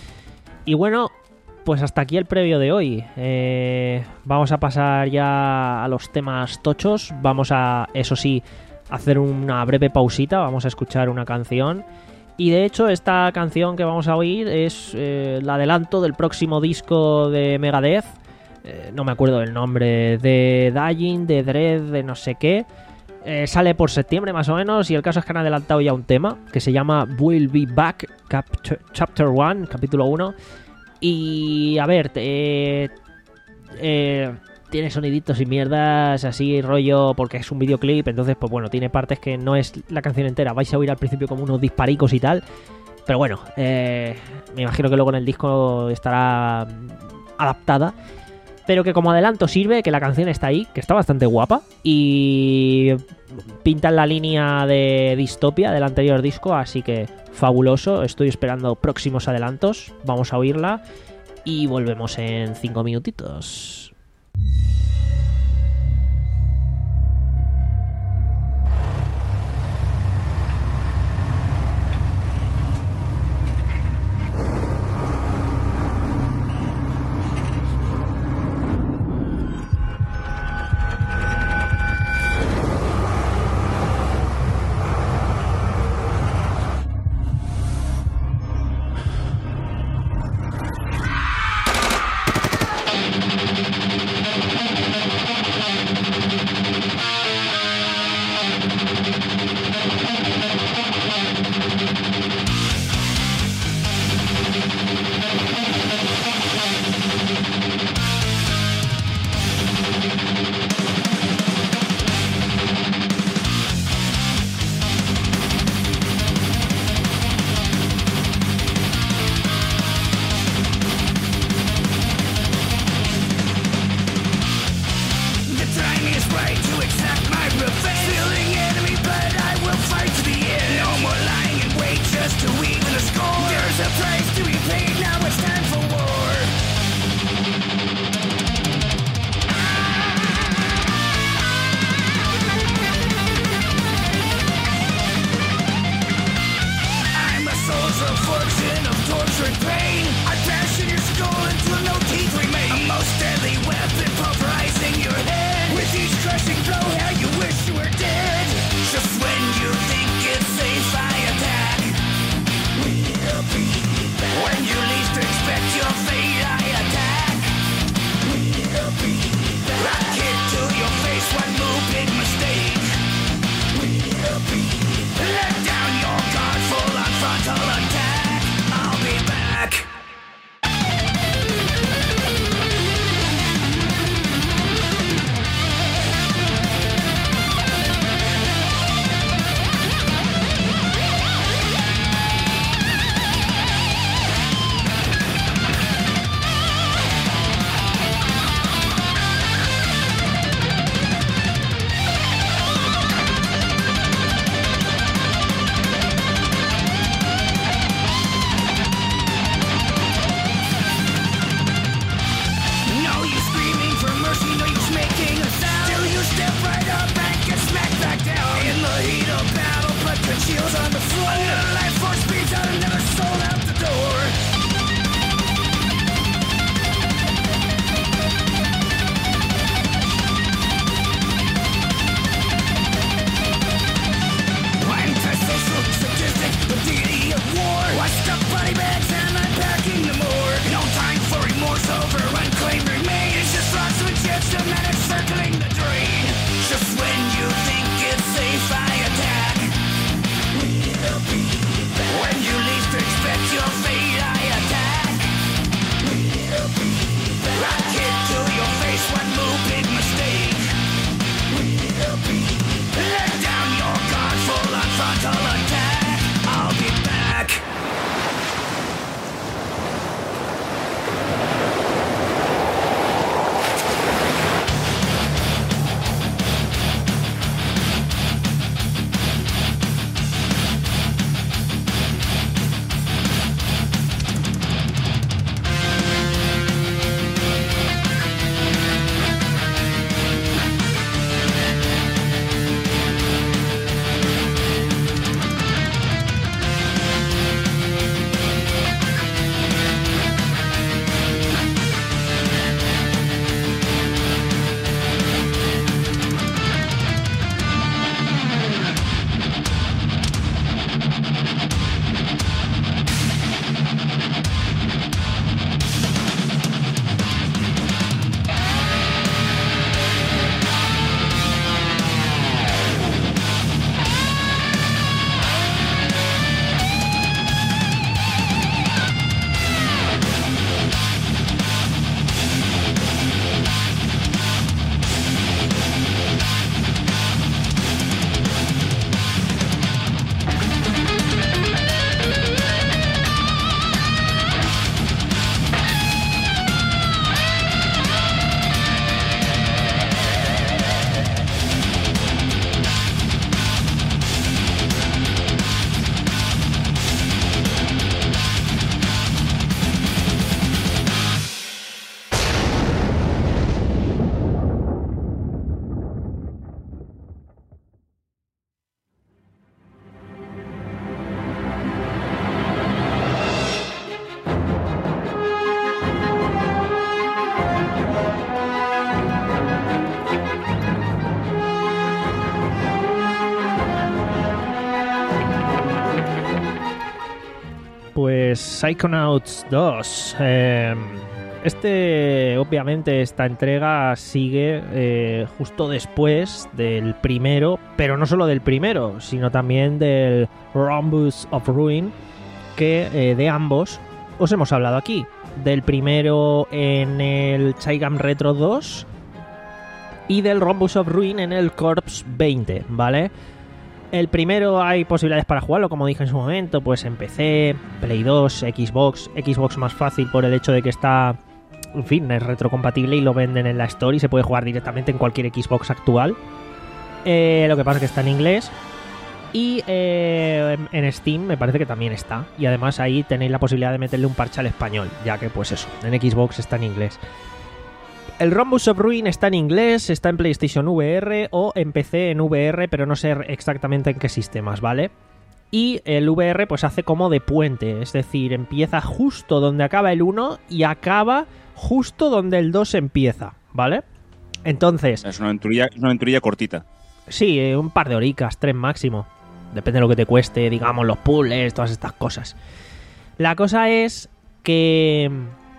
Y bueno, pues hasta aquí el previo de hoy. Eh, vamos a pasar ya a los temas tochos. Vamos a, eso sí, hacer una breve pausita. Vamos a escuchar una canción. Y de hecho, esta canción que vamos a oír es eh, el adelanto del próximo disco de Megadeth. Eh, no me acuerdo del nombre. De Dying, de Dread, de no sé qué. Eh, sale por septiembre más o menos. Y el caso es que han adelantado ya un tema que se llama We'll Be Back, Cap- Chapter uno, capítulo uno. Y a ver, eh, eh, tiene soniditos y mierdas así rollo, porque es un videoclip, entonces pues bueno, tiene partes que no es la canción entera, vais a oír al principio como unos disparicos y tal, pero bueno, eh, me imagino que luego en el disco estará adaptada, pero que como adelanto sirve, que la canción está ahí, que está bastante guapa y pinta en la línea de Dystopia del anterior disco, así que fabuloso. Estoy esperando próximos adelantos, vamos a oírla y volvemos en cinco minutitos. pues Psychonauts dos. Eh, este, obviamente, esta entrega sigue eh, justo después del primero, pero no solo del primero, sino también del Rhombus of Ruin, que eh, de ambos os hemos hablado aquí. Del primero en el Chaigam Retro dos y del Rhombus of Ruin en el Corps veinte, ¿vale? El primero hay posibilidades para jugarlo, como dije en su momento, pues en P C, Play dos, Xbox, Xbox más fácil por el hecho de que está, en fin, es retrocompatible y lo venden en la Store y se puede jugar directamente en cualquier Xbox actual. Eh, lo que pasa es que está en inglés. Y eh, en Steam me parece que también está. Y además ahí tenéis la posibilidad de meterle un parche al español, ya que pues eso, en Xbox está en inglés. El Rhombus of Ruin está en inglés, está en PlayStation V R o en P C en V R, pero no sé exactamente en qué sistemas, ¿vale? Y el V R pues hace como de puente, es decir, empieza justo donde acaba el uno y acaba justo donde el dos empieza, ¿vale? Entonces... Es una aventurilla, una aventurilla cortita. Sí, un par de horicas, tres máximo. Depende de lo que te cueste, digamos, los puzzles, todas estas cosas. La cosa es que,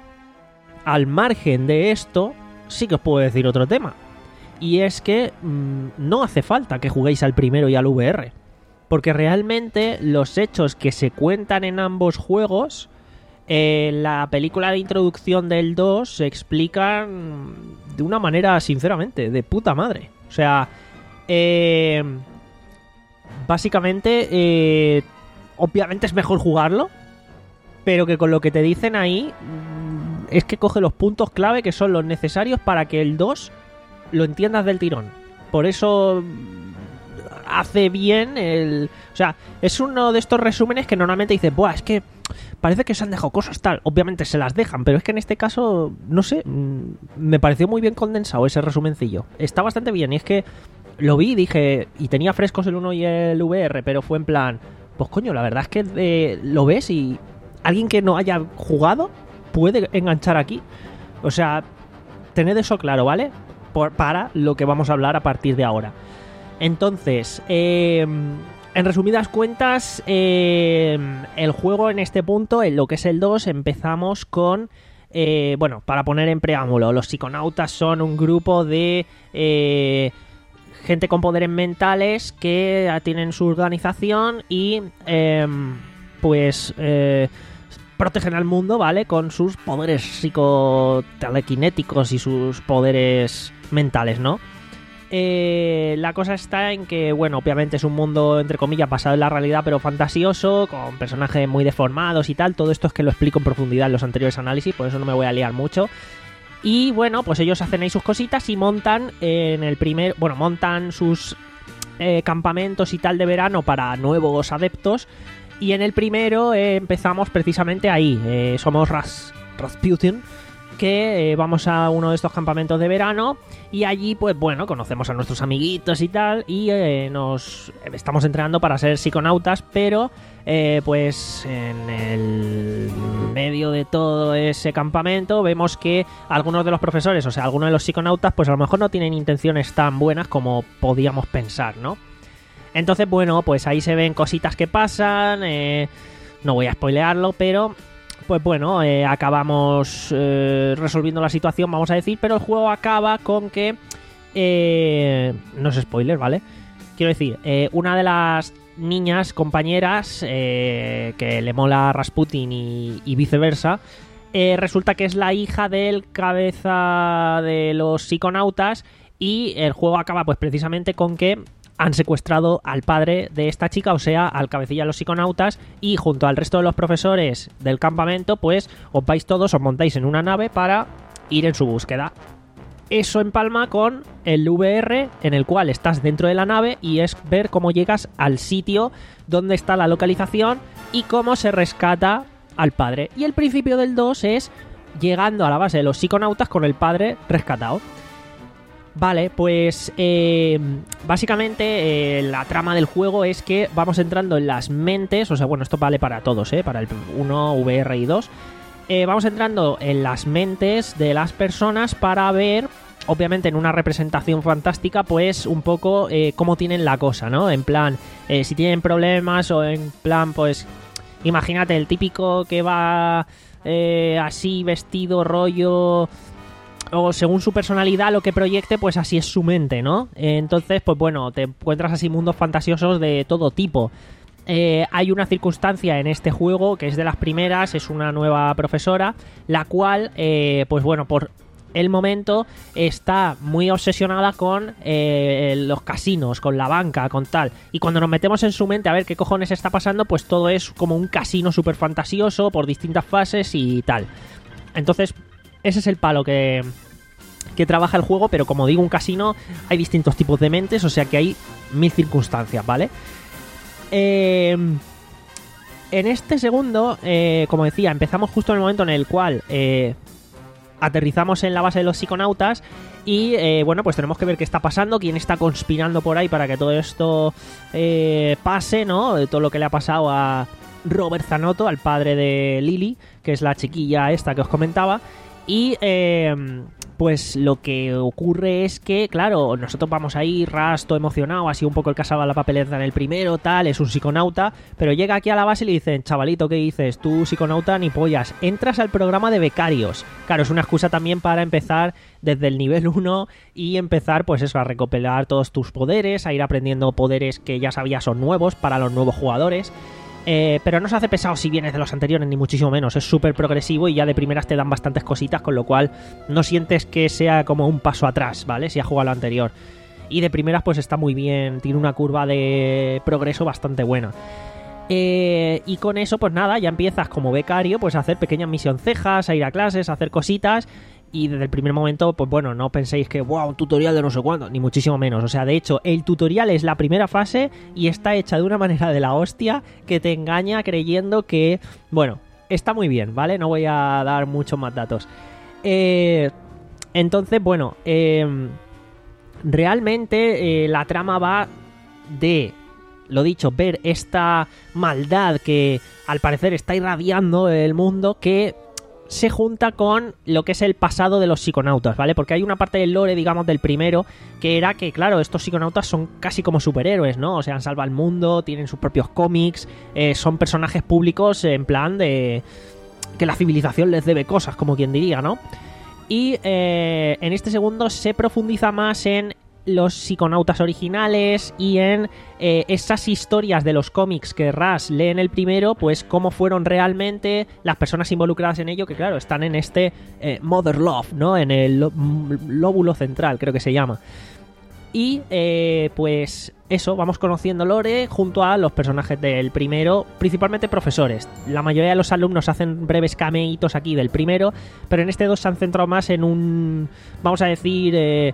al margen de esto, sí que os puedo decir otro tema. Y es que mmm, no hace falta que juguéis al primero y al V R. Porque realmente los hechos que se cuentan en ambos juegos, en eh, la película de introducción del dos, se explican de una manera, sinceramente, de puta madre. O sea... Eh, básicamente, eh, obviamente es mejor jugarlo, pero que con lo que te dicen ahí es que coge los puntos clave que son los necesarios para que el dos lo entiendas del tirón. Por eso hace bien el... O sea, es uno de estos resúmenes que normalmente dices, buah, es que parece que se han dejado cosas tal. Obviamente se las dejan, pero es que en este caso, no sé, me pareció muy bien condensado ese resumencillo. Está bastante bien y es que lo vi y dije, y tenía frescos el uno y el V R, pero fue en plan, pues coño, la verdad es que eh, lo ves y alguien que no haya jugado puede enganchar aquí. O sea, tened eso claro, ¿vale? Por, para lo que vamos a hablar a partir de ahora. Entonces, eh, en resumidas cuentas, eh, el juego en este punto, en lo que es el dos, empezamos con... Eh, bueno, para poner en preámbulo, los psiconautas son un grupo de... Eh, gente con poderes mentales que tienen su organización y eh, pues eh, protegen al mundo, ¿vale? Con sus poderes psicotelequinéticos y sus poderes mentales, ¿no? Eh, la cosa está en que, bueno, obviamente es un mundo, entre comillas, basado en la realidad, pero fantasioso, con personajes muy deformados y tal. Todo esto es que lo explico en profundidad en los anteriores análisis, por eso no me voy a liar mucho. Y bueno, pues ellos hacen ahí sus cositas y montan en el primer... Bueno, montan sus eh, campamentos y tal de verano para nuevos adeptos. Y en el primero eh, empezamos precisamente ahí. Eh, somos Ras, Rasputin, que eh, vamos a uno de estos campamentos de verano. Y allí, pues bueno, conocemos a nuestros amiguitos y tal. Y eh, nos estamos entrenando para ser psiconautas, pero... Eh, pues en el medio de todo ese campamento vemos que algunos de los profesores, o sea, algunos de los psiconautas, pues a lo mejor no tienen intenciones tan buenas como podíamos pensar, ¿no? Entonces, bueno, pues ahí se ven cositas que pasan, eh, no voy a spoilearlo, pero pues bueno, eh, acabamos eh, resolviendo la situación, vamos a decir, pero el juego acaba con que eh, no es spoiler, ¿vale? Quiero decir, eh, una de las niñas, compañeras, eh, que le mola a Rasputin y, y viceversa, eh, resulta que es la hija del cabeza de los psiconautas y el juego acaba pues precisamente con que han secuestrado al padre de esta chica, o sea, al cabecilla de los psiconautas, y junto al resto de los profesores del campamento pues os vais todos, os montáis en una nave para ir en su búsqueda. Eso empalma con el V R en el cual estás dentro de la nave y es ver cómo llegas al sitio donde está la localización y cómo se rescata al padre. Y el principio del dos es llegando a la base de los psiconautas con el padre rescatado. Vale, pues eh, básicamente eh, la trama del juego es que vamos entrando en las mentes, o sea, bueno, esto vale para todos, ¿eh? Para el uno, V R y dos. Eh, vamos entrando en las mentes de las personas para ver, obviamente en una representación fantástica, pues un poco eh, cómo tienen la cosa, ¿no? En plan, eh, si tienen problemas o en plan, pues imagínate, el típico que va eh, así vestido, rollo, o según su personalidad, lo que proyecte, pues así es su mente, ¿no? Eh, entonces, pues bueno, te encuentras así mundos fantasiosos de todo tipo. Eh, hay una circunstancia en este juego que es de las primeras, es una nueva profesora, la cual, eh, pues bueno, por el momento está muy obsesionada con eh, los casinos, con la banca, con tal. Y cuando nos metemos en su mente a ver qué cojones está pasando, pues todo es como un casino súper fantasioso por distintas fases y tal. Entonces, ese es el palo que, que trabaja el juego, pero como digo, un casino, hay distintos tipos de mentes, o sea que hay mil circunstancias, ¿vale? Eh, en este segundo, eh, como decía, empezamos justo en el momento en el cual eh, aterrizamos en la base de los psiconautas y, eh, bueno, pues tenemos que ver qué está pasando, quién está conspirando por ahí para que todo esto eh, pase, ¿no? De todo lo que le ha pasado a Robert Zanotto, al padre de Lily, que es la chiquilla esta que os comentaba. Y eh, pues lo que ocurre es que, claro, nosotros vamos ahí, Ras, todo emocionado, así un poco el que salva la papeleta en el primero, tal, es un psiconauta, pero llega aquí a la base y le dicen, chavalito, ¿qué dices? Tú, psiconauta, ni pollas, entras al programa de becarios. Claro, es una excusa también para empezar desde el nivel uno y empezar, pues eso, a recopilar todos tus poderes, a ir aprendiendo poderes que ya sabías son nuevos para los nuevos jugadores. Eh, pero no se hace pesado si vienes de los anteriores, ni muchísimo menos. Es súper progresivo y ya de primeras te dan bastantes cositas, con lo cual no sientes que sea como un paso atrás, ¿vale? Si has jugado lo anterior. Y de primeras pues está muy bien, tiene una curva de progreso bastante buena. Eh, y con eso pues nada, ya empiezas como becario pues a hacer pequeñas misioncejas, a ir a clases, a hacer cositas. Y desde el primer momento, pues bueno, no penséis que, wow, un tutorial de no sé cuándo, ni muchísimo menos. O sea, de hecho, el tutorial es la primera fase y está hecha de una manera de la hostia que te engaña creyendo que, bueno, está muy bien, ¿vale? No voy a dar muchos más datos. Eh, entonces, bueno, eh, realmente eh, la trama va de, lo dicho, ver esta maldad que al parecer está irradiando el mundo, que se junta con lo que es el pasado de los psiconautas, ¿vale? Porque hay una parte del lore, digamos, del primero, que era que, claro, estos psiconautas son casi como superhéroes, ¿no? O sea, han salvado el mundo, tienen sus propios cómics, eh, son personajes públicos en plan de que la civilización les debe cosas, como quien diría, ¿no? Y eh, en este segundo se profundiza más en los psiconautas originales y en eh, esas historias de los cómics que Ras lee en el primero, pues cómo fueron realmente las personas involucradas en ello, que claro, están en este eh, Mother Love, ¿no? En el lo- lóbulo central, creo que se llama. Y eh, pues eso, vamos conociendo lore junto a los personajes del primero, principalmente profesores. La mayoría de los alumnos hacen breves cameitos aquí del primero, pero en este dos se han centrado más en un, vamos a decir, eh,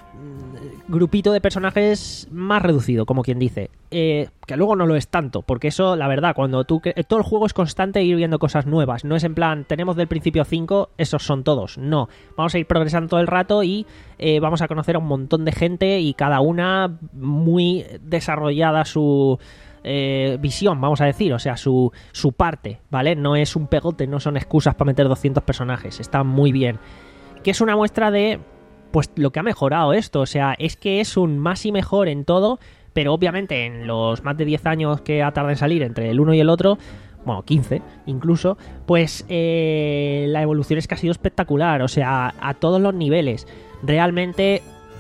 grupito de personajes más reducido, como quien dice, eh, que luego no lo es tanto, porque eso, la verdad, cuando tú, todo el juego es constante ir viendo cosas nuevas, no es en plan, tenemos del principio cinco, esos son todos, no, vamos a ir progresando todo el rato y eh, vamos a conocer a un montón de gente y cada una muy desarrollada su eh, visión, vamos a decir, o sea, su, su parte, ¿vale? No es un pegote, no son excusas para meter doscientos personajes, está muy bien, que es una muestra de pues lo que ha mejorado esto, o sea, es que es un más y mejor en todo, pero obviamente en los más de diez años que ha tardado en salir entre el uno y el otro, bueno, quince incluso, pues eh, la evolución es que ha sido espectacular, o sea, a todos los niveles. Realmente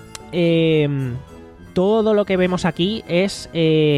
eh, todo lo que vemos aquí es eh,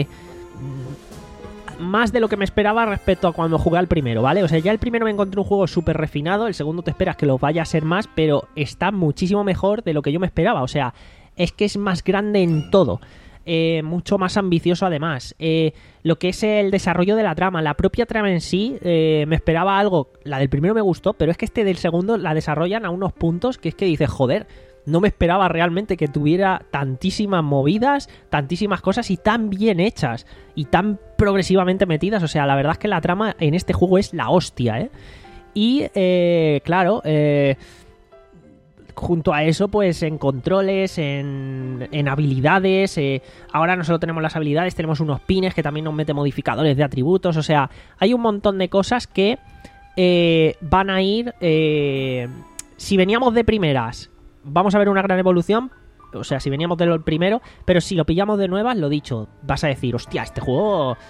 más de lo que me esperaba respecto a cuando jugué al primero, ¿vale? O sea, ya el primero me encontré un juego súper refinado, el segundo te esperas que lo vaya a ser más, pero está muchísimo mejor de lo que yo me esperaba, o sea, es que es más grande en todo. Eh, mucho más ambicioso además. Eh, lo que es el desarrollo de la trama, la propia trama en sí, eh, me esperaba algo, la del primero me gustó, pero es que este del segundo la desarrollan a unos puntos que es que dices, joder, no me esperaba realmente que tuviera tantísimas movidas, tantísimas cosas y tan bien hechas y tan progresivamente metidas. O sea, la verdad es que la trama en este juego es la hostia, ¿eh? Y, eh, claro, eh, junto a eso, pues en controles, en, en habilidades, eh, ahora no solo tenemos las habilidades, tenemos unos pines que también nos mete modificadores de atributos. O sea, hay un montón de cosas que eh, van a ir... Eh, si veníamos de primeras, vamos a ver una gran evolución, o sea, si veníamos del primero, pero si lo pillamos de nuevas, lo dicho, vas a decir, hostia, este juego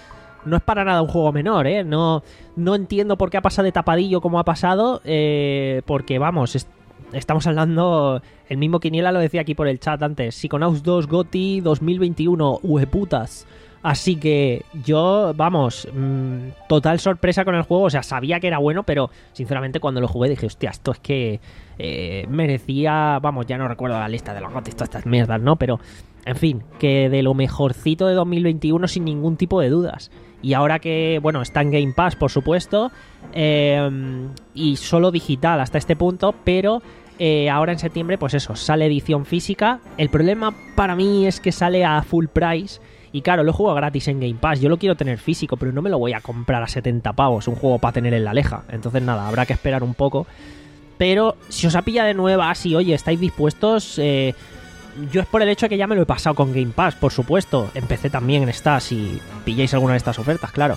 no es para nada un juego menor, ¿eh? No, no entiendo por qué ha pasado de tapadillo como ha pasado, eh, porque vamos, es, estamos hablando, el mismo Quiniela lo decía aquí por el chat antes, Psychonauts dos G O T Y dos mil veintiuno, hueputas. Así que yo, vamos, mmm, total sorpresa con el juego. O sea, sabía que era bueno, pero sinceramente cuando lo jugué dije, hostia, esto es que eh, merecía... Vamos, ya no recuerdo la lista de los G O T Y, todas estas mierdas, ¿no? Pero, en fin, que de lo mejorcito de dos mil veintiuno sin ningún tipo de dudas. Y ahora que, bueno, está en Game Pass, por supuesto, eh, y solo digital hasta este punto, pero... Eh, ahora en septiembre, pues eso, sale edición física. El problema para mí es que sale a full price. Y claro, lo juego gratis en Game Pass. Yo lo quiero tener físico, pero no me lo voy a comprar a setenta pavos. Un juego para tener en la leja. Entonces nada, habrá que esperar un poco. Pero si os ha pillado de nuevas y oye, estáis dispuestos... Eh, yo es por el hecho de que ya me lo he pasado con Game Pass, por supuesto. Empecé también en esta, si pilláis alguna de estas ofertas, claro.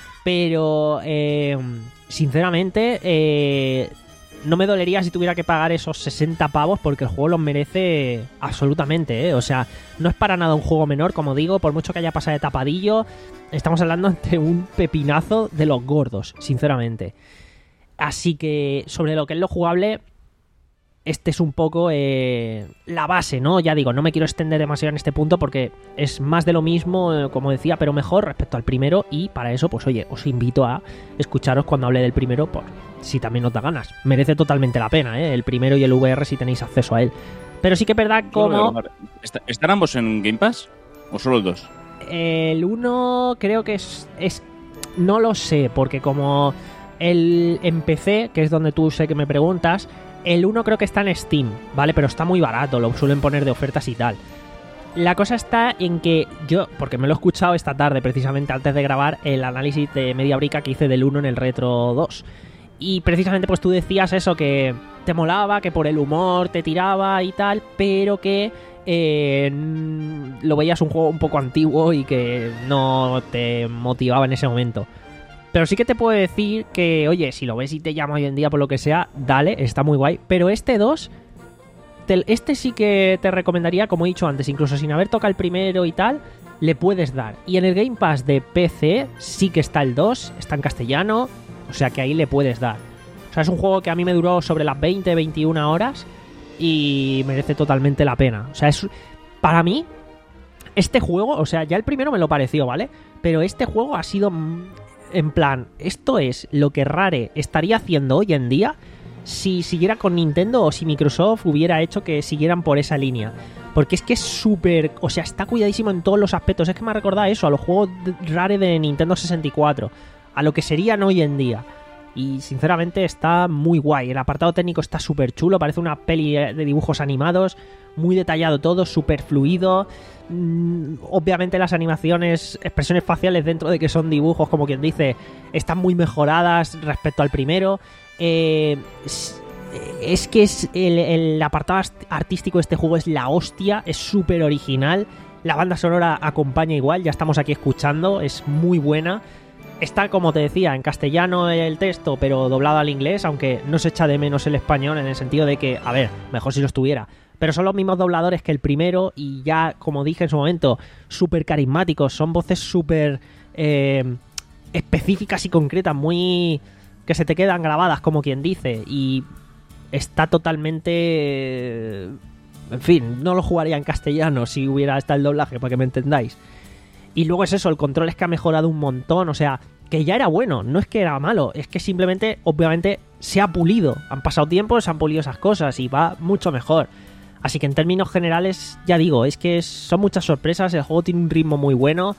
Pero, eh, sinceramente... Eh, no me dolería si tuviera que pagar esos sesenta pavos porque el juego los merece absolutamente, ¿eh? O sea, no es para nada un juego menor, como digo, por mucho que haya pasado de tapadillo, estamos hablando de un pepinazo de los gordos, sinceramente. Así que, sobre lo que es lo jugable, este es un poco eh, la base, ¿no? Ya digo, no me quiero extender demasiado en este punto porque es más de lo mismo, eh, como decía, pero mejor respecto al primero y para eso, pues oye, os invito a escucharos cuando hable del primero por si también os da ganas. Merece totalmente la pena, ¿eh? El primero y el V R si tenéis acceso a él. Pero sí que es verdad como... ¿Están ambos en Game Pass o solo el dos? El uno creo que es... es no lo sé, porque como el en P C, que es donde tú sé que me preguntas... El uno creo que está en Steam, ¿vale? Pero está muy barato, lo suelen poner de ofertas y tal. La cosa está en que yo, porque me lo he escuchado esta tarde precisamente antes de grabar el análisis de media brica que hice del uno en el Retro dos. Y precisamente pues tú decías eso, que te molaba, que por el humor te tiraba y tal, pero que eh, lo veías un juego un poco antiguo y que no te motivaba en ese momento. Pero sí que te puedo decir que, oye, si lo ves y te llama hoy en día por lo que sea, dale, está muy guay. Pero este dos, te, este sí que te recomendaría, como he dicho antes, incluso sin haber tocado el primero y tal, le puedes dar. Y en el Game Pass de P C sí que está el dos, está en castellano, o sea que ahí le puedes dar. O sea, es un juego que a mí me duró sobre las veinte, veintiuna horas y merece totalmente la pena. O sea, es para mí, este juego, o sea, ya el primero me lo pareció, ¿vale? Pero este juego ha sido... En plan, esto es lo que Rare estaría haciendo hoy en día si siguiera con Nintendo o si Microsoft hubiera hecho que siguieran por esa línea. Porque es que es súper... O sea, está cuidadísimo en todos los aspectos. Es que me ha recordado eso, a los juegos Rare de Nintendo sesenta y cuatro. A lo que serían hoy en día. Y sinceramente está muy guay. El apartado técnico está súper chulo. Parece una peli de dibujos animados. Muy detallado todo, súper fluido. Mm, obviamente las animaciones, expresiones faciales dentro de que son dibujos, como quien dice, están muy mejoradas respecto al primero. Eh, es, es que es el, el apartado artístico de este juego es la hostia. Es súper original. La banda sonora acompaña igual. Ya estamos aquí escuchando. Es muy buena. Está, como te decía, en castellano el texto, pero doblado al inglés, aunque no se echa de menos el español en el sentido de que, a ver, mejor si lo estuviera. Pero son los mismos dobladores que el primero y ya, como dije en su momento, súper carismáticos. Son voces súper eh, específicas y concretas, muy... que se te quedan grabadas, como quien dice. Y está totalmente... En fin, no lo jugaría en castellano si hubiera hasta el doblaje, para que me entendáis. Y luego es eso, el control es que ha mejorado un montón, o sea, que ya era bueno, no es que era malo, es que simplemente, obviamente, se ha pulido. Han pasado tiempo, se han pulido esas cosas y va mucho mejor. Así que en términos generales, ya digo, es que son muchas sorpresas, el juego tiene un ritmo muy bueno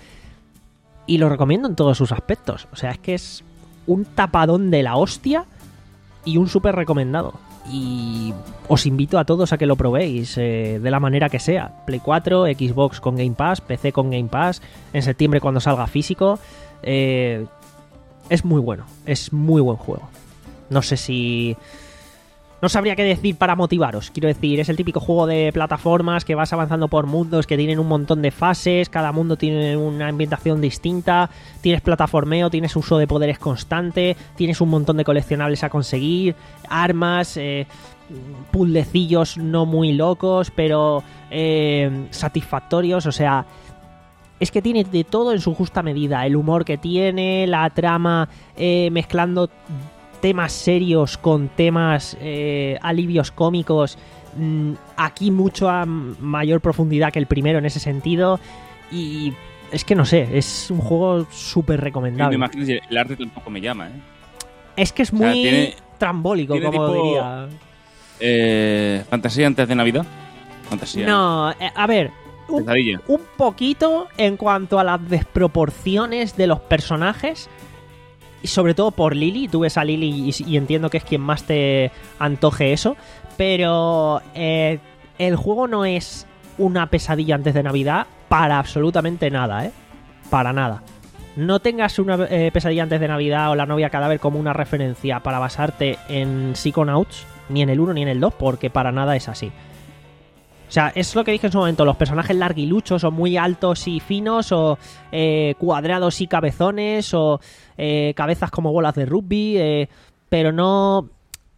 y lo recomiendo en todos sus aspectos. O sea, es que es un tapadón de la hostia y un súper recomendado. Y os invito a todos a que lo probéis eh, de la manera que sea. Play cuatro, Xbox con Game Pass, P C con Game Pass, en septiembre cuando salga físico. Eh, es muy bueno, es muy buen juego. No sé si... No sabría qué decir para motivaros. Quiero decir, es el típico juego de plataformas que vas avanzando por mundos que tienen un montón de fases, cada mundo tiene una ambientación distinta, tienes plataformeo, tienes uso de poderes constante, tienes un montón de coleccionables a conseguir, armas, eh, puzzlecillos no muy locos, pero eh, satisfactorios. O sea, es que tiene de todo en su justa medida. El humor que tiene, la trama, eh, mezclando temas serios con temas eh, alivios cómicos. Mm, aquí mucho a mayor profundidad que el primero en ese sentido. Y es que no sé, es un juego súper recomendable. Me imagino que el arte tampoco me llama, ¿eh? Es que es muy o sea, tiene, trambólico, tiene como tipo, diría. Eh, ¿Fantasía antes de Navidad? Fantasía. No, eh, a ver, un, un poquito en cuanto a las desproporciones de los personajes. Y sobre todo por Lily. Tú ves a Lily y, y entiendo que es quien más te antoje eso. Pero eh, el juego no es una pesadilla antes de Navidad para absolutamente nada, ¿eh? Para nada. No tengas una eh, pesadilla antes de Navidad o La novia cadáver como una referencia para basarte en Psychonauts, ni en el uno ni en el dos, porque para nada es así. O sea, es lo que dije en su momento, los personajes larguiluchos o muy altos y finos, o eh, cuadrados y cabezones, o eh, cabezas como bolas de rugby, eh, pero no...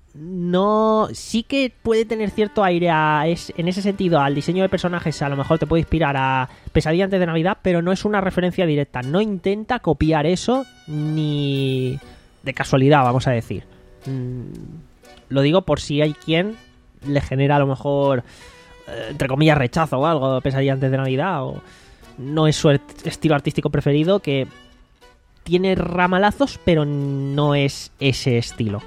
No, sí que puede tener cierto aire a, es, en ese sentido al diseño de personajes. A lo mejor te puede inspirar a Pesadilla antes de Navidad, pero no es una referencia directa. No intenta copiar eso ni de casualidad, vamos a decir. Mm, lo digo por si hay quien le genera a lo mejor eh, entre comillas rechazo o algo Pesadilla antes de Navidad, o no es su estilo artístico preferido, que tiene ramalazos pero no es ese estilo.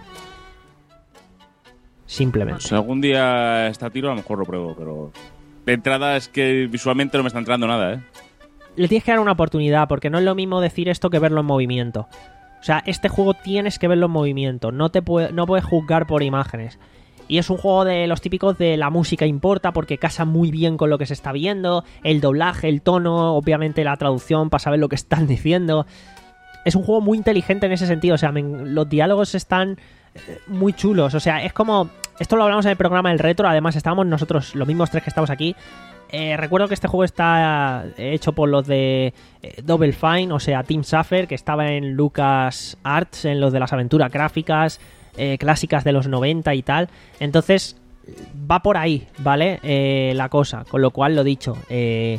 Simplemente. Si algún día está a tiro, a lo mejor lo pruebo, pero de entrada es que visualmente no me está entrando nada, ¿eh? Le tienes que dar una oportunidad, porque no es lo mismo decir esto que verlo en movimiento. O sea, este juego tienes que verlo en movimiento, no te puede, no puedes juzgar por imágenes. Y es un juego de los típicos de la música importa, porque casa muy bien con lo que se está viendo, el doblaje, el tono, obviamente la traducción para saber lo que están diciendo. Es un juego muy inteligente en ese sentido, o sea, me, los diálogos están muy chulos, o sea, es como... Esto lo hablamos en el programa del retro, además estábamos nosotros, los mismos tres que estamos aquí. Eh, recuerdo que este juego está hecho por los de eh, Double Fine, o sea, Team Suffer, que estaba en Lucas Arts, en los de las aventuras gráficas eh, clásicas de los noventa y tal. Entonces, va por ahí, ¿vale? Eh, la cosa, con lo cual, lo dicho, eh,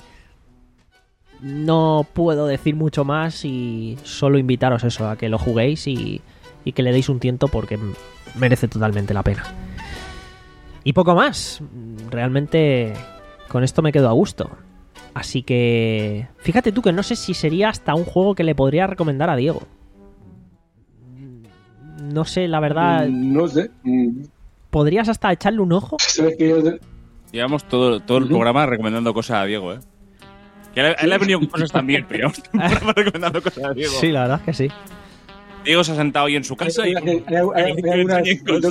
no puedo decir mucho más y solo invitaros eso, a que lo juguéis y, y que le deis un tiento porque merece totalmente la pena. Y poco más. Realmente con esto me quedo a gusto. Así que... Fíjate tú que no sé si sería hasta un juego que le podría recomendar a Diego. No sé, la verdad... No sé. ¿Podrías hasta echarle un ojo? ¿Sabes que yo... Llevamos todo, todo el programa recomendando cosas a Diego, ¿eh? Que a él le han venido cosas también, pero llevamos todo el programa recomendando cosas a Diego. Sí, la verdad es que sí. Diego se ha sentado hoy en su casa y... Hay, hay, hay, hay algunas,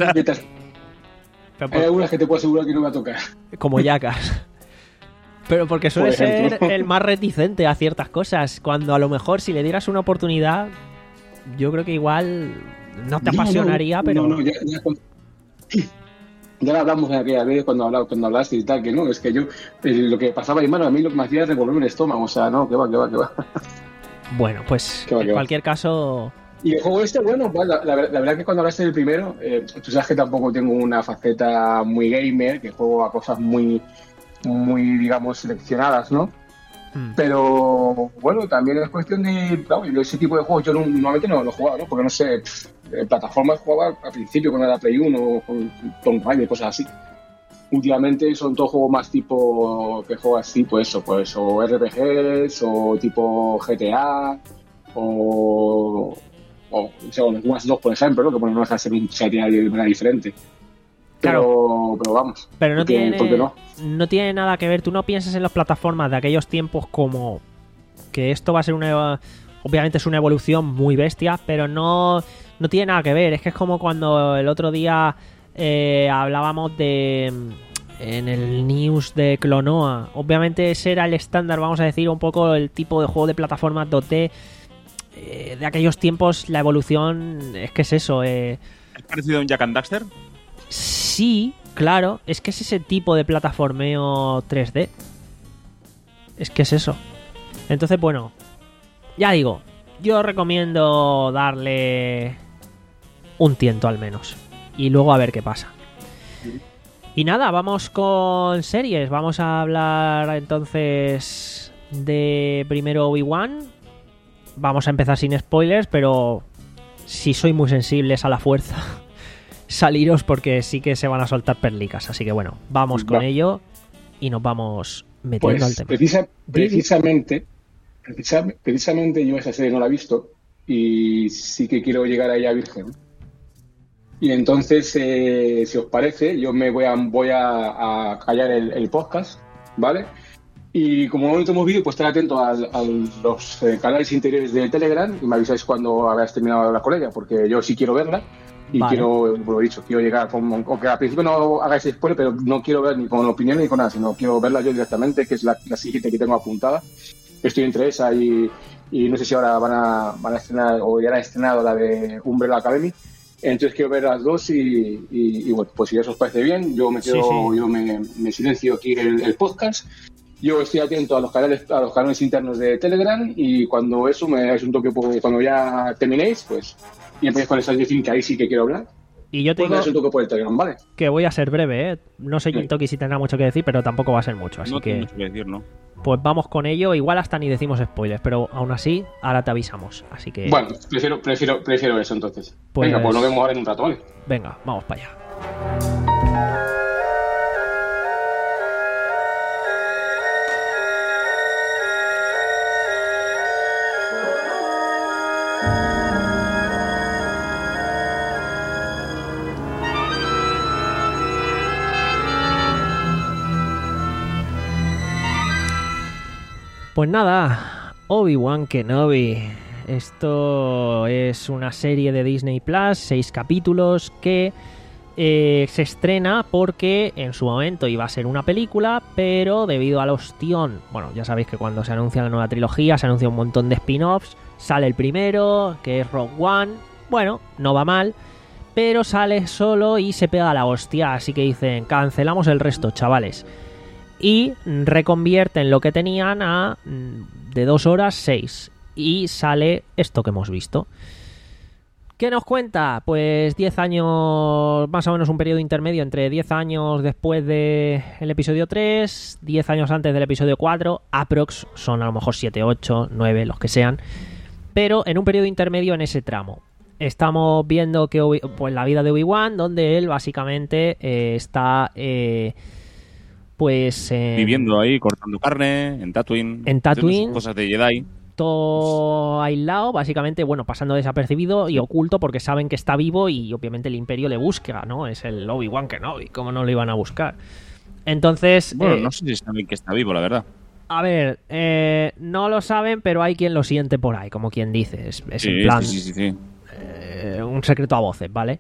hay algunas que te puedo asegurar que no va a tocar. Como Yacas. Pero porque suele ser el más reticente a ciertas cosas. Cuando a lo mejor si le dieras una oportunidad, yo creo que igual no te no, apasionaría, no, pero... No, no, ya, ya, ya lo hablamos en aquella vez cuando, hablaba, cuando hablaste y tal, que no, es que yo, lo que pasaba en mano, a mí lo que me hacía es revolverme el estómago, o sea, no, que va, que va, que va. Bueno, pues va, en cualquier va. caso... Y el juego este, bueno, pues, la, la, la verdad que cuando hablaste del primero, eh, tú sabes que tampoco tengo una faceta muy gamer, que juego a cosas muy, muy digamos, seleccionadas, ¿no? Mm. Pero, bueno, también es cuestión de, claro, ese tipo de juegos yo no, normalmente no lo jugaba, ¿no? Porque, no sé, pff, en plataformas jugaba al principio cuando era Play uno, con Tomb Raider, cosas así. Últimamente son todos juegos más tipo, que juegas tipo eso, pues, o R P Gs, o tipo G T A, o... o, o sea, los Watch dos, por ejemplo, ¿no? Que bueno, no deja de ser un G T A de manera diferente. Pero, claro, pero vamos. Pero no, porque, tiene, ¿por qué no? no tiene nada que ver. Tú no piensas en las plataformas de aquellos tiempos como que esto va a ser una... Obviamente es una evolución muy bestia, pero no, no tiene nada que ver. Es que es como cuando el otro día eh, hablábamos de... En el news de Clonoa. Obviamente ese era el estándar, vamos a decir, un poco el tipo de juego de plataformas dos D eh, de aquellos tiempos. La evolución es que es eso. Eh... ¿Es parecido a un Jak and Daxter? Sí, claro. Es que es ese tipo de plataformeo tres D. Es que es eso. Entonces, bueno, ya digo, yo recomiendo darle un tiento al menos. Y luego a ver qué pasa. Y nada, vamos con series. Vamos a hablar entonces de primero Obi-Wan. Vamos a empezar sin spoilers, pero si sois muy sensibles a la fuerza, saliros porque sí que se van a soltar perlicas. Así que bueno, vamos con Va. ello y nos vamos metiendo pues, al tema. Precisa, precisamente, precisa, precisamente yo esa serie no la he visto y sí que quiero llegar a ella virgen. Y entonces, eh, si os parece, yo me voy a, voy a, a callar el, el podcast, ¿vale? Y como no tenemos vídeo, pues estar atento a, a los eh, canales interiores de Telegram y me avisáis cuando hagáis terminado de hablar con ella, porque yo sí quiero verla y vale. quiero, como he dicho, quiero llegar, con, aunque al principio no hagáis spoiler, pero no quiero ver ni con opinión ni con nada, sino quiero verla yo directamente, que es la, la siguiente que tengo apuntada. Estoy entre esa y, y no sé si ahora van a, van a estrenar o ya han estrenado la de Umbrella Academy. Entonces quiero ver las dos y, y, y bueno, pues si eso os parece bien, yo me quedo, sí, sí. yo me, me silencio aquí el, el podcast. Yo estoy atento a los canales, a los canales internos de Telegram y cuando eso me dais un toque, cuando ya terminéis, pues y empecéis con esa dirección que ahí sí que quiero hablar. Y yo te pues digo me un toque por el Telegram, ¿vale? Que voy a ser breve, ¿eh? No sé, Toki, si tendrá mucho que decir, pero tampoco va a ser mucho, así no que... No mucho que decir, ¿no? Pues vamos con ello, igual hasta ni decimos spoilers, pero aún así, ahora te avisamos, así que... Bueno, prefiero, prefiero, prefiero eso entonces. Pues... Venga, pues nos vemos ahora en un rato, ¿vale? Venga, vamos para allá. Pues nada, Obi-Wan Kenobi. Esto es una serie de Disney Plus, seis capítulos que eh, se estrena porque en su momento iba a ser una película, pero debido al ostión, bueno, ya sabéis que cuando se anuncia la nueva trilogía se anuncia un montón de spin-offs, sale el primero, que es Rogue One, bueno, no va mal, pero sale solo y se pega la hostia, así que dicen, cancelamos el resto, chavales. Y reconvierten lo que tenían a de dos horas seis. Y sale esto que hemos visto. ¿Qué nos cuenta? Pues diez años, más o menos un periodo intermedio entre diez años después del episodio tres, diez años antes del episodio cuatro, aprox, son a lo mejor siete, ocho, nueve, los que sean. Pero en un periodo intermedio en ese tramo. Estamos viendo que pues la vida de Obi-Wan, donde él básicamente eh, está... Eh, Pues eh, viviendo ahí, cortando carne, en Tatooine. En Tatooine. Cosas de Jedi. Todo aislado, básicamente, bueno, pasando desapercibido y oculto porque saben que está vivo y obviamente el Imperio le busca, ¿no? Es el Obi-Wan Kenobi, ¿cómo no lo iban a buscar? Entonces... Bueno, eh, no sé si saben que está vivo, la verdad. A ver, eh, no lo saben, pero hay quien lo siente por ahí, como quien dice. Es, es sí, en plan... Sí, sí, sí, sí. Eh, un secreto a voces, ¿vale?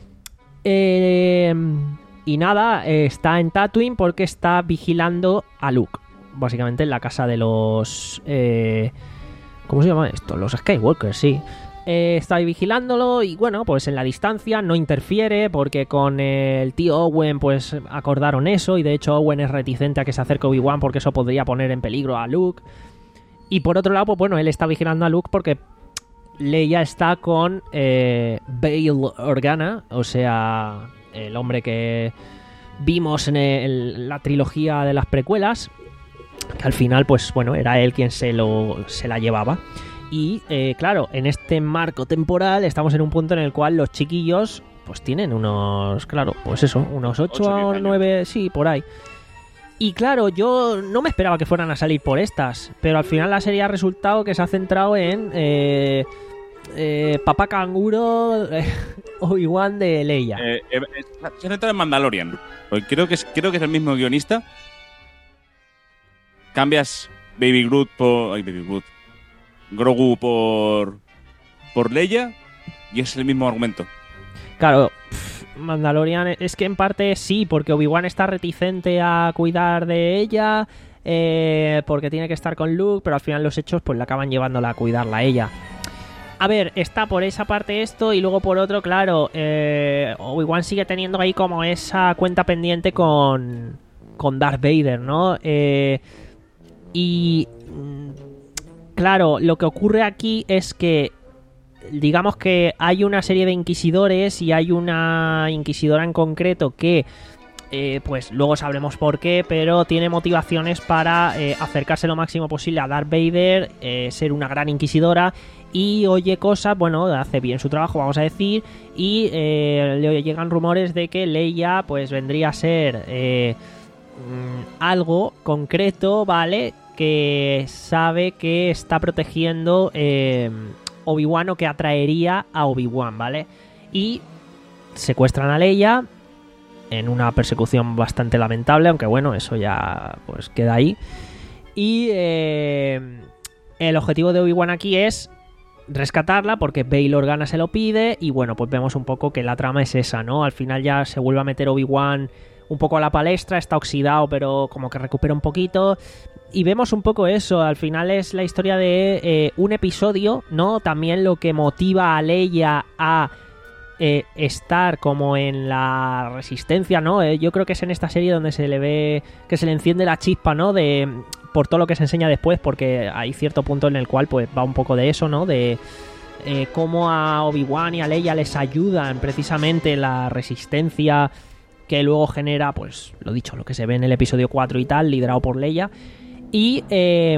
Eh... Y nada, eh, está en Tatooine porque está vigilando a Luke. Básicamente en la casa de los... Eh, ¿Cómo se llama esto? Los Skywalker, sí. Eh, está ahí vigilándolo y bueno, pues en la distancia no interfiere porque con el tío Owen pues acordaron eso y de hecho Owen es reticente a que se acerque Obi-Wan porque eso podría poner en peligro a Luke. Y por otro lado, pues bueno, él está vigilando a Luke porque Leia está con eh, Bail Organa, o sea... el hombre que vimos en el, la trilogía de las precuelas, que al final, pues bueno, era él quien se lo se la llevaba. Y eh, claro, en este marco temporal estamos en un punto en el cual los chiquillos pues tienen unos, claro, pues eso, unos ocho o nueve, sí, por ahí. Y claro, yo no me esperaba que fueran a salir por estas, pero al final la serie ha resultado que se ha centrado en... Eh, Eh, Papá Canguro, eh, Obi-Wan de Leia. Eh, eh, se ha centrado en Mandalorian. Porque creo que es, creo que es el mismo guionista. Cambias Baby Groot por. Ay, Baby Groot. Grogu por. por Leia. Y es el mismo argumento. Claro, pff, Mandalorian es que en parte sí, porque Obi-Wan está reticente a cuidar de ella. Eh, porque tiene que estar con Luke, pero al final los hechos pues la acaban llevándola a cuidarla a ella. A ver, está por esa parte esto y luego por otro, claro, eh, Obi-Wan sigue teniendo ahí como esa cuenta pendiente con, con Darth Vader, ¿no? Eh, y, claro, lo que ocurre aquí es que, digamos que hay una serie de inquisidores y hay una inquisidora en concreto que eh, pues luego sabremos por qué, pero tiene motivaciones para eh, acercarse lo máximo posible a Darth Vader, eh, ser una gran inquisidora, y oye cosas, bueno, hace bien su trabajo, vamos a decir, y eh, le llegan rumores de que Leia pues vendría a ser eh, algo concreto, ¿vale?, que sabe que está protegiendo eh, Obi-Wan, o que atraería a Obi-Wan, ¿vale? Y secuestran a Leia en una persecución bastante lamentable, aunque bueno, eso ya pues queda ahí. Y eh, el objetivo de Obi-Wan aquí es rescatarla, porque Bail Organa se lo pide, y bueno, pues vemos un poco que la trama es esa, ¿no? Al final ya se vuelve a meter Obi-Wan un poco a la palestra, está oxidado, pero como que recupera un poquito. Y vemos un poco eso, al final es la historia de eh, un episodio, ¿no? También lo que motiva a Leia a eh, estar como en la resistencia, ¿no? Eh, yo creo que es en esta serie donde se le ve que se le enciende la chispa, ¿no? De, por todo lo que se enseña después, porque hay cierto punto en el cual pues va un poco de eso, ¿no? De eh, cómo a Obi-Wan y a Leia les ayudan precisamente la resistencia que luego genera, pues lo dicho, lo que se ve en el episodio cuatro y tal, liderado por Leia. Y eh,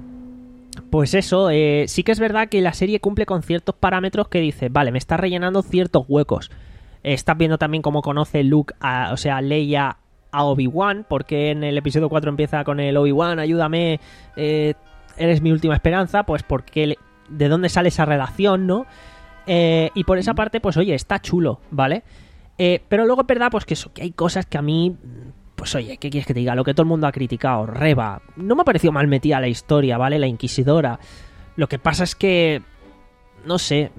pues eso, eh, sí que es verdad que la serie cumple con ciertos parámetros que dice, vale, me está rellenando ciertos huecos. Eh, estás viendo también cómo conoce Luke, a, o sea, Leia a Obi-Wan, porque en el episodio cuatro empieza con el Obi-Wan, ayúdame, eh, eres mi última esperanza, pues porque de dónde sale esa relación, ¿no? Eh, y por esa parte, pues oye, está chulo, ¿vale? Eh, pero luego es verdad, pues que eso, que hay cosas que a mí... Pues oye, ¿qué quieres que te diga? Lo que todo el mundo ha criticado. Reva. No me ha parecido mal metida la historia, ¿vale? La Inquisidora. Lo que pasa es que... No sé.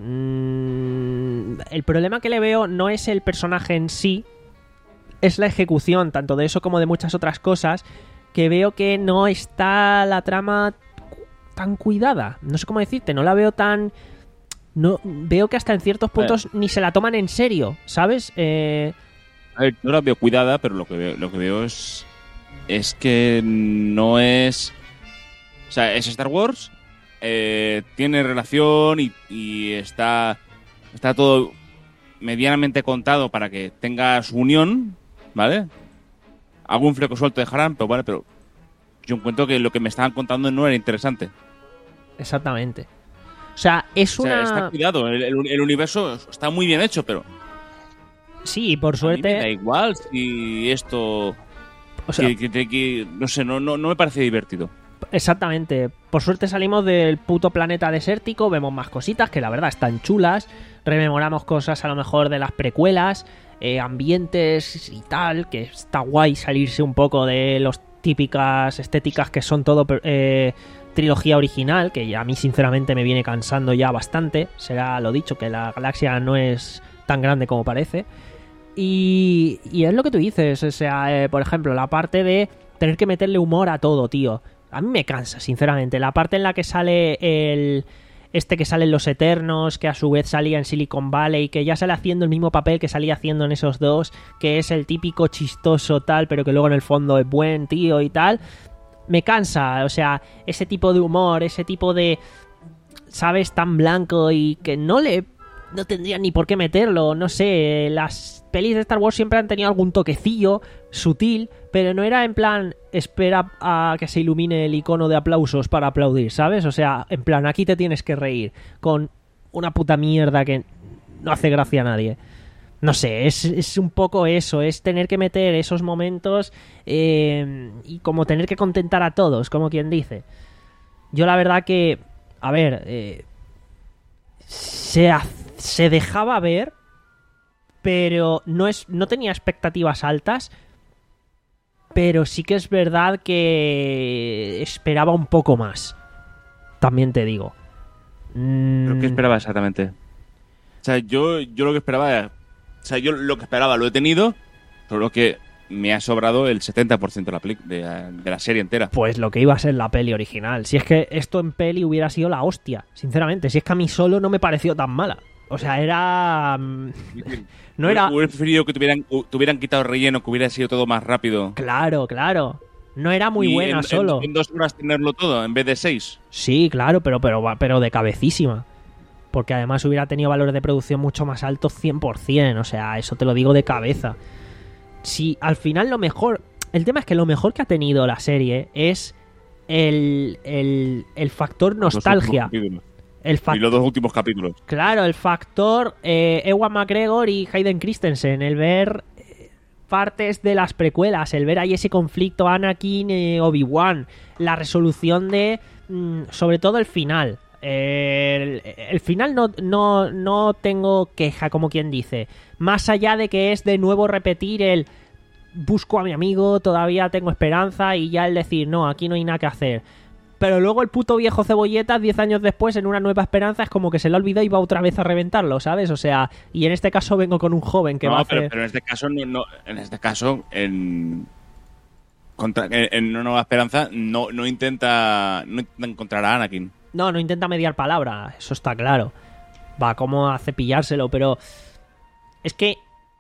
Mmm, el problema que le veo no es el personaje en sí. Es la ejecución, tanto de eso como de muchas otras cosas. Que veo que no está la trama tan cuidada. No sé cómo decirte. No la veo tan... No, veo que hasta en ciertos puntos ni se la toman en serio, ¿sabes? Eh... A ver, no la veo cuidada, pero lo que veo, lo que veo es es que no es... O sea, es Star Wars, eh, tiene relación y, y está, está todo medianamente contado para que tenga su unión, ¿vale? Algún fleco suelto dejarán, pero vale, pero yo encuentro que lo que me estaban contando no era interesante. Exactamente. O sea, es una... O sea, está cuidado, el, el, el universo está muy bien hecho, pero... Sí, por suerte... A mí me da igual si esto... O sea, que, que, que, no sé, no, no, no me parece divertido. Exactamente. Por suerte salimos del puto planeta desértico, vemos más cositas que la verdad están chulas, rememoramos cosas a lo mejor de las precuelas, eh, ambientes y tal, que está guay salirse un poco de las típicas estéticas que son todo eh, trilogía original, que a mí sinceramente me viene cansando ya bastante. Será lo dicho, que la galaxia no es tan grande como parece. Y, y es lo que tú dices, o sea, eh, por ejemplo, la parte de tener que meterle humor a todo, tío. A mí me cansa, sinceramente. La parte en la que sale el... Este que sale en Los Eternos, que a su vez salía en Silicon Valley, que ya sale haciendo el mismo papel que salía haciendo en esos dos, que es el típico chistoso tal, pero que luego en el fondo es buen tío y tal. Me cansa, o sea, ese tipo de humor, ese tipo de... ¿Sabes? Tan blanco y que no le... No tendrían ni por qué meterlo, no sé, las pelis de Star Wars siempre han tenido algún toquecillo sutil, pero no era en plan, espera a que se ilumine el icono de aplausos para aplaudir, ¿sabes? O sea, en plan, aquí te tienes que reír con una puta mierda que no hace gracia a nadie. No sé, es, es un poco eso, es tener que meter esos momentos eh, y como tener que contentar a todos, como quien dice. Yo la verdad que, a ver, eh, se hace... Se dejaba ver, pero no es no tenía expectativas altas, pero sí que es verdad que esperaba un poco más. También te digo. Mm... ¿Pero qué esperaba exactamente? O sea, yo, yo lo que esperaba era... O sea, yo lo que esperaba lo he tenido, solo que me ha sobrado el setenta por ciento de la, peli, de, de la serie entera. Pues lo que iba a ser la peli original. Si es que esto en peli hubiera sido la hostia, sinceramente. Si es que a mí solo no me pareció tan mala. O sea, era... No era... Hubiera preferido que tuvieran, tuvieran quitado relleno, que hubiera sido todo más rápido. Claro, claro. No era muy y buena en, solo. En, en dos horas tenerlo todo, en vez de seis. Sí, claro, pero, pero, pero de cabecísima. Porque además hubiera tenido valores de producción mucho más altos cien por ciento. O sea, eso te lo digo de cabeza. si al final lo mejor... El tema es que lo mejor que ha tenido la serie es el, el, el factor nostalgia. El fact... Y los dos últimos capítulos. Claro, el factor eh, Ewan McGregor y Hayden Christensen, el ver eh, partes de las precuelas, el ver ahí ese conflicto Anakin eh, Obi-Wan, la resolución de, mm, sobre todo el final. Eh, el, el final no, no, no tengo queja, como quien dice. Más allá de que es de nuevo repetir el busco a mi amigo, todavía tengo esperanza, y ya el decir, no, aquí no hay nada que hacer. Pero luego el puto viejo cebolletas, diez años después, en una nueva esperanza, es como que se le ha olvidado y va otra vez a reventarlo, ¿sabes? O sea, y en este caso vengo con un joven que no, va a pero, hacer... pero en este caso, no, no, en este caso, en, contra, en, en una nueva esperanza, no, no intenta no intenta encontrar a Anakin. No, no intenta mediar palabra, eso está claro. Va como a cepillárselo, pero... Es que...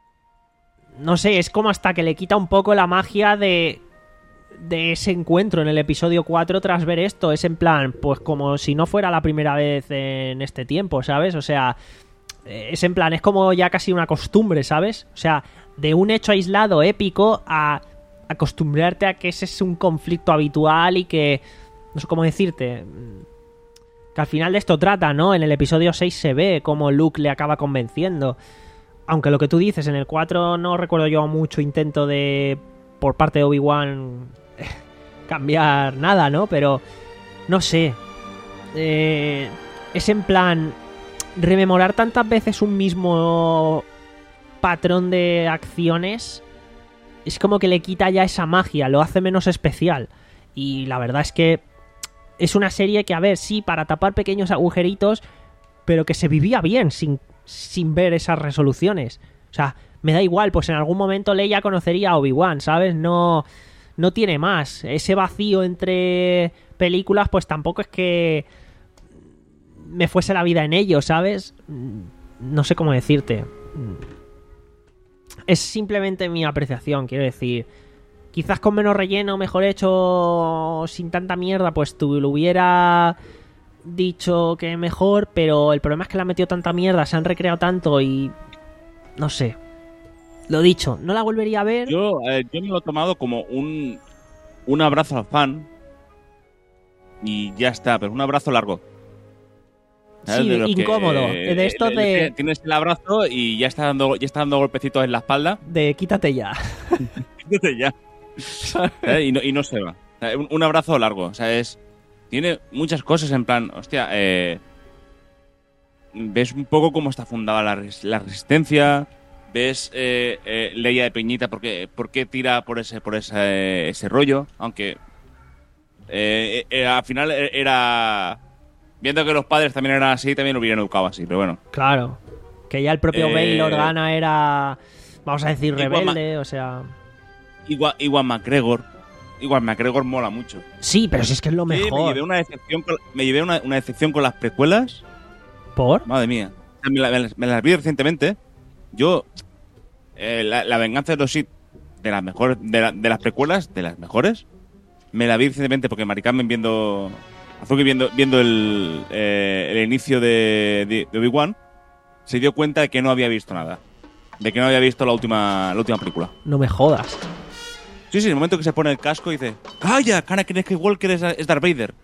No sé, es como hasta que le quita un poco la magia de... de ese encuentro en el episodio cuatro tras ver esto. Es en plan, pues como si no fuera la primera vez en este tiempo, ¿sabes? O sea, es en plan, es como ya casi una costumbre, ¿sabes? O sea, de un hecho aislado épico a acostumbrarte a que ese es un conflicto habitual y que, no sé cómo decirte, que al final de esto trata, ¿no? En el episodio seis se ve cómo Luke le acaba convenciendo. Aunque lo que tú dices, en el cuatro no recuerdo yo mucho intento de... por parte de Obi-Wan cambiar nada, ¿no? Pero no sé, eh, es en plan rememorar tantas veces un mismo patrón de acciones, es como que le quita ya esa magia, lo hace menos especial. Y la verdad es que es una serie que, a ver, sí, para tapar pequeños agujeritos, pero que se vivía bien sin, sin ver esas resoluciones. O sea, me da igual, pues en algún momento Leia conocería a Obi-Wan, ¿sabes? No, no tiene más. Ese vacío entre películas, pues tampoco es que me fuese la vida en ello, ¿sabes? No sé cómo decirte. Es simplemente mi apreciación, quiero decir. Quizás con menos relleno, mejor hecho, sin tanta mierda, pues tú lo hubiera dicho que mejor, pero el problema es que le han metido tanta mierda, se han recreado tanto y... no sé. Lo dicho, no la volvería a ver. Yo, eh, yo me lo he tomado como un, un abrazo al fan y ya está, pero un abrazo largo. Sí, de incómodo. Que, de esto de, de... Tienes el abrazo y ya está dando, ya está dando golpecitos en la espalda. De quítate ya. Quítate ya. ¿Eh? Y, no, y no se va. O sea, un, un abrazo largo. O sea, es... Tiene muchas cosas en plan... Hostia, eh... ves un poco cómo está fundada la, res, la resistencia... Ves eh, eh, Leia de Peñita, ¿por qué, por qué tira por ese por ese, ese rollo? Aunque eh, eh, al final era... Viendo que los padres también eran así, también lo hubieran educado así, pero bueno. Claro, que ya el propio eh, Bail Organa era, vamos a decir, rebelde, Iwan, o sea... Igual, Iwan McGregor, Iwan McGregor mola mucho. Sí, pero si es que es lo mejor. Sí, me llevé una decepción con, me llevé una, una decepción con las precuelas. ¿Por? Madre mía. Me, la, me, las, me las vi recientemente. Yo, eh, la, la venganza de los Sith, de las mejores, de, la, de las precuelas, de las mejores, me la vi recientemente porque Mari Carmen viendo, Azuki viendo, viendo el, eh, el inicio de, de, de Obi-Wan, se dio cuenta de que no había visto nada, de que no había visto la última, la última película. No me jodas. Sí, sí, en el momento que se pone el casco dice, ¡calla! Anakin Skywalker es, es Darth Vader.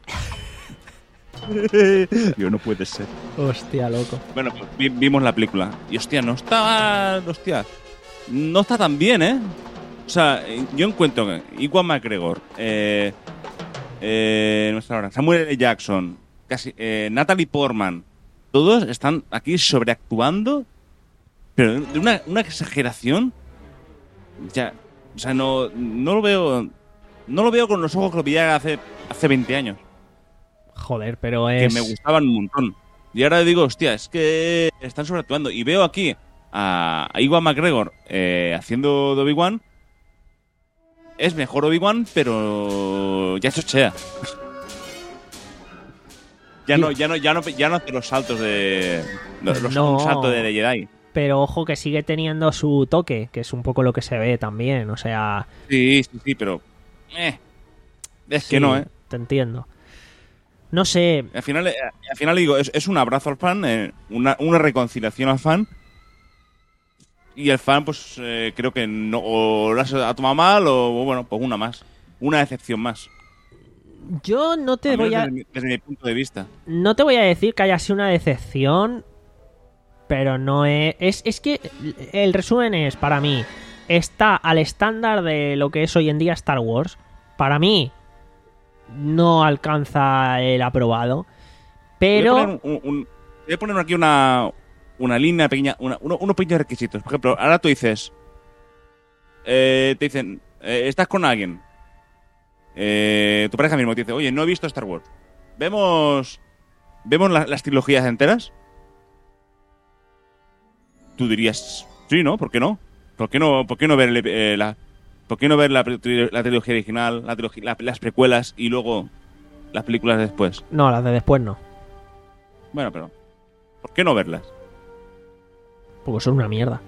Yo, no puede ser. Hostia, loco. Bueno, pues vimos la película. Y hostia, no está... Hostia, no está tan bien, ¿eh? O sea, yo encuentro que Iwan McGregor, eh, eh, nuestra hora, Samuel L. Jackson, casi, eh, Natalie Portman, todos están aquí sobreactuando, pero de una, una exageración. Ya, o sea, no, no lo veo... No lo veo con los ojos que lo veía hace, hace veinte años. Joder, pero es... Que me gustaban un montón. Y ahora digo, hostia, es que están sobreactuando. Y veo aquí a, a Iwan McGregor eh, haciendo de Obi-Wan. Es mejor Obi-Wan, pero ya chochea. ya no, ya no, ya no, ya no hace los saltos de... Los, los no, un salto de Jedi. Pero ojo que sigue teniendo su toque, que es un poco lo que se ve también, o sea... Sí, sí, sí, pero... Eh, es sí, que no, ¿eh? Te entiendo. No sé. Al final, al final digo, es, es un abrazo al fan, eh, una, una reconciliación al fan. y el fan, pues eh, creo que no, o lo ha tomado mal o, bueno, pues una más. Una decepción más. Yo no te voy a... Desde mi, desde mi punto de vista. No te voy a decir que haya sido una decepción, pero no es... Es, es que el resumen es, para mí, está al estándar de lo que es hoy en día Star Wars. Para mí, no alcanza el aprobado, pero... Voy a poner, un, un, voy a poner aquí una, una línea pequeña, una, uno, unos pequeños requisitos. Por ejemplo, ahora tú dices... Eh, te dicen, eh, estás con alguien... Eh, tu pareja mismo te dice, oye, no he visto Star Wars. ¿Vemos vemos la, las trilogías enteras? Tú dirías, sí, ¿no? ¿Por qué no? ¿Por qué no, por qué no ver, eh, la, ¿por qué no ver la, la trilogía original, la trilogía, la, las precuelas y luego las películas después? No, las de después no. Bueno, pero ¿por qué no verlas? Porque son una mierda.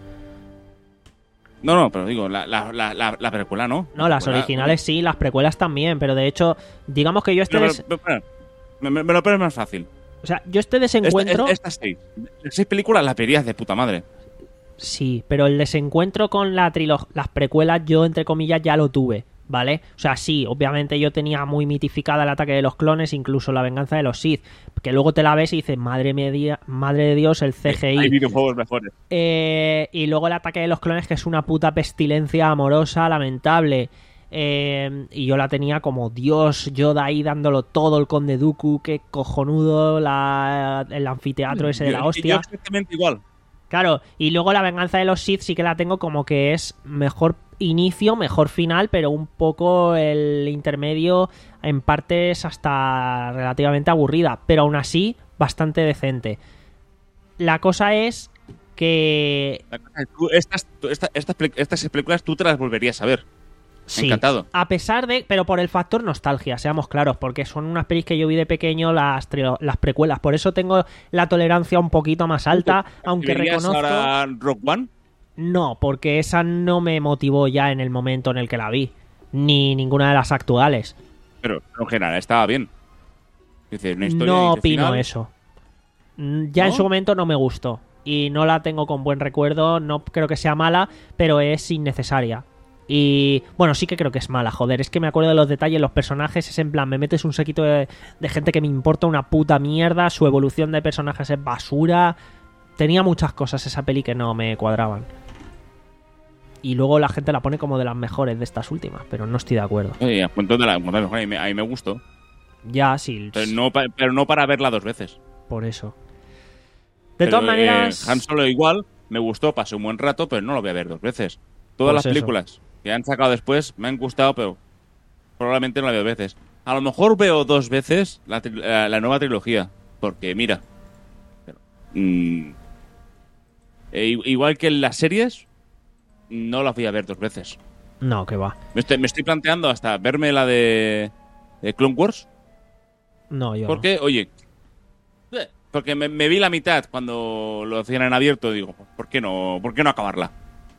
No, no, pero digo, la, la, la, la, la precuela no. No, las precuela, originales sí, las precuelas también, pero de hecho, digamos que yo este... Pero, des... pero, pero, me, me, me lo pones más fácil. O sea, yo este desencuentro... Esta, estas seis, seis películas las verías de puta madre. Sí, pero el desencuentro con la trilog... las precuelas yo, entre comillas, ya lo tuve, ¿vale? O sea, sí, obviamente yo tenía muy mitificada el ataque de los clones, incluso la venganza de los Sith, que luego te la ves y dices, madre mía, madre de Dios, el C G I. Hay videojuegos mejores. Eh, y luego el ataque de los clones, que es una puta pestilencia amorosa, lamentable. Eh, y yo la tenía como Dios, Yoda ahí dándolo todo, el Conde Dooku, qué cojonudo, la, el anfiteatro ese de la hostia. Yo exactamente igual. Claro, y luego la venganza de los Sith sí que la tengo como que es mejor inicio, mejor final, pero un poco el intermedio en partes hasta relativamente aburrida, pero aún así bastante decente. La cosa es que... La cosa es, tú, estas, tú, esta, estas, estas películas tú te las volverías a ver. Sí, encantado. A pesar de... Pero por el factor nostalgia, seamos claros, porque son unas pelis que yo vi de pequeño, las, las precuelas. Por eso tengo la tolerancia un poquito más alta, aunque reconozco... ahora Rock One? No, porque esa no me motivó ya en el momento en el que la vi. Ni ninguna de las actuales. Pero en general estaba bien. Es decir, una historia no de opino final. eso. Ya ¿No? en su momento no me gustó. Y no la tengo con buen recuerdo. No creo que sea mala, pero es innecesaria. Y bueno, sí que creo que es mala, joder. Es que me acuerdo de los detalles, los personajes. Es en plan, me metes un séquito de, de gente que me importa una puta mierda. Su evolución de personajes es basura. Tenía muchas cosas esa peli que no me cuadraban. Y luego la gente la pone como de las mejores de estas últimas, pero no estoy de acuerdo. Oye, apunto de la mejor, a mí, me, a mí me gustó. Ya, sí. Pero no, pero no para verla dos veces. Por eso. De pero, todas maneras... Eh, Han Solo igual, me gustó, pasé un buen rato, pero no lo voy a ver dos veces. Todas Pues las eso. películas que han sacado después me han gustado, pero probablemente no la veo dos veces. A lo mejor veo dos veces la, la, la nueva trilogía, porque mira... Pero, mmm, eh, igual que en las series... No las voy a ver dos veces. No, que va. Me estoy, me estoy planteando hasta verme la de, de Clone Wars. No, yo Porque, no. oye, eh, porque me, me vi la mitad cuando lo hacían en abierto. Digo, ¿por qué no, por qué no acabarla?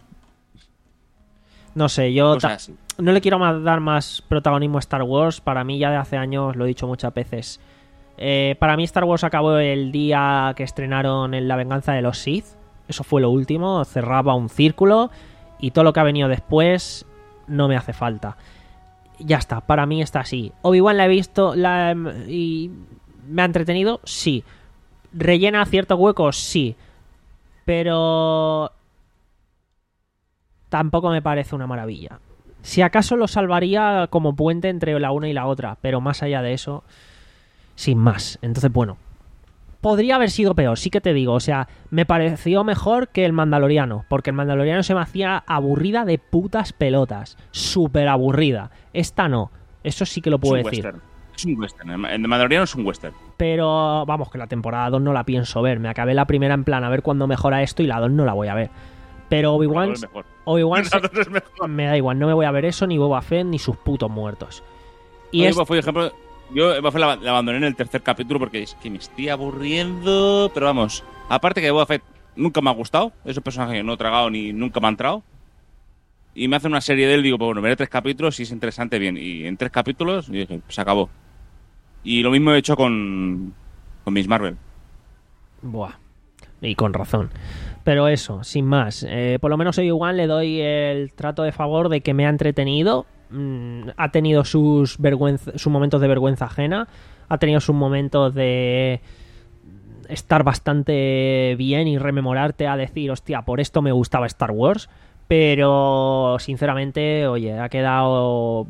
No sé, yo ta- Cosas así. no le quiero más dar más protagonismo a Star Wars. Para mí ya de hace años, lo he dicho muchas veces. Eh, para mí Star Wars acabó el día que estrenaron en La Venganza de los Sith. Eso fue lo último, cerraba un círculo. Y todo lo que ha venido después no me hace falta. Ya está, para mí está así. Obi-Wan la he visto la, y me ha entretenido, sí. ¿Rellena ciertos huecos? Sí. Pero tampoco me parece una maravilla. Si acaso lo salvaría como puente entre la una y la otra, pero más allá de eso, sin más. Entonces, bueno, podría haber sido peor, sí que te digo. O sea, me pareció mejor que el Mandaloriano, porque el Mandaloriano se me hacía aburrida de putas pelotas. Súper aburrida. Esta no. Eso sí que lo puedo es un decir. western. Es un western. El Mandaloriano es un western. Pero vamos, que la temporada dos no la pienso ver. Me acabé la primera en plan a ver cuándo mejora esto y la dos no la voy a ver. Pero Obi-Wan... Es mejor. Obi-Wan La dos es mejor. me da igual, no me voy a ver eso, ni Boba Fett, ni sus putos muertos. Y Oye, es... por ejemplo, yo Boba Fett la, la abandoné en el tercer capítulo porque es que me estoy aburriendo. Pero vamos, aparte que Boba Fett nunca me ha gustado. Es un personaje que no he tragado ni nunca me ha entrado. Y me hace una serie de él, digo, pues bueno, veré tres capítulos y es interesante, bien. Y en tres capítulos, y dije, se acabó. Y lo mismo he hecho con, con Miss Marvel. Buah. y con razón. Pero eso, sin más. Eh, por lo menos a Obi-Wan le doy el trato de favor de que me ha entretenido. Mm, ha tenido sus, vergüenza, sus momentos de vergüenza ajena. Ha tenido sus momentos de estar bastante bien y rememorarte a decir, hostia, por esto me gustaba Star Wars. Pero, sinceramente, oye, ha quedado...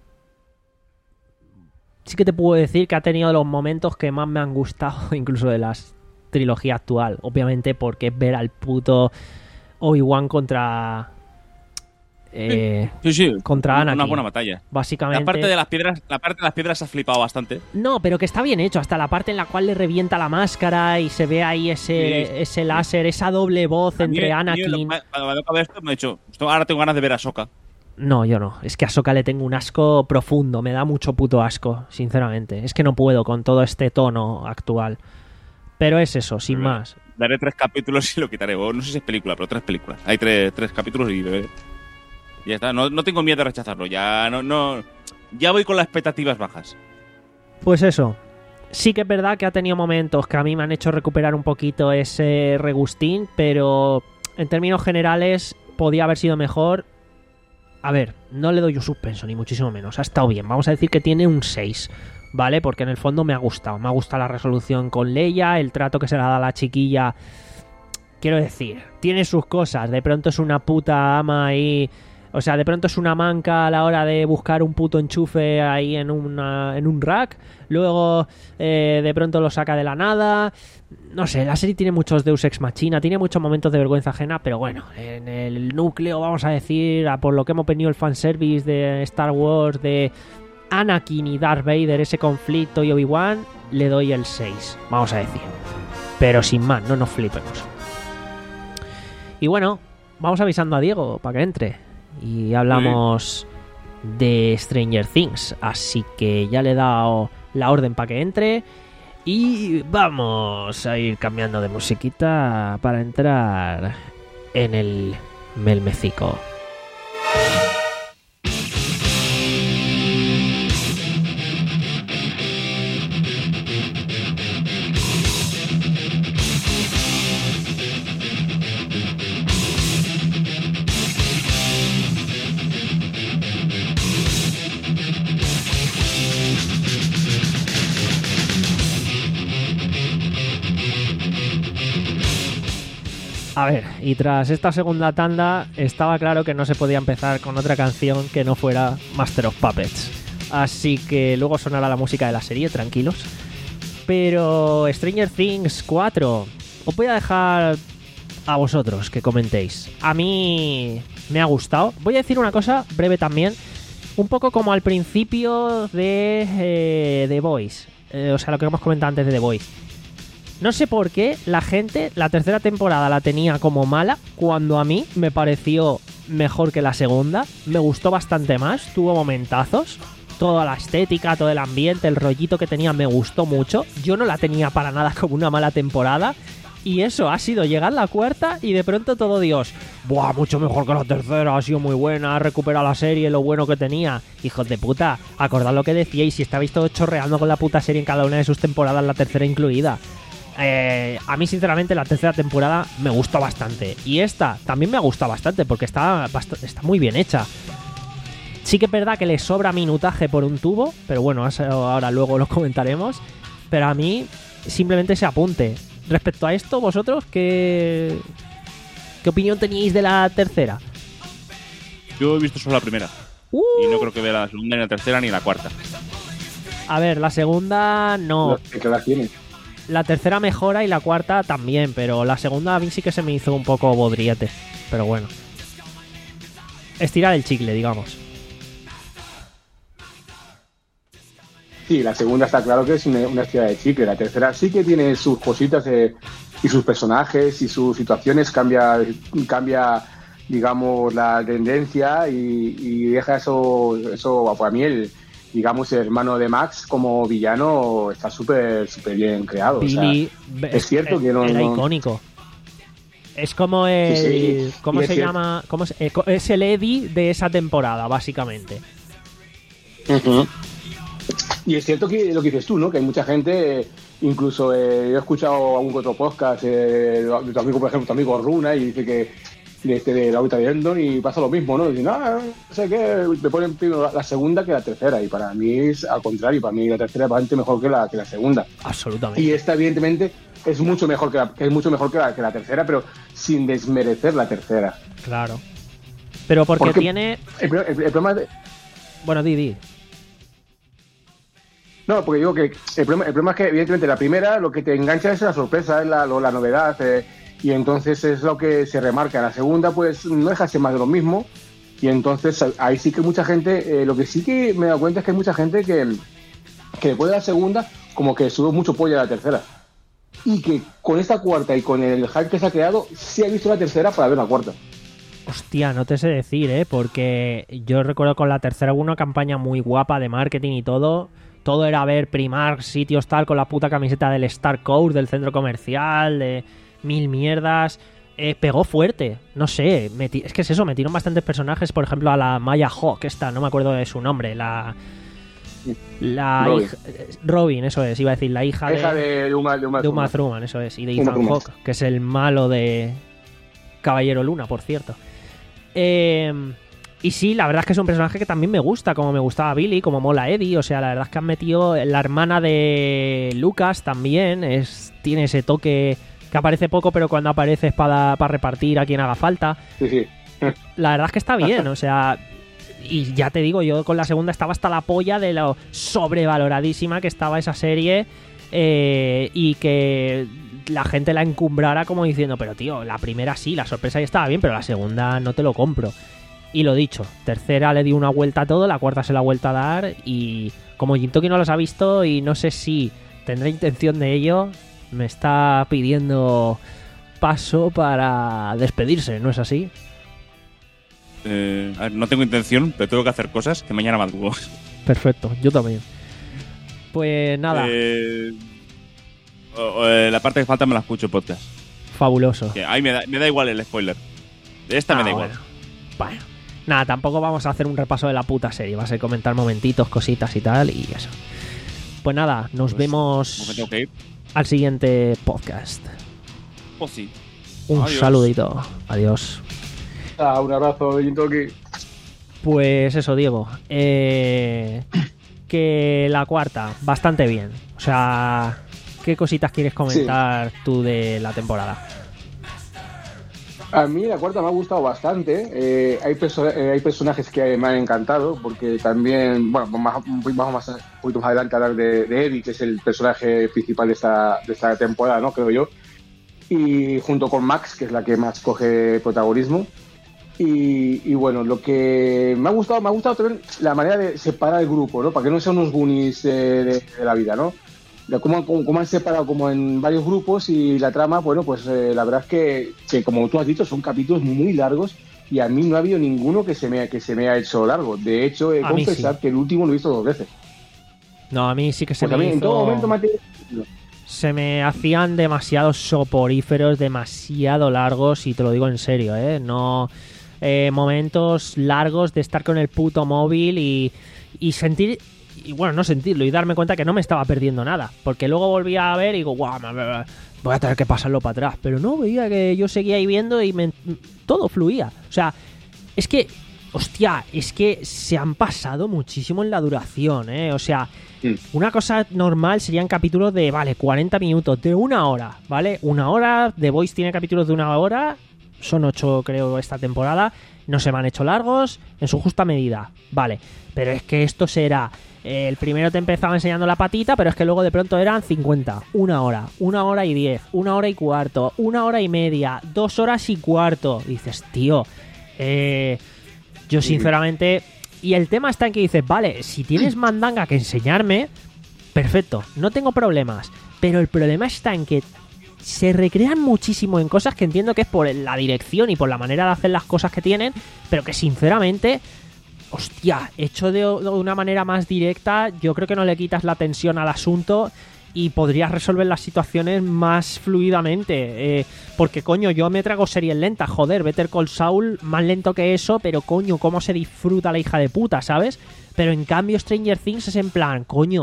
Sí que te puedo decir que ha tenido los momentos que más me han gustado, incluso de las trilogía actual, obviamente, porque es ver al puto Obi-Wan contra eh, sí, sí, contra Anakin. Una buena batalla. Básicamente. La parte de las piedras, la parte de las piedras ha flipado bastante. No, pero que está bien hecho, hasta la parte en la cual le revienta la máscara y se ve ahí ese, sí, ese láser, esa doble voz a entre mí, Anakin. Cuando me acabé esto me he dicho, ahora tengo ganas de ver a Ahsoka. No, yo no. Es que a Ahsoka le tengo un asco profundo, me da mucho puto asco, sinceramente. Es que no puedo con todo este tono actual. Pero es eso, sin pero, más. Daré tres capítulos y lo quitaré. O no sé si es película, pero tres películas. Hay tres, tres capítulos y bebé. Ya está. No, no tengo miedo de rechazarlo. Ya no, no. Ya voy con las expectativas bajas. Pues eso. Sí que es verdad que ha tenido momentos que a mí me han hecho recuperar un poquito ese regustín, pero en términos generales podía haber sido mejor. A ver, no le doy un suspenso, ni muchísimo menos. Ha estado bien. Vamos a decir que tiene un seis. ¿Vale? Porque en el fondo me ha gustado. Me ha gustado la resolución con Leia, el trato que se le da a la chiquilla. Quiero decir, tiene sus cosas. De pronto es una puta ama ahí. O sea, de pronto es una manca a la hora de buscar un puto enchufe ahí en, una, en un rack. Luego, eh, de pronto lo saca de la nada. No sé, la serie tiene muchos Deus Ex Machina, tiene muchos momentos de vergüenza ajena, pero bueno, en el núcleo, vamos a decir, a por lo que hemos venido el fanservice de Star Wars, de Anakin y Darth Vader, ese conflicto y Obi-Wan, le doy el seis, vamos a decir. Pero sin más, no nos flipemos. Y bueno, vamos avisando a Diego para que entre. Y hablamos sí. de Stranger Things. Así que ya le he dado la orden para que entre. Y vamos a ir cambiando de musiquita para entrar en el melmecico. A ver, y tras esta segunda tanda estaba claro que no se podía empezar con otra canción que no fuera Master of Puppets. Así que luego sonará la música de la serie, tranquilos. Pero Stranger Things cuatro, os voy a dejar a vosotros que comentéis. A mí me ha gustado. Voy a decir una cosa breve también, un poco como al principio de eh, The Boys. Eh, o sea, lo que hemos comentado antes de The Boys. No sé por qué la gente la tercera temporada la tenía como mala, cuando a mí me pareció mejor que la segunda. Me gustó bastante más, tuvo momentazos. Toda la estética, todo el ambiente, el rollito que tenía me gustó mucho. Yo no la tenía para nada como una mala temporada. Y eso ha sido llegar la cuarta y de pronto todo Dios. Buah, mucho mejor que la tercera, ha sido muy buena, ha recuperado la serie, lo bueno que tenía. Hijos de puta, acordad lo que decíais, si estabais todos chorreando con la puta serie en cada una de sus temporadas, la tercera incluida. Eh, a mí sinceramente la tercera temporada me gustó bastante. Y esta también me ha gustado bastante porque está, bast- está muy bien hecha. Sí que es verdad que le sobra minutaje por un tubo, pero bueno, ahora luego lo comentaremos. Pero a mí simplemente ese apunte. Respecto a esto, vosotros, ¿qué, qué opinión teníais de la tercera? Yo he visto solo la primera. Uh. Y no creo que vea la segunda, ni la tercera, ni la cuarta. A ver, la segunda no. ¿Qué la tiene? La tercera mejora y la cuarta también, pero la segunda a mí sí que se me hizo un poco bodriete. Pero bueno. Estirar el chicle, digamos. Sí, la segunda está claro que es una, una estirada de chicle. La tercera sí que tiene sus cositas eh, y sus personajes y sus situaciones. Cambia, cambia digamos, la tendencia y, y deja eso, eso para mí el... digamos, el hermano de Max como villano está súper súper bien creado. Billy, o sea, es cierto es, que no... Era no... icónico. Es como el... Sí, sí. ¿Cómo y se es llama? ¿Cómo se, es el Eddie de esa temporada, básicamente. Uh-huh. Y es cierto que lo que dices tú, ¿no? Que hay mucha gente Incluso eh, yo he escuchado algún otro podcast eh, de tu amigo, por ejemplo, tu amigo Runa, y dice que de, este, de la órbita de Endor, y pasa lo mismo, ¿no? Dicen, ah, no sé qué, me ponen primero la, la segunda que la tercera, y para mí es al contrario, para mí la tercera es bastante mejor que la, que la segunda. Absolutamente. Y esta, evidentemente, es mucho mejor que la, que es mucho mejor que la, que la tercera, pero sin desmerecer la tercera. Claro. Pero porque, porque tiene... El, el, el problema de... Bueno, di, di. No, porque digo que el problema, el problema es que, evidentemente, la primera lo que te engancha es la sorpresa, es la, lo, la novedad, eh, y entonces es lo que se remarca. La segunda, pues, no deja de ser más de lo mismo, y entonces ahí sí que mucha gente, eh, lo que sí que me he dado cuenta es que hay mucha gente que, que después de la segunda, como que sube mucho pollo a la tercera. Y que con esta cuarta y con el hype que se ha creado, sí ha visto la tercera para ver la cuarta. Hostia, no te sé decir, ¿eh? Porque yo recuerdo con la tercera hubo una campaña muy guapa de marketing y todo. Todo era ver Primark, sitios tal, con la puta camiseta del Star Coast, del centro comercial, de mil mierdas. Eh, pegó fuerte, no sé. Meti- es que es eso, metieron bastantes personajes, por ejemplo, a la Maya Hawke, esta, no me acuerdo de su nombre, la... La Robin. hija, Robin, eso es, iba a decir, la hija, La hija de, de, de, Uma, de, Uma de Uma Thurman. Thurman, eso es, y de Uma Ethan Thurman. Hawke, que es el malo de Caballero Luna, por cierto. Eh, y sí, la verdad es que es un personaje que también me gusta, como me gustaba Billy, como mola Eddie, o sea, la verdad es que han metido la hermana de Lucas también, es tiene ese toque que aparece poco, pero cuando aparece es para, para repartir a quien haga falta. Sí, sí. La verdad es que está bien, o sea, y ya te digo, yo con la segunda estaba hasta la polla de lo sobrevaloradísima que estaba esa serie, eh, y que la gente la encumbrara como diciendo, pero tío, la primera sí, la sorpresa ya estaba bien, pero la segunda no te lo compro. Y lo dicho, tercera le di una vuelta a todo, la cuarta se la ha vuelto a dar, y como Jintoki no los ha visto y no sé si tendrá intención de ello, me está pidiendo paso para despedirse, ¿no es así? Eh, a ver, no tengo intención, pero tengo que hacer cosas que mañana madrugo. Perfecto, yo también. Pues nada, Eh, o- o, eh, la parte que falta me la escucho en podcast. fabuloso. Que ahí me da, me da igual el spoiler. De esta Ah, me da igual. bueno. Bueno, nada, tampoco vamos a hacer un repaso de la puta serie. Va a ser comentar momentitos, cositas y tal, y eso. Pues nada, nos Pues, vemos como me tengo que ir. al siguiente podcast. Pues sí. Un Adiós. saludito. Adiós. Ah, un abrazo, Jintoki. Pues eso, Diego. Eh, que la cuarta, bastante bien. O sea, ¿qué cositas quieres comentar tú de la temporada? A mí la cuarta me ha gustado bastante. Eh, hay, perso- eh, hay personajes que me han encantado, porque también, bueno, más, un poquito más, un poquito más adelante hablar de, de Eddie, que es el personaje principal de esta, de esta temporada, ¿no? Creo yo. Y junto con Max, que es la que más coge protagonismo. Y, y bueno, lo que me ha gustado, me ha gustado también la manera de separar el grupo, ¿no? Para que no sean unos Goonies eh, de, de la vida, ¿no? De cómo, cómo, cómo han separado como en varios grupos, y la trama, bueno, pues eh, la verdad es que, que, como tú has dicho, son capítulos muy largos, y a mí no ha habido ninguno que se me, que se me ha hecho largo. De hecho, he de A mí confesar sí. que el último lo he visto dos veces. No, a mí sí que se Porque a me mí en hizo... todo momento me ha tenido- Se me hacían demasiado soporíferos, demasiado largos, y te lo digo en serio, ¿eh? No... eh, momentos largos de estar con el puto móvil y, y sentir... Y bueno, no sentirlo y darme cuenta que no me estaba perdiendo nada. Porque luego volvía a ver y digo, guau, me- me- voy a tener que pasarlo para atrás. Pero no, veía que yo seguía ahí viendo y me- todo fluía. O sea, es que... Hostia, es que se han pasado muchísimo en la duración, ¿eh? O sea... Una cosa normal serían capítulos de, vale, cuarenta minutos, de una hora, ¿vale? Una hora, The Voice tiene capítulos de una hora, son ocho creo esta temporada, no se me han hecho largos, en su justa medida, vale. Pero es que esto será, eh, el primero te empezaba enseñando la patita, pero es que luego de pronto eran cincuenta, una hora, una hora y diez, una hora y cuarto, una hora y media, dos horas y cuarto. Dices, tío, eh, yo sinceramente... Y el tema está en que dices, vale, si tienes mandanga que enseñarme, perfecto, no tengo problemas. Pero el problema está en que se recrean muchísimo en cosas que entiendo que es por la dirección y por la manera de hacer las cosas que tienen, pero que sinceramente, hostia, hecho de, de una manera más directa, yo creo que no le quitas la tensión al asunto y podrías resolver las situaciones más fluidamente. Eh, porque, coño, yo me trago series lentas. Joder, Better Call Saul, más lento que eso, pero, coño, cómo se disfruta la hija de puta, ¿sabes? Pero, en cambio, Stranger Things es en plan, coño,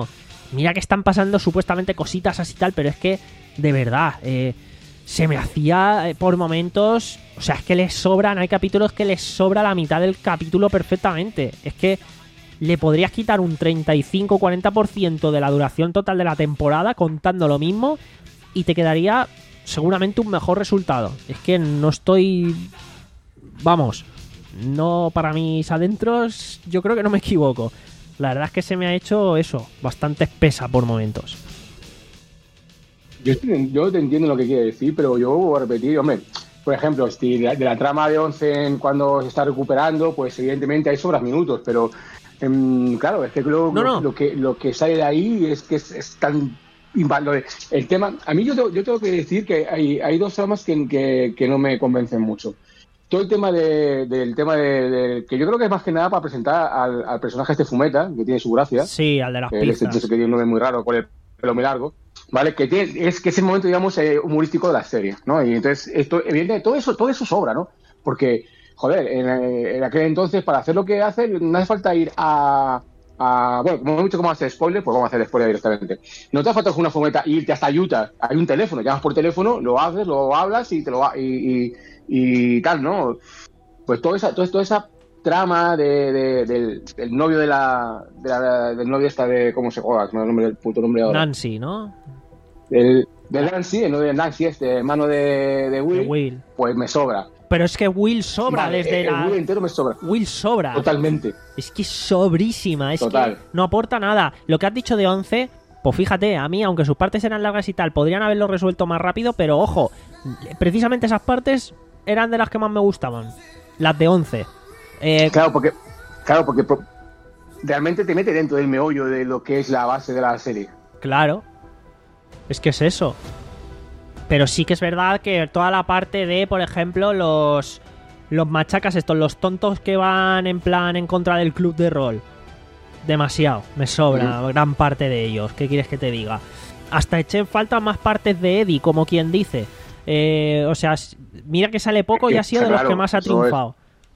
mira que están pasando supuestamente cositas así tal, pero es que, de verdad, eh, se me hacía eh, por momentos... O sea, es que les sobran, hay capítulos que les sobra la mitad del capítulo perfectamente. Es que le podrías quitar un treinta y cinco a cuarenta por ciento de la duración total de la temporada contando lo mismo y te quedaría seguramente un mejor resultado. Es que no estoy... Vamos, no para mis adentros, yo creo que no me equivoco. La verdad es que se me ha hecho eso, bastante espesa por momentos. Yo, yo te entiendo lo que quiere decir, pero yo voy a repetir, hombre... Por ejemplo, si de, de la trama de Once en cuando se está recuperando, pues evidentemente hay sobras minutos, pero um, claro, es que lo, no, no. Lo, lo que lo que sale de ahí es que es, es tan inválido. El tema, a mí yo, tengo, yo tengo que decir que hay, hay dos tramas que, que, que no me convencen mucho. Todo el tema de, del tema de, de que yo creo que es más que nada para presentar al, al personaje este Fumeta, que tiene su gracia. Sí, al de las que pistas. Este que tiene un nombre muy raro, con el pelo muy largo. Vale, que tiene, es que es el momento, digamos, eh, humorístico de la serie, ¿no? Y entonces, esto, evidentemente, todo eso, todo eso sobra, ¿no? Porque, joder, en, en aquel entonces, para hacer lo que hace, no hace falta ir a, a bueno, como hemos dicho, cómo hacer spoiler, pues vamos a hacer spoiler directamente. No te hace falta con una fumeta irte hasta Utah, hay un teléfono, llamas por teléfono, lo haces, lo hablas y te lo y, y, y tal, ¿no? Pues toda esa, toda, toda esa trama de, de, del, del novio de la, de la del novio esta de cómo se juega, el nombre del puto nombre ahora. Nancy, ¿no? El, de Nancy, el novio de Nancy, este hermano de, de, Will, de Will, pues me sobra. Pero es que Will sobra vale, desde el la... Will entero me sobra. Will sobra. Totalmente. Es que es sobrísima, es Total. que no aporta nada. Lo que has dicho de Once, pues fíjate, a mí, aunque sus partes eran largas y tal, podrían haberlo resuelto más rápido, pero ojo, precisamente esas partes eran de las que más me gustaban. Las de Once. Eh, claro, porque, claro, porque realmente te mete dentro del meollo de lo que es la base de la serie. Claro. Es que es eso. Pero sí que es verdad que toda la parte de, por ejemplo, los los machacas estos, los tontos que van en plan en contra del club de rol. Demasiado, me sobra, uh-huh. gran parte de ellos. ¿Qué quieres que te diga? Hasta eché en falta más partes de Eddie, como quien dice. Eh, o sea, mira que sale poco y ha sido de los que más ha triunfado.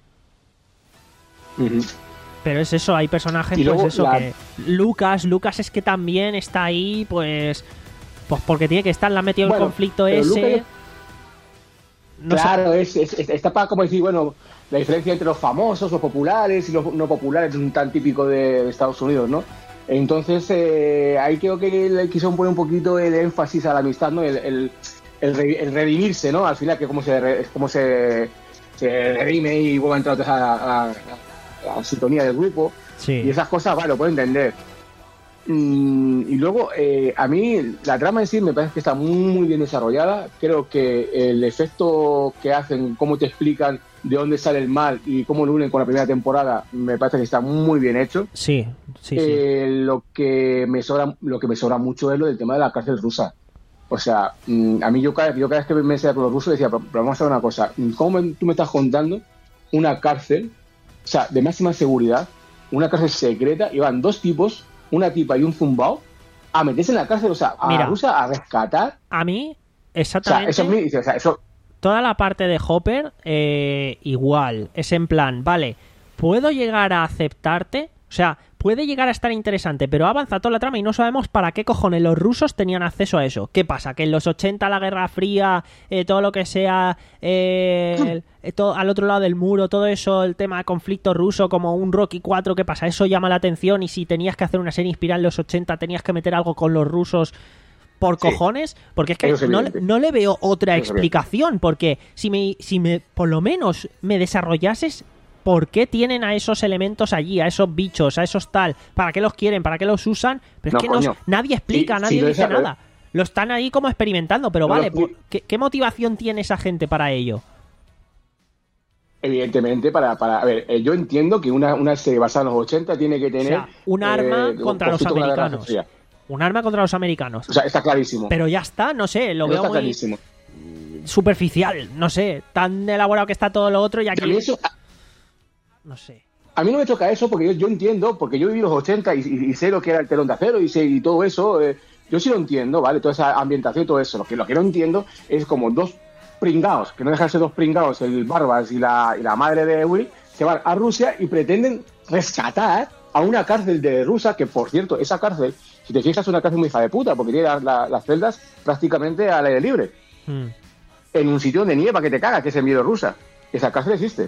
Uh-huh. Pero es eso, hay personajes, y pues luego, eso, la... que... Lucas, Lucas es que también está ahí, pues... Pues porque tiene que estar, le ha metido bueno, el conflicto ese... Lucas... No claro, sé. es, es, está para como decir, bueno, la diferencia entre los famosos, los populares y los no populares, es tan típico de, de Estados Unidos, ¿no? Entonces, eh, ahí creo que le quiso poner un poquito el énfasis a la amistad, ¿no? El, el, el, re, el redimirse, ¿no? Al final, que como se, es como se, se redime y vuelve a entrar a la, a, a la sintonía del grupo. Sí. Y esas cosas, vale, lo puedo entender. Mm, y luego, eh, a mí, la trama en sí me parece que está muy, muy bien desarrollada. Creo que el efecto que hacen, cómo te explican de dónde sale el mal y cómo lo unen con la primera temporada, me parece que está muy bien hecho. Sí, sí, eh, sí. Lo que me sobra, lo que me sobra mucho es lo del tema de la cárcel rusa. O sea, a mí yo cada, yo cada vez que me decía con los rusos decía, pero, pero vamos a hacer una cosa, ¿cómo me, tú me estás contando una cárcel, o sea, de máxima seguridad, una cárcel secreta, y van dos tipos, una tipa y un zumbao, a meterse en la cárcel, o sea, a Mira, Rusia a rescatar? A mí, exactamente. O sea, eso, es, o sea, eso... Toda la parte de Hopper, eh, igual, es en plan, vale, puedo llegar a aceptarte, o sea, puede llegar a estar interesante, pero avanza toda la trama y no sabemos para qué cojones los rusos tenían acceso a eso. ¿Qué pasa? Que en los ochenta, la Guerra Fría, eh, todo lo que sea, eh, el, eh, todo, al otro lado del muro, todo eso, el tema de conflicto ruso, como un Rocky cuatro, ¿qué pasa? Eso llama la atención, y si tenías que hacer una serie inspirada en los ochenta, tenías que meter algo con los rusos por sí. cojones, porque es que es no, no le veo otra eso explicación, porque si me, si me, por lo menos me desarrollases por qué tienen a esos elementos allí, a esos bichos, a esos tal, para qué los quieren, para qué los usan, pero es no, que no, nadie explica, sí, nadie sí, dice nada. Lo están ahí como experimentando, pero no, vale, no, ¿qué, ¿qué motivación tiene esa gente para ello? Evidentemente, para, para a ver, yo entiendo que una, una serie basada en los ochenta tiene que tener... O sea, un arma eh, contra los americanos. Un arma contra los americanos. O sea, está clarísimo. Pero ya está, no sé, lo Pero veo está muy clarísimo. Superficial, no sé, tan elaborado que está todo lo otro y aquí... Eso, no sé. A mí no me choca eso porque yo, yo entiendo, porque yo viví los ochenta y, y, y sé lo que era el telón de acero y, sé, y todo eso, eh, yo sí lo entiendo, ¿vale? Toda esa ambientación y todo eso. Lo que, lo que no entiendo es como dos pringaos, que no dejan de ser dos pringaos, el Barbas y la, y la madre de Will, se van a Rusia y pretenden rescatar a una cárcel de Rusia, que por cierto, esa cárcel, si te fijas, es una cárcel muy hija de puta, porque tiene la, la, las celdas prácticamente al aire libre. Mm. En un sitio donde nieva que te caga, que es en Bielorrusia. Esa cárcel existe.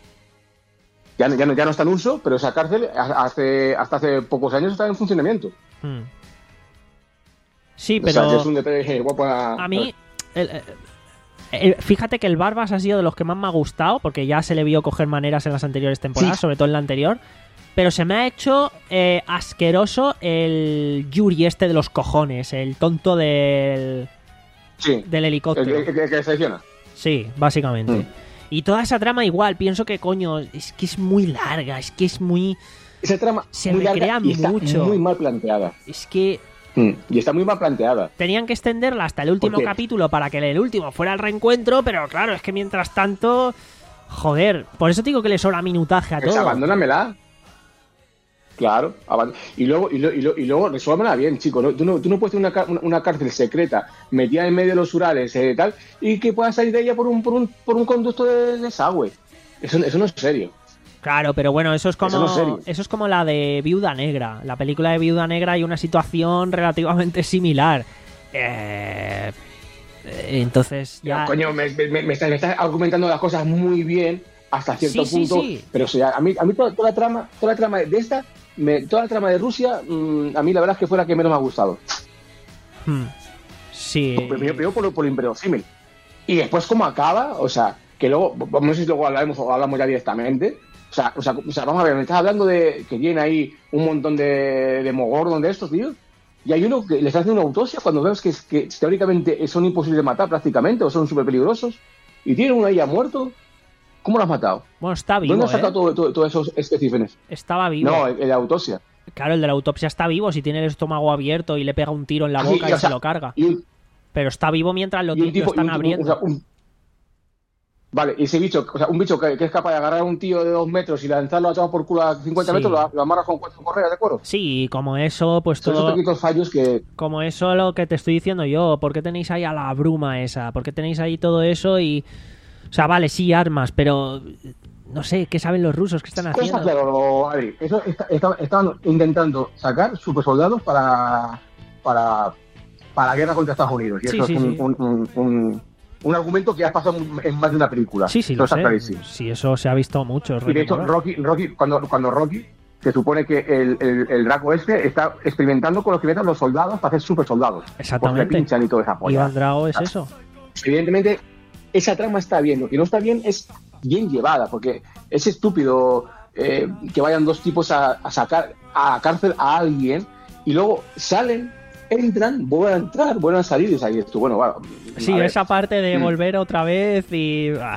Ya, ya, no, ya no está en uso, pero esa cárcel hace, hasta hace pocos años está en funcionamiento. Mm. Sí, pero... O sea, que es un detalle guapo a... A mí... El, el, el, fíjate que el Barbas ha sido de los que más me ha gustado, porque ya se le vio coger maneras en las anteriores temporadas, sí. sobre todo en la anterior. Pero se me ha hecho eh, asqueroso el Yuri este de los cojones, el tonto del... Sí. Del helicóptero. El, el, el que decepciona. Sí, básicamente. Mm. Y toda esa trama igual, pienso que coño, es que es muy larga, es que es muy... Esa trama se muy recrea larga y está mucho. muy mal planteada. Es que... Mm. Y está muy mal planteada. Tenían que extenderla hasta el último capítulo para que el último fuera el reencuentro, pero claro, es que mientras tanto... Joder, por eso te digo que le sobra minutaje a pues todo. Abandónamela. Claro, y luego, y luego, y luego, y luego resuélvela bien, chico. ¿no? Tú, no, tú no puedes tener una, una cárcel secreta metida en medio de los Urales eh, tal, y que puedas salir de ella por un, por un, por un conducto de desagüe. Eso, eso no es serio. Claro, pero bueno, eso es como eso, no es serio. Eso es como la de Viuda Negra. La película de Viuda Negra hay una situación relativamente similar. Eh, entonces ya... Pero, coño, me, me, me, estás, me estás argumentando las cosas muy bien hasta cierto sí, punto, sí, sí. pero o sea, a mí, a mí toda, toda la trama, toda la trama de esta, me, toda la trama de Rusia, mmm, a mí la verdad es que fue la que menos me ha gustado. Hmm. Sí. Primero, primero por, por lo inverosímil. Y después cómo acaba, o sea, que luego, no sé si luego hablamos o hablamos ya directamente. O sea, o sea, o sea, vamos a ver, me estás hablando de que tiene ahí un montón de, de mogordos de estos, tío. Y hay uno que les hace una autopsia cuando vemos que, que teóricamente son imposibles de matar prácticamente, o son súper peligrosos. Y tiene uno ahí ya muerto. ¿Cómo lo has matado? Bueno, está vivo. ¿Dónde has sacado ¿eh? todos todo, todo esos especímenes? Estaba vivo. No, el, el de la autopsia. Claro, el de la autopsia está vivo. Si tiene el estómago abierto y le pega un tiro en la ah, boca sí, y, y se sea, lo carga. Y un, Pero está vivo mientras lo, y un tipo, lo están y un, abriendo. O sea, un, vale, y ese bicho, o sea, un bicho que, que es capaz de agarrar a un tío de dos metros y lanzarlo a tomar por culo a cincuenta sí. metros, lo, lo amarras con cuatro correas de cuero. Sí, como eso, pues Son todo... esos pequeños fallos que... Como eso lo que te estoy diciendo yo. ¿Por qué tenéis ahí a la bruma esa? ¿Por qué tenéis ahí todo eso y... O sea, vale, sí, armas, pero... No sé, ¿qué saben los rusos? ¿Qué están haciendo? Está claro, Adri. Eso está, está, estaban intentando sacar super soldados para, para, para la guerra contra Estados Unidos. Y sí, eso sí, es un, sí. un, un, un, un argumento que ha pasado en más de una película. Sí, sí, eso lo está sé. clarísimo. Sí, eso se ha visto mucho. Y de hecho, Rocky, Rocky cuando, cuando Rocky, se supone que el, el, el Draco este está experimentando con los que meten los soldados para hacer super soldados. Exactamente. Porque pinchan y toda esa polla. Iván Drago es eso. Evidentemente, esa trama está bien. Lo que no está bien es bien llevada, porque es estúpido eh, que vayan dos tipos a, a sacar a la cárcel a alguien y luego salen, entran, vuelven a entrar, vuelven a salir y salir esto. Bueno, bueno, sí, esa parte de volver otra vez y... Ah,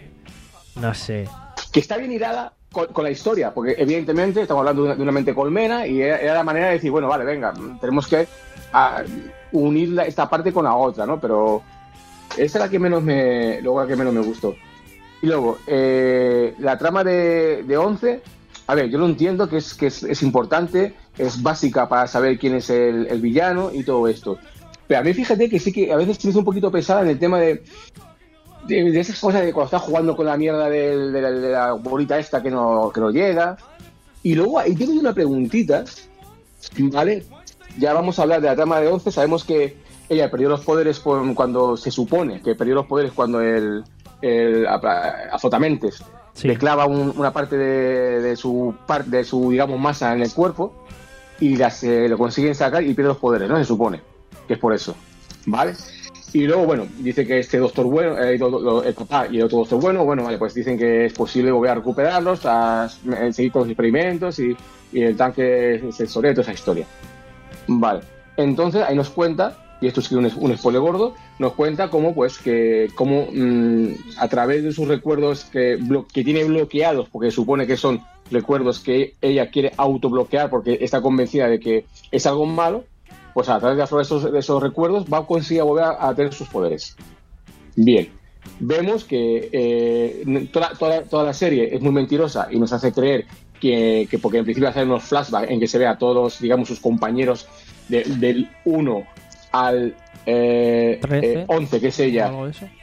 no sé. Que está bien hilada con, con la historia, porque evidentemente estamos hablando de una, de una mente colmena y era, era la manera de decir, bueno, vale, venga, tenemos que a, unir la, esta parte con la otra, ¿no? Pero esa es la que menos me, luego la que menos me gustó. Y luego, eh, la trama de, de once, a ver, yo lo entiendo que es que es, es importante, es básica para saber quién es el, el villano y todo esto. Pero a mí fíjate que sí que a veces se me hizo un poquito pesada en el tema de, de, de esas cosas de cuando estás jugando con la mierda de, de, la, de la bolita esta que no, que no llega. Y luego ahí tengo una preguntita, ¿vale? Ya vamos a hablar de la trama de once, sabemos que ella perdió los poderes cuando se supone que perdió los poderes cuando el... el Azotamentes sí. le clava un, una parte de, de su parte de su digamos masa en el cuerpo y las, eh, lo consiguen sacar y pierde los poderes, ¿no? Se supone que es por eso, ¿vale? Y luego, bueno, dice que este doctor bueno, eh, el papá y el otro doctor bueno, bueno, vale, pues dicen que es posible volver a recuperarlos, a seguir con los experimentos y, y el tanque sensorial y toda esa historia, vale. Entonces ahí nos cuenta, y esto es un, un spoiler gordo, nos cuenta cómo, pues, que cómo mmm, a través de sus recuerdos que, blo- que tiene bloqueados, porque supone que son recuerdos que ella quiere autobloquear porque está convencida de que es algo malo, pues a través de esos, de esos recuerdos va a conseguir volver a, a tener sus poderes. Bien, vemos que eh, toda, toda, toda la serie es muy mentirosa y nos hace creer que, que porque en principio hacen unos flashbacks en que se ve a todos, digamos, sus compañeros de, del uno al eh, eh, once, que es ella,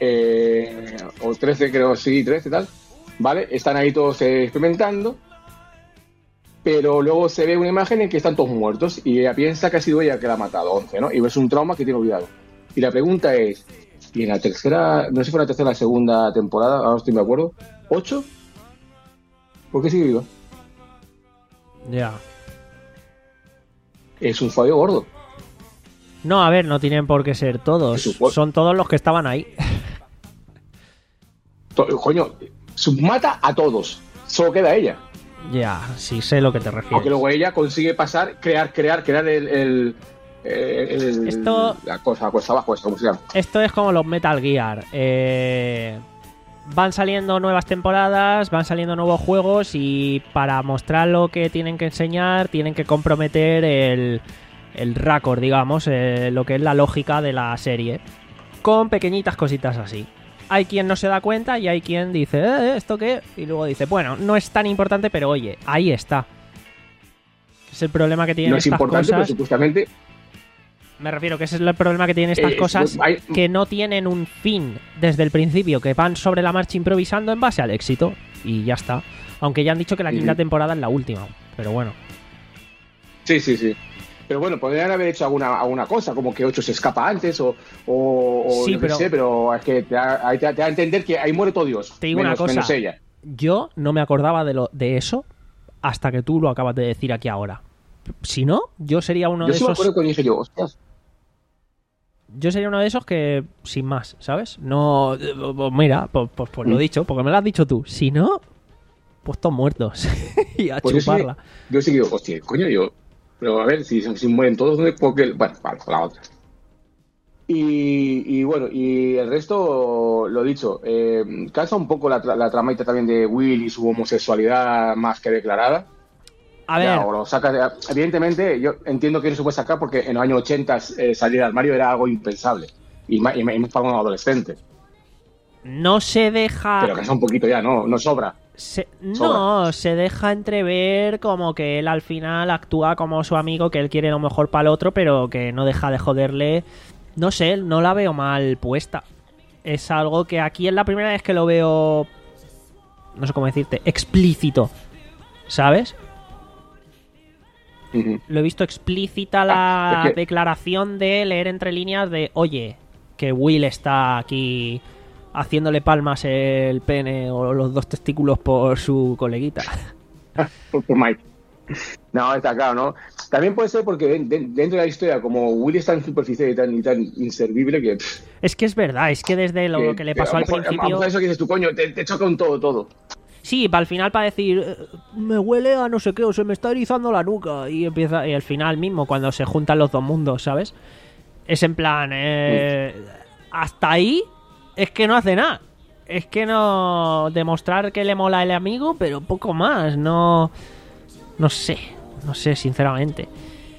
eh, o trece creo, sí, trece tal, ¿vale? Están ahí todos eh, experimentando, pero luego se ve una imagen en que están todos muertos y ella piensa que ha sido ella que la ha matado, once, ¿no? Y es un trauma que tiene olvidado. Y la pregunta es, y en la tercera, no sé si fue la tercera o la segunda temporada, ahora no estoy de acuerdo, ¿ocho? ¿Por qué sigue viva? Ya. Es un fallo gordo. No, a ver, no tienen por qué ser todos. Son todos los que estaban ahí. Coño, submata a todos. Solo queda ella. Ya, sí sé lo que te refieres. Aunque luego ella consigue pasar, crear, crear, crear el... el, el esto, la cosa, cosa abajo, esta, ¿cómo se llama? Esto es como los Metal Gear. Eh, van saliendo nuevas temporadas, van saliendo nuevos juegos y para mostrar lo que tienen que enseñar, tienen que comprometer el, el récord, digamos, eh, lo que es la lógica de la serie. Con pequeñitas cositas así. Hay quien no se da cuenta y hay quien dice, ¿eh, ¿esto qué? Y luego dice, bueno, no es tan importante, pero oye, ahí está. Es el problema que tienen no es estas importante, cosas. Pero supuestamente... Me refiero que ese es el problema que tienen estas eh, cosas, hay... que no tienen un fin desde el principio, que van sobre la marcha improvisando en base al éxito. Y ya está. Aunque ya han dicho que la quinta mm. temporada es la última. Pero bueno. Sí, sí, sí. Pero bueno, podrían haber hecho alguna, alguna cosa, como que ocho se escapa antes o, o, o sí, no pero... sé, pero es que te da, te, te da a entender que ahí muere todo Dios. Te digo menos, una cosa, menos ella. Yo no me acordaba de, lo, de eso hasta que tú lo acabas de decir aquí ahora. Si no, yo sería uno yo de sí esos... Yo sí me acuerdo cuando dije yo, hostias. Yo sería uno de esos que, sin más, ¿sabes? No, mira, pues, pues, pues mm. lo he dicho, porque me lo has dicho tú. Si no, pues todos muertos. Y a pues chuparla. Yo sí, yo sí digo, hostia, coño, yo... Pero a ver, si, si mueren todos, porque... Bueno, vale, la otra. Y, y bueno, y el resto, lo dicho, eh, cansa un poco la, la tramaita también de Will y su homosexualidad más que declarada. A ver... Ya, o lo sacas, evidentemente, yo entiendo que no se puede sacar porque en los años ochenta eh, salir al armario era algo impensable. Y más, y más para un adolescente. No se deja... Pero cansa un poquito ya, ¿no? No sobra. Se, no, se deja entrever como que él al final actúa como su amigo, que él quiere lo mejor para el otro, pero que no deja de joderle. No sé, no la veo mal puesta. Es algo que aquí es la primera vez que lo veo, no sé cómo decirte, explícito, ¿sabes? Uh-huh. Lo he visto explícita la ah, es que... declaración de leer entre líneas de, oye, que Will está aquí... haciéndole palmas el pene o los dos testículos por su coleguita. Por Mike. No, está claro, ¿no? También puede ser porque dentro de la historia, como Willy es tan superficial y tan, y tan inservible que... Es que es verdad, es que desde lo que, que le pasó al mejor, principio... A eso que dices tú, coño, te, te choca un todo, todo. Sí, para al final para decir, me huele a no sé qué, o se me está erizando la nuca, y empieza, y al final mismo, cuando se juntan los dos mundos, ¿sabes? Es en plan, eh, hasta ahí... Es que no hace nada. Es que no... Demostrar que le mola el amigo, pero poco más. No... No sé. No sé, sinceramente.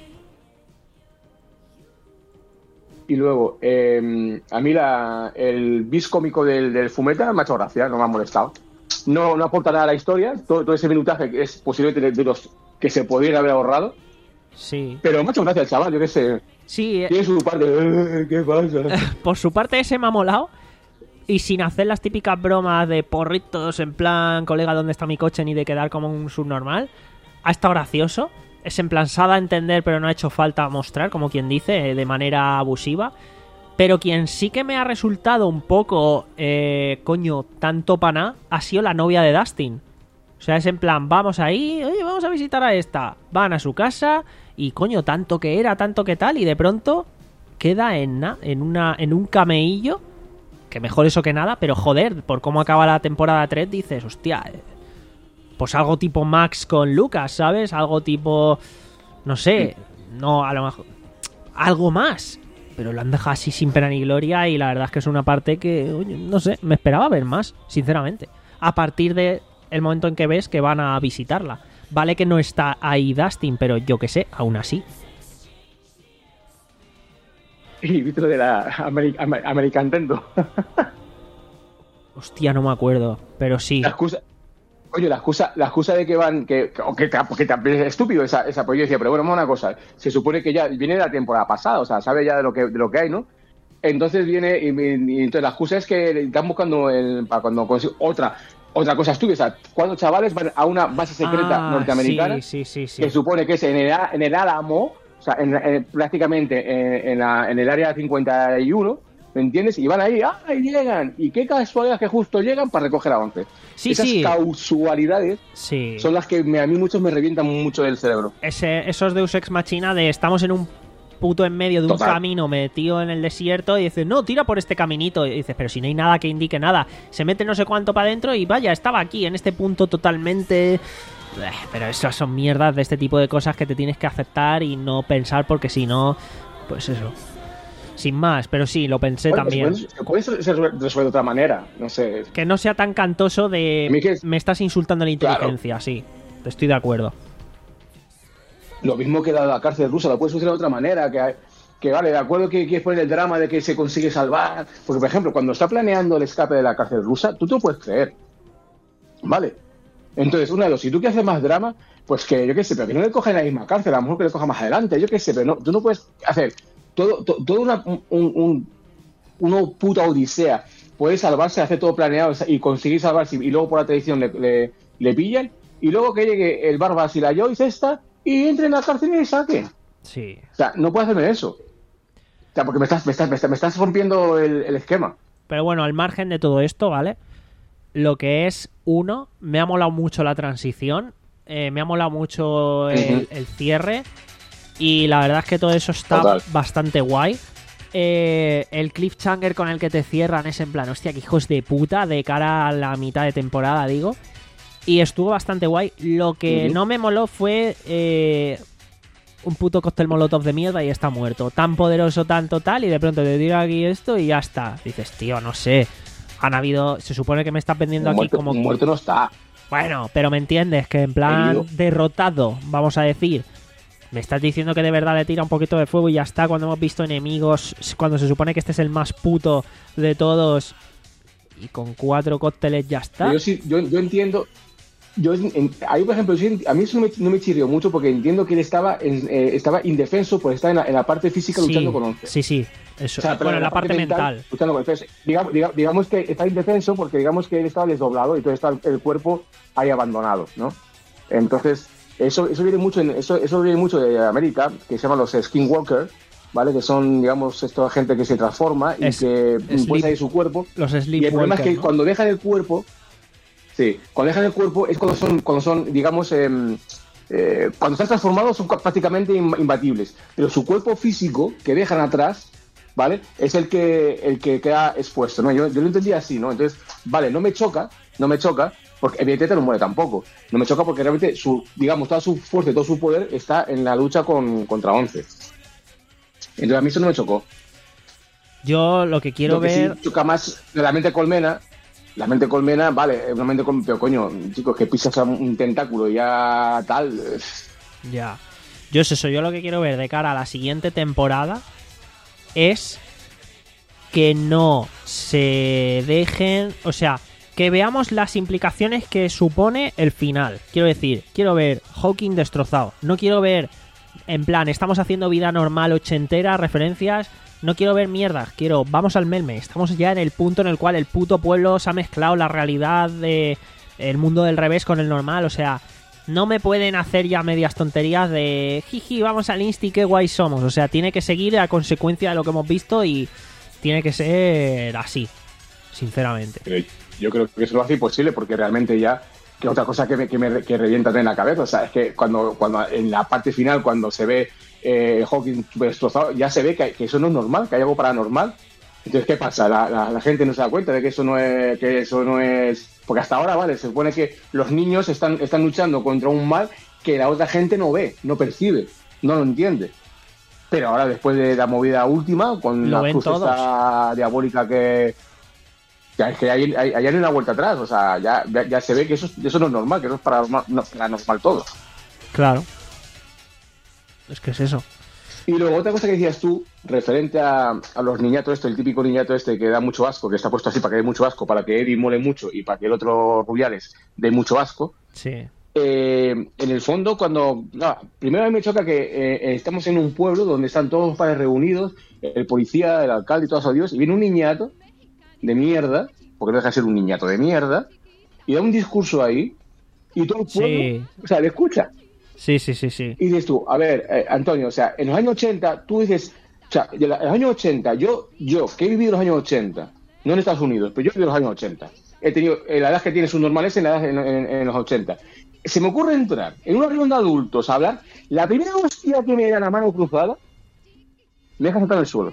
Y luego, eh, a mí la, el bis cómico del, del Fumeta me ha hecho gracia, no me ha molestado. No, no aporta nada a la historia. Todo, todo ese minutaje que es posiblemente de los que se podrían haber ahorrado. Sí. Pero me ha hecho gracia el chaval, yo qué sé. Sí. Tiene su parte... Eh, ¿Qué pasa? Por su parte ese me ha molado. Y sin hacer las típicas bromas de porritos en plan, colega, ¿dónde está mi coche? Ni de quedar como un subnormal. Ha estado gracioso. Es en plan, se ha dado a entender, pero no ha hecho falta mostrar, como quien dice, de manera abusiva. Pero quien sí que me ha resultado un poco, eh, coño, tanto paná, ha sido la novia de Dustin. O sea, es en plan, vamos ahí, oye, vamos a visitar a esta. Van a su casa y, coño, tanto que era, tanto que tal, y de pronto queda en, na, en, una, en un cameillo. Que mejor eso que nada, pero joder, por cómo acaba la temporada tres, dices, hostia, eh, pues algo tipo Max con Lucas, ¿sabes? Algo tipo, no sé, no, a lo mejor, algo más, pero lo han dejado así sin pena ni gloria y la verdad es que es una parte que, oye, no sé, me esperaba ver más, sinceramente, a partir de el momento en que ves que van a visitarla. Vale que no está ahí Dustin, pero yo que sé, aún así. Y viste lo de la Ameri- Amer- American Nintendo. Hostia, no me acuerdo, pero sí. La excusa, coño, la excusa, la excusa de que van, que, que, que, que también es estúpido esa, esa pues yo decía, pero bueno, vamos a una cosa, se supone que ya viene de la temporada pasada, o sea, sabe ya de lo que, de lo que hay, ¿no? Entonces viene, y, y, y entonces la excusa es que están buscando el, para cuando consiga otra, Otra cosa estúpida, o sea, cuatro chavales van a una base secreta Ah, norteamericana, sí, sí, sí, sí. que supone que es en el, en el Álamo, o sea, en, en, prácticamente en, en, la, en el área cincuenta y uno, ¿me entiendes? Y van ahí, ¡ah! Y llegan, y qué casualidad que justo llegan para recoger a once. Sí, Esas sí. causalidades Sí. son las que me, a mí muchos me revientan mucho del cerebro. Ese, esos Deus Ex Machina de estamos en un puto en medio de un Total. camino metido en el desierto y dices, no, tira por este caminito. Y dices, pero si no hay nada que indique nada. Se mete no sé cuánto para adentro y vaya, estaba aquí, en este punto totalmente... Eh, Pero esas son mierdas de este tipo de cosas que te tienes que aceptar y no pensar porque si no, pues eso. Sin más, pero sí, lo pensé Bueno, también. pues, se puede se resuelve de otra manera, no sé. Que no sea tan cantoso A mí de... que es- Me estás insultando la Claro. inteligencia, sí. Estoy de acuerdo. Lo mismo que la, la cárcel rusa, lo puedes solucionar de otra manera, que, que vale, de acuerdo que quieres poner el drama de que se consigue salvar, porque por ejemplo, cuando está planeando el escape de la cárcel rusa, tú te lo puedes creer, ¿vale? Entonces, una de dos, si tú quieres hacer más drama, pues que yo qué sé, pero que no le coja en la misma cárcel, a lo mejor que le coja más adelante, yo qué sé, pero no, tú no puedes hacer todo, to- todo una, un, un, una puta odisea, puedes salvarse, hacer todo planeado y conseguir salvarse y luego por la traición le, le, le pillan, y luego que llegue el Barbas y la Joyce esta y entre en la cárcel y le saquen. Sí. O sea, no puedes hacerme eso. O sea, porque me estás, me estás, me estás, me estás rompiendo el, el esquema. Pero bueno, al margen de todo esto, ¿vale? Lo que es, uno, me ha molado mucho la transición, eh, me ha molado mucho el, Ujú. el cierre y la verdad es que todo eso está Total. bastante guay. Eh, el cliffhanger con el que te cierran es en plan, hostia, que hijos de puta, de cara a la mitad de temporada, digo. Y estuvo bastante guay. Lo que Ujú. no me moló fue eh, un puto cóctel molotov de mierda y está muerto. Tan poderoso, tan total, y de pronto te tira aquí esto y ya está. Dices, tío, no sé. Han habido... Se supone que me estás vendiendo aquí Muerto, como... muerto no está. Bueno, pero me entiendes, que en plan Herido. derrotado, vamos a decir. Me estás diciendo que de verdad le tira un poquito de fuego y ya está, cuando hemos visto enemigos, cuando se supone que este es el más puto de todos, y con cuatro cócteles ya está. Yo, sí, yo, yo entiendo. Yo, en- ahí, por ejemplo, sí, a mí eso no me, no me chirrió mucho porque entiendo que él estaba, en- eh, estaba indefenso por estar en la, en la parte física luchando sí, con once. sí, sí, eso. O sea, pero bueno, en la parte mental. luchando con once. Digamos, digamos, digamos que está indefenso porque digamos que él estaba desdoblado y todo está el, el cuerpo ahí abandonado, ¿no? Entonces, eso, eso viene mucho en- eso, eso viene mucho de América, que se llaman los Skinwalker, ¿vale? Que son, digamos, esta gente que se transforma y Es- que sleep- puede salir su cuerpo. Los Y el problema es que Sleepwalkers, ¿no? cuando dejan el cuerpo, sí, cuando dejan el cuerpo es cuando son, cuando son, digamos, em, eh, cuando están transformados son ca- prácticamente im- imbatibles. Pero su cuerpo físico que dejan atrás, ¿vale? Es el que, el que queda expuesto, ¿no? Yo, yo lo entendía así, ¿no? Entonces, vale, no me choca, no me choca, porque evidentemente no muere tampoco. No me choca porque realmente su, digamos, toda su fuerza y todo su poder está en la lucha con, contra once. Entonces a mí eso no me chocó. Yo lo que quiero Lo que ver... sí choca más de la mente colmena. La mente colmena, vale, una mente colmena, pero coño, chicos, que pisas a un tentáculo y ya tal. eh, Ya. Yo es eso, yo lo que quiero ver de cara a la siguiente temporada es que no se dejen, o sea, que veamos las implicaciones que supone el final. Quiero decir, quiero ver Hawking destrozado. No quiero ver, en plan, estamos haciendo vida normal ochentera, referencias. No quiero ver mierdas, quiero, vamos al melme. Estamos ya en el punto en el cual el puto pueblo se ha mezclado la realidad de el mundo del revés con el normal, o sea, no me pueden hacer ya medias tonterías de jiji, vamos al Insti, qué guay somos. O sea, tiene que seguir a consecuencia de lo que hemos visto y tiene que ser así, sinceramente. Pero yo creo que eso lo hace imposible porque realmente ya, que otra cosa que me, que me que revienta en la cabeza, o sea, es que cuando, cuando en la parte final, cuando se ve eh, Hawking destrozado, ya se ve que, que eso no es normal, que hay algo paranormal. Entonces, ¿qué pasa? La, la, la gente no se da cuenta de que eso no es, que eso no es, porque hasta ahora, vale, se supone que los niños están, están luchando contra un mal que la otra gente no ve, no percibe, no lo entiende. Pero ahora, después de la movida última, con Lo la ven cruz todos. esta diabólica que ya es que hay, hay, hay una vuelta atrás, o sea, ya, ya, ya se ve que eso, eso no es normal, que eso es paranormal, no, paranormal todo. Claro. Es que es eso. Y luego otra cosa que decías tú, referente a, a los niñatos, esto, el típico niñato este que da mucho asco, que está puesto así para que dé mucho asco, para que Eddie mole mucho y para que el otro Rubiales dé mucho asco. Sí. Eh, en el fondo, cuando... No, primero a mí me choca que eh, estamos en un pueblo donde están todos los padres reunidos, el policía, el alcalde y todos a Dios, y viene un niñato de mierda, porque no deja de ser un niñato de mierda, y da un discurso ahí y todo el pueblo, Sí. o sea, le escucha. Sí, sí, sí, sí. Y dices tú, a ver, eh, Antonio, o sea, en los años ochenta, tú dices, o sea, en los años ochenta, yo, yo, que he vivido los años ochenta, no en Estados Unidos, pero yo he vivido los años ochenta. He tenido, eh, la edad que tiene sus normales en la edad en, en, en los ochenta. Se me ocurre entrar en una reunión de adultos a hablar, la primera hostia que me da la mano cruzada, me deja sentar en el suelo.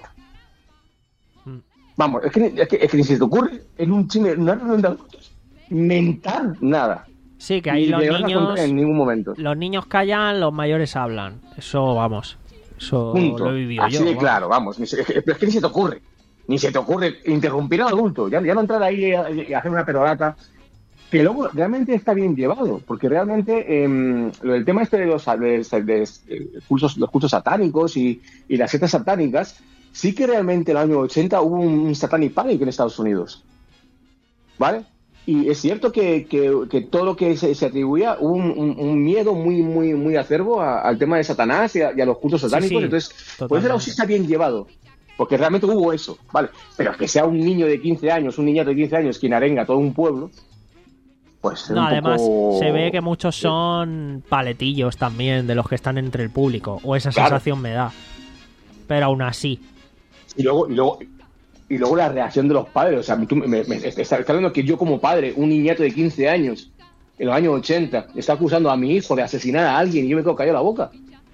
Mm. Vamos, es que, es que, es que ni se te ocurre en un cine, en una reunión de adultos, mentar nada. Sí, que ahí Ni los te vas a niños... contar en ningún momento. Los niños callan, los mayores hablan. Eso, vamos. Eso Punto. lo he vivido Así yo. de vamos. claro, vamos. Ni se- es, que, es que ni se te ocurre. Ni se te ocurre interrumpir al adulto. Ya, ya no entrar ahí a, a hacer una perorata. Que luego realmente está bien llevado. Porque realmente eh, lo del tema este de los, de, de- de- de cultos, los cultos satánicos y, y las sectas satánicas, sí que realmente en el año ochenta hubo un satanic panic en Estados Unidos. ¿Vale? Y es cierto que, que, que todo lo que se, se atribuía, hubo un, un, un miedo muy muy muy acerbo a- al tema de Satanás y a, y a los cultos satánicos. sí, Entonces, por ese totalmente. lado sí está bien llevado. Porque realmente hubo eso, ¿vale? Pero que sea un niño de quince años, un niñato de quince años quien arenga a todo un pueblo, pues es No, un además poco... se ve que muchos son paletillos también de los que están entre el público. O esa Claro. sensación me da. Pero aún así. Y luego, y luego, y luego la reacción de los padres. O sea, tú me, me, me- está, está hablando que yo como padre, un niñato de quince años, en los años ochenta, está acusando a mi hijo de asesinar a alguien y yo me quedo callado la boca.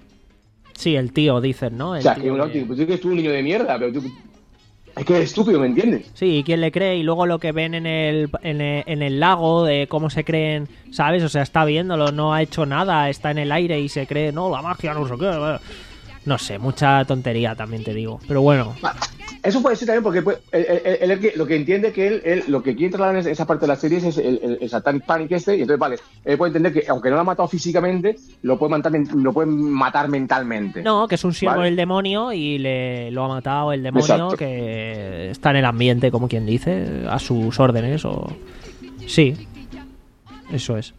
Sí, el tío, dicen, ¿no? El O sea, tío que no, que- tío, pues tú que eres un niño de mierda, pero tú... Es que eres estúpido, ¿me entiendes? Sí, ¿y quién le cree? Y luego lo que ven en el, en el, en el lago, de cómo se creen, ¿sabes? O sea, está viéndolo, no ha hecho nada, está en el aire y se cree, no, la magia, no sé qué. No sé, mucha tontería también te digo. Pero bueno, Eso puede ser también porque pues, él, él- él- él- lo que entiende que él, él- lo que quiere trasladar en esa parte de la serie es el, el, el Satanic Panic este, y entonces vale, él puede entender que aunque no lo ha matado físicamente, lo puede matar, men- lo pueden matar mentalmente. no, que es un siervo Vale. del demonio y le lo ha matado el demonio, Exacto. que está en el ambiente, como quien dice, a sus órdenes o... Sí, eso es.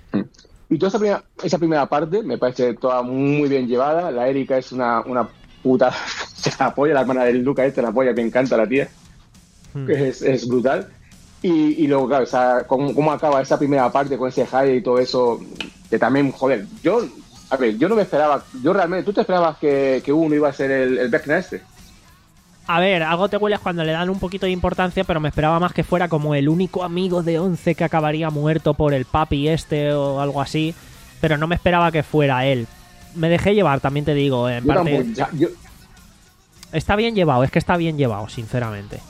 Y toda esa primera, esa primera parte me parece toda muy bien llevada. La Erika es una, una puta. Se la apoya, la hermana del Luca este, la apoya, me encanta la tía. Hmm. Es, es brutal. Y, y luego, claro, esa, cómo, cómo acaba esa primera parte con ese high y todo eso, que también, joder, yo, a ver, yo no me esperaba, yo realmente, ¿tú te esperabas que, que uno iba a ser el, el Vecna este? A ver, algo te hueles cuando le dan un poquito de importancia, pero me esperaba más que fuera como el único amigo de Once que acabaría muerto por el papi este o algo así, pero no me esperaba que fuera él. Me dejé llevar, también te digo, en Yo parte... tampoco, ya- yo- Está bien llevado, es que está bien llevado, sinceramente.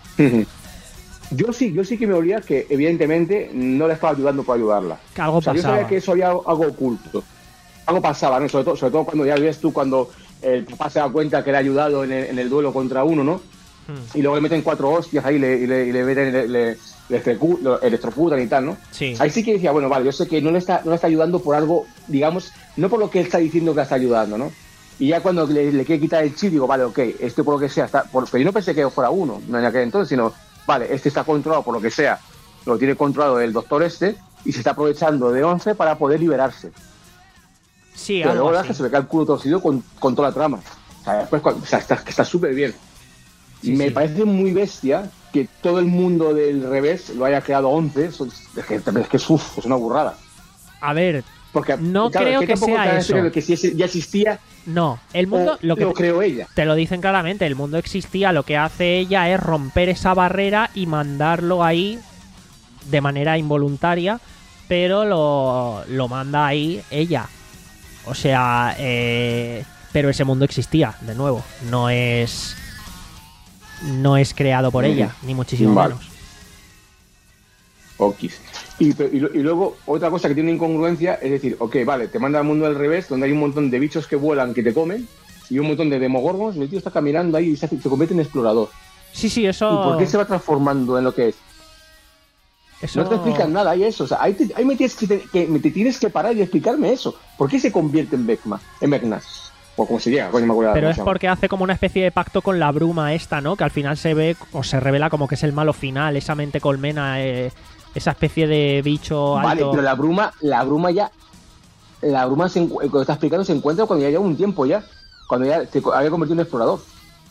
Yo sí, yo sí que me olía que evidentemente no le estaba ayudando por ayudarla. Que algo O sea, yo pasaba. sabía que eso había algo, algo oculto. Algo pasaba, ¿no? Sobre todo, sobre todo cuando ya ves tú cuando el papá se da cuenta que le ha ayudado en el, en el duelo contra uno, ¿no? Hmm. Y luego le meten cuatro hostias ahí y le, y le, y le, meten- le, le- le estrecu- lo electrocutan y tal, ¿no? Sí. Ahí sí que decía, bueno, vale, yo sé que no le está, no le está ayudando por algo, digamos, no por lo que él está diciendo que le está ayudando, ¿no? Y ya cuando le, le quiere quitar el chip, digo, vale, ok, este por lo que sea, está, por, pero yo no pensé que fuera uno, no en aquel entonces, sino, vale, este está controlado por lo que sea, lo tiene controlado el doctor este, y se está aprovechando de Once para poder liberarse. Sí, Pero algo luego así. se ve que el culo torcido con, con toda la trama. O sea, después, cuando- o sea, está está súper bien. Sí, Me sí. parece muy bestia que todo el mundo del revés lo haya creado Once. Eso es, es que, es, que es, uf, es una burrada. A ver, Porque, No creo es que tampoco sea te eso. creo que si ese ya existía, no. El mundo, o lo que lo te, creó ella. te lo dicen claramente, el mundo existía, lo que hace ella es romper esa barrera y mandarlo ahí de manera involuntaria, pero lo, lo manda ahí ella. O sea, eh, pero ese mundo existía, de nuevo. No es. No es creado por Ujú. ella, ni muchísimo Vale. menos. Okis. Y, pe- y, lo- y luego, otra cosa que tiene incongruencia es decir, ok, vale, te manda al mundo al revés, donde hay un montón de bichos que vuelan, que te comen, y un montón de demogorgons, y el tío está caminando ahí y se, hace- se convierte en explorador. Sí, sí, eso. ¿Y por qué se va transformando en lo que es? eso... No te explican nada, hay eso. O sea, ahí, te, ahí me, tienes que, te, que me te tienes que parar y explicarme eso. ¿Por qué se convierte en Vecna? En Vecna. O como se llega, coño, me acuerdo. Pero cómo es se llama. porque hace como una especie de pacto con la bruma esta, ¿no? Que al final se ve o se revela como que es el malo final, esa mente colmena, eh, esa especie de bicho Vale, alto. pero la bruma, la bruma ya. La bruma, se, encu- cuando está explicando, se encuentra cuando ya lleva un tiempo ya. Cuando ya se co- había convertido en explorador.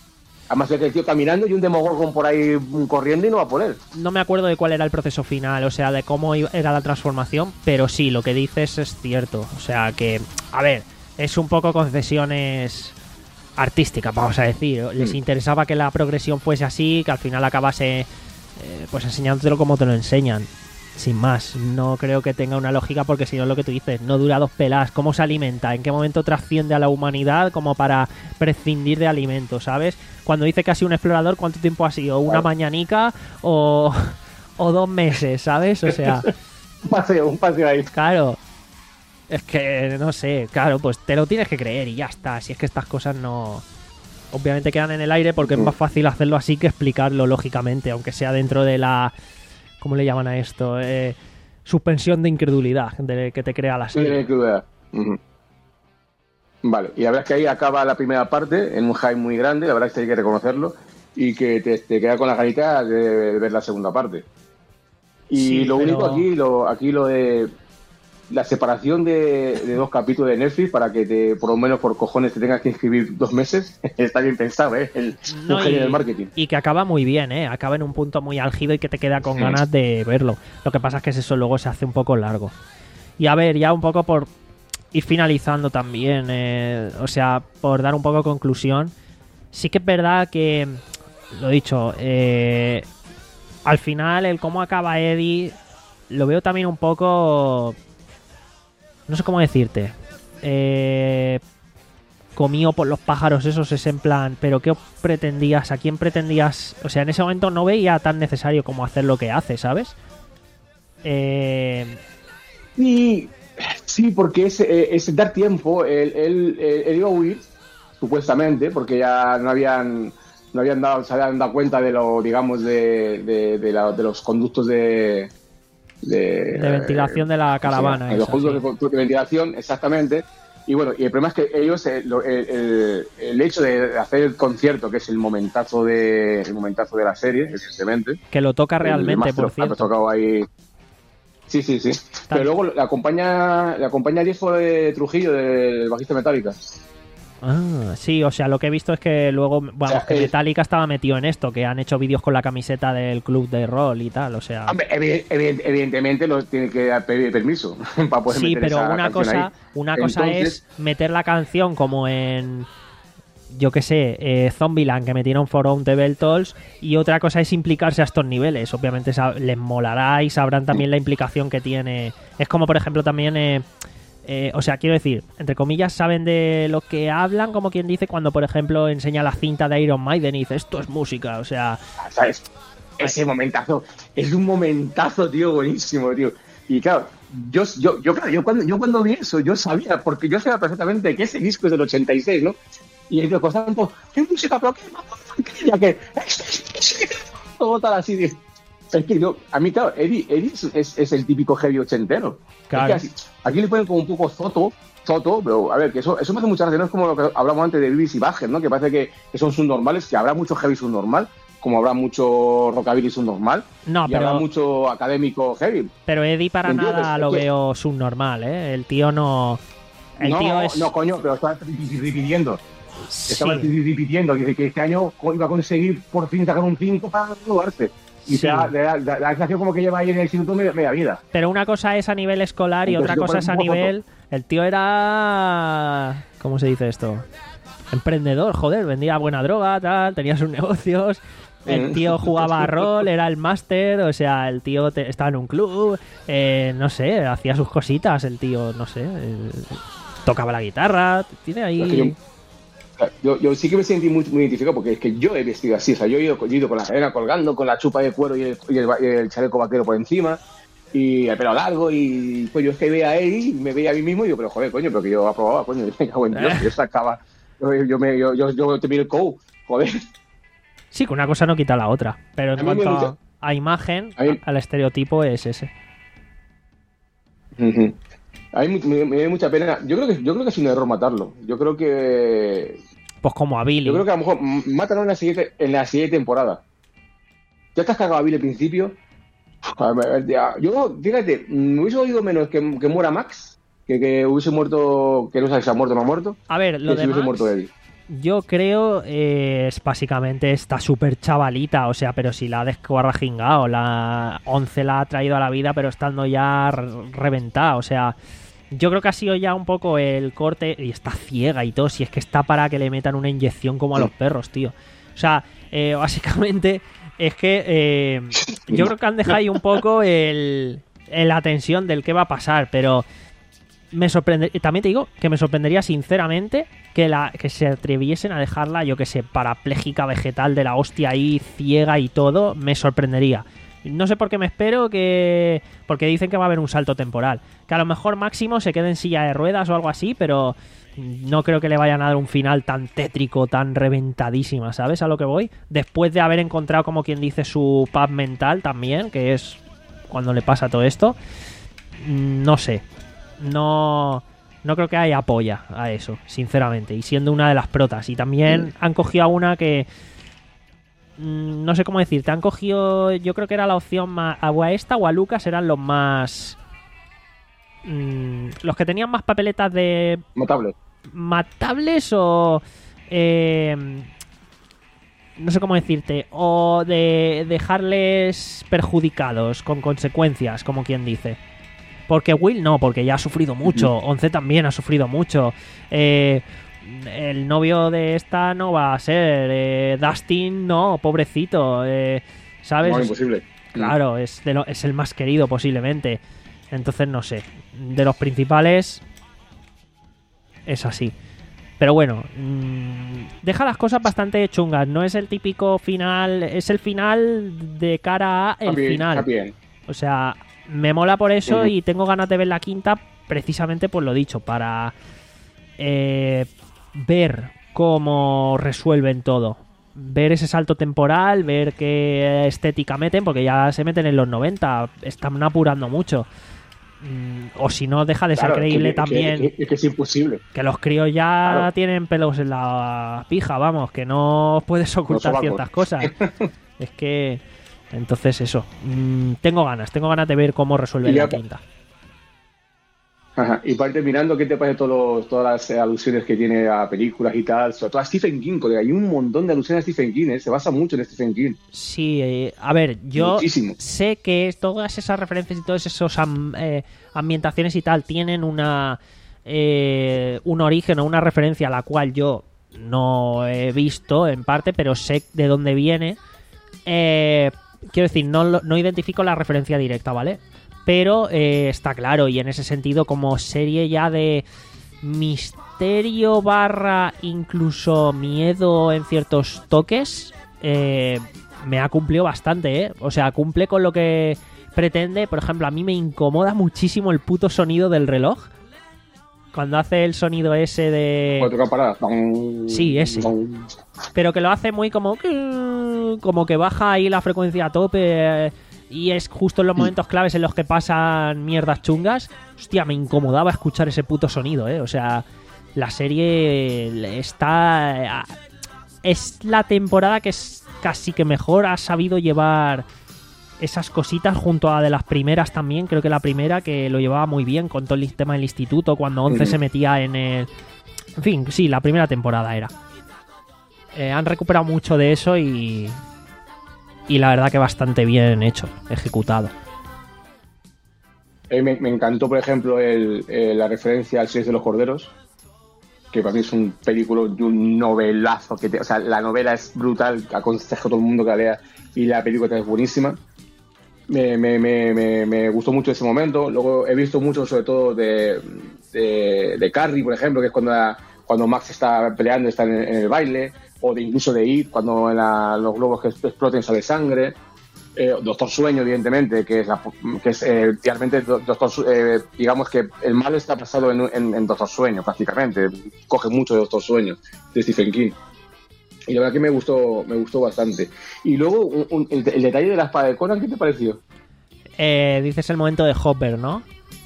Además de que el tío caminando y un Demogorgon por ahí corriendo y no va a poder. No me acuerdo de cuál era el proceso final, o sea, de cómo era la transformación, pero sí, lo que dices es cierto. O sea que, a ver, es un poco concesiones artísticas, vamos a decir. Les interesaba que la progresión fuese así, que al final acabase eh, pues enseñándotelo como te lo enseñan. Sin más, no creo que tenga una lógica porque si no es lo que tú dices, no dura dos pelas, cómo se alimenta, en qué momento trasciende a la humanidad como para prescindir de alimentos, ¿sabes? Cuando dice que ha sido un explorador, ¿cuánto tiempo ha sido? ¿Una claro. mañanica o, o dos meses, ¿sabes? O sea... un paseo, un paseo ahí. Claro, es que no sé, claro, pues te lo tienes que creer y ya está, si es que estas cosas no... Obviamente quedan en el aire porque es más fácil hacerlo así que explicarlo lógicamente, aunque sea dentro de la... ¿Cómo le llaman a esto? Eh, suspensión de incredulidad de que te crea la serie. Sí, de incredulidad. Uh-huh. Vale, y la verdad es que ahí acaba la primera parte en un hype muy grande, la verdad es que hay que reconocerlo, y que te, te queda con las ganitas de ver la segunda parte. Y sí, lo pero... único aquí, lo, aquí lo de la separación de, de dos capítulos de Netflix para que te, por lo menos por cojones te tengas que escribir dos meses, está bien pensado, ¿eh? El no, un genio y, del marketing. Y que acaba muy bien, ¿eh? Acaba en un punto muy álgido y que te queda con sí. ganas de verlo. Lo que pasa es que eso luego se hace un poco largo. Y a ver, ya un poco por ir finalizando también, eh, o sea, por dar un poco de conclusión, sí que es verdad que, lo dicho, eh, al final el cómo acaba Eddie lo veo también un poco... No sé cómo decirte. Eh, comido por los pájaros esos es en plan, pero ¿qué pretendías? ¿A quién pretendías? O sea, en ese momento no veía tan necesario como hacer lo que hace, ¿sabes? Eh... Sí, sí, porque es, es dar tiempo. Él, él, él iba a huir, supuestamente, porque ya no habían no habían dado, se habían dado cuenta de lo, digamos, de, de, de, la, de los conductos de... De, de ventilación de la caravana. O sea, los puntos de, de ventilación, exactamente. Y bueno, y el problema es que ellos, el, el, el hecho de hacer el concierto, que es el momentazo de el momentazo de la serie, evidentemente. Que lo toca realmente, por cierto. Tocado ahí. Sí, sí, sí. Tal. Pero luego le acompaña, le acompaña el hijo de Trujillo, del bajista Metallica. Ah, sí, o sea, lo que he visto es que luego, bueno, o sea, que Metallica estaba metido en esto, que han hecho vídeos con la camiseta del club de rol y tal, o sea... Hombre, evident, evidentemente lo tiene que pedir permiso para poder sí, meter pero esa una cosa, ahí. una cosa Entonces... es meter la canción como en, yo qué sé, eh, Zombieland, que metieron For Own the Bell Tolls, y otra cosa es implicarse a estos niveles. Obviamente les molará y sabrán también la implicación que tiene. Es como, por ejemplo, también... Eh, Eh, o sea, quiero decir, entre comillas, saben de lo que hablan, como quien dice, cuando, por ejemplo, enseña la cinta de Iron Maiden y dice, esto es música, o sea... ¿Sabes? Ese momentazo, es un momentazo, tío, buenísimo, tío. Y claro, yo, yo, yo, claro, yo, cuando, yo cuando vi eso, yo sabía, porque yo sabía perfectamente que ese disco es del ochenta y seis, ¿no? Y el constante, ¿qué música? ¿Pero qué? Ya que... Todo tal así, tío. Es que yo, a mí, claro, Eddie, Eddie es, es, es el típico heavy ochentero. Claro. Es que así, aquí le ponen como un poco zoto, zoto, pero a ver, que eso, eso me hace mucha gracia, no es como lo que hablamos antes de Beavis y Badger, ¿no? Que parece que, que son subnormales, que habrá mucho heavy subnormal, como habrá mucho rockabilly subnormal, no, y pero, habrá mucho académico heavy. Pero Eddie para nada lo que... veo subnormal, ¿eh? El tío no... El no, tío es... no, coño, pero estaba repitiendo. Sí. Estaba repitiendo que, que este año iba a conseguir por fin sacar un cinco para graduarse. Y sí. da, da, da, la sensación como que lleva ahí en el instituto media, media vida. Pero una cosa es a nivel escolar y Entonces, otra cosa es a nivel... Foto. El tío era... ¿Cómo se dice esto? Emprendedor, joder, vendía buena droga, tal, tenía sus negocios. El tío jugaba a rol, era el máster, o sea, el tío te, estaba en un club, eh, no sé, hacía sus cositas, el tío, no sé, eh, tocaba la guitarra, tiene ahí... Yo, yo sí que me sentí muy, muy identificado porque es que yo he vestido así, o sea, yo he ido, yo he ido con la cadena colgando, con la chupa de cuero y el, y el, y el chaleco vaquero por encima y el pelo largo y pues yo es que veía a él y me veía a mí mismo y yo, pero joder, coño, pero que yo aprobaba, coño, yo me cago en Dios, yo sacaba, yo, yo, me, yo, yo, yo te miro el cow, joder. Sí, que una cosa no quita la otra, pero en a cuanto a, a imagen, a mí... al estereotipo es ese. Uh-huh. A mí me, me da mucha pena. Yo creo que yo creo que es un error matarlo. Yo creo que pues como a Billy. Yo creo que a lo mejor mátalo en la siguiente en la siguiente temporada. Ya te has cagado a Billy al principio. Yo, fíjate, me hubiese oído menos que, que muera Max, que, que hubiese muerto, que no sabes si ha muerto o no ha muerto. A ver, lo que de si hubiese Max, muerto Eddie. yo creo eh, es básicamente está súper chavalita, o sea, pero si la ha descuarrajingado, la once la ha traído a la vida, pero estando ya re- reventada, o sea, yo creo que ha sido ya un poco el corte, y está ciega y todo, si es que está para que le metan una inyección como a los perros, tío. O sea, eh, básicamente es que eh, yo creo que han dejado ahí un poco el, el, la tensión del qué va a pasar, pero me sorprende, también te digo que me sorprendería sinceramente que la que se atreviesen a dejarla, yo que sé, parapléjica vegetal de la hostia ahí, ciega y todo, me sorprendería. No sé por qué me espero que... Porque dicen que va a haber un salto temporal. Que a lo mejor máximo se quede en silla de ruedas o algo así, pero no creo que le vayan a dar un final tan tétrico, tan reventadísima, ¿sabes a lo que voy? Después de haber encontrado, como quien dice, su paz mental también, que es cuando le pasa todo esto. No sé. No... No creo que haya apoya a eso, sinceramente. Y siendo una de las protas. Y también han cogido a una que... No sé cómo decir, te han cogido, yo creo que era la opción más, o a esta o a Lucas eran los más, mmm, los que tenían más papeletas de matables, matables o eh, no sé cómo decirte, o de dejarles perjudicados con consecuencias, como quien dice. Porque Will no, porque ya ha sufrido mucho, Once también ha sufrido mucho, eh... el novio de esta no va a ser eh, Dustin, no, pobrecito, eh, ¿sabes? No, imposible. Claro, es, de lo, es el más querido posiblemente. Entonces no sé, de los principales es así. Pero bueno, mmm, deja las cosas bastante chungas. No es el típico final, es el final de cara a el happy, final. Happy end. O sea, me mola por eso uh-huh. y tengo ganas de ver la quinta precisamente por lo dicho, para eh, ver cómo resuelven todo. Ver ese salto temporal, ver qué estética meten, porque ya se meten en los noventa, están apurando mucho. O si no, deja de ser claro, creíble que, también. Que, que, que es imposible. Que los críos ya claro. tienen pelos en la pija, vamos, que no puedes ocultar no ciertas cosas. Es que... Entonces eso, mmm, tengo ganas, tengo ganas de ver cómo resuelven la quinta. Ajá. Y para ir terminando, ¿qué te parece todos, todas las alusiones que tiene a películas y tal? Sobre todo a Stephen King, porque hay un montón de alusiones a Stephen King, ¿eh? Se basa mucho en Stephen King. Sí, eh, a ver, yo Muchísimo. sé que todas esas referencias y todas esas eh, ambientaciones y tal tienen una eh, un origen o una referencia a la cual yo no he visto en parte, pero sé de dónde viene. Eh, quiero decir, no, no identifico la referencia directa, ¿vale? Pero eh, está claro, y en ese sentido, como serie ya de misterio barra incluso miedo en ciertos toques, eh, me ha cumplido bastante, ¿eh? O sea, cumple con lo que pretende. Por ejemplo, a mí me incomoda muchísimo el puto sonido del reloj. Cuando hace el sonido ese de... Cuatro campanadas. Sí, ese. Pero que lo hace muy como... Como que baja ahí la frecuencia a tope... Y es justo en los momentos claves en los que pasan mierdas chungas. Hostia, me incomodaba escuchar ese puto sonido, ¿eh? O sea, la serie está... Es la temporada que es casi que mejor ha sabido llevar esas cositas junto a de las primeras también. Creo que la primera que lo llevaba muy bien con todo el tema del instituto, cuando Once uh-huh. se metía en el... En fin, sí, la primera temporada era. Eh, han recuperado mucho de eso y... Y la verdad que bastante bien hecho, ejecutado. Eh, me, me encantó, por ejemplo, el, el, la referencia al Seis de los Corderos, que para mí es un película y un novelazo. Que te, o sea, la novela es brutal, aconsejo a todo el mundo que la lea, y la película es buenísima. Me, me, me, me, me gustó mucho ese momento. Luego he visto mucho, sobre todo, de, de, de Carrie, por ejemplo, que es cuando, la, cuando Max está peleando, está en, en el baile. O de incluso de It, cuando en la, los globos que exploten sale sangre. Eh, Doctor Sueño, evidentemente, que es, la, que es eh, realmente Doctor, eh, digamos que el mal está basado en, en, en Doctor Sueño, prácticamente. Coge mucho de Doctor Sueño, de Stephen King. Y la verdad que me gustó, me gustó bastante. Y luego, un, un, el, el detalle de la espada de Conan, ¿qué te pareció? Eh, dices el momento de Hopper, ¿no?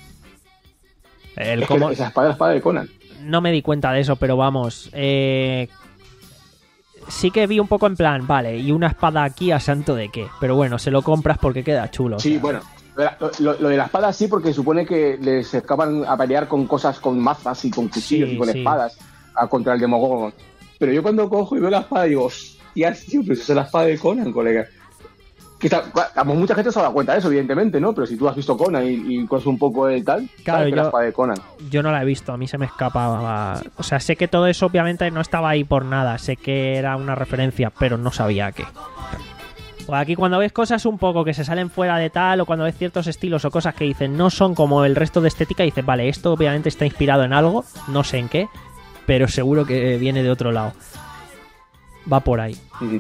El es cómo... que esa espada es la espada de Conan. No me di cuenta de eso, pero vamos... Eh... Sí que vi un poco en plan, vale, y una espada aquí a santo de qué. Pero bueno, se lo compras porque queda chulo. Sí, o sea. Bueno, lo, lo, lo de la espada sí, porque supone que les escapan a pelear con cosas, con mazas y con cuchillos sí, y con sí. espadas a, contra el Demogorgon. Pero yo cuando cojo y veo la espada digo, hostia, tío, pero esa es la espada de Conan, colega. Que está, vamos, mucha gente se ha dado cuenta de eso, evidentemente, ¿no? Pero si tú has visto Conan y, y conoces un poco de tal, claro, sabes que yo, la espada de Conan. Yo no la he visto, a mí se me escapaba. O sea, sé que todo eso obviamente no estaba ahí por nada, sé que era una referencia, pero no sabía qué. Pues aquí cuando ves cosas un poco que se salen fuera de tal, o cuando ves ciertos estilos o cosas que dicen no son como el resto de estética, dices, vale, esto obviamente está inspirado en algo, no sé en qué, pero seguro que viene de otro lado. Va por ahí. Uh-huh.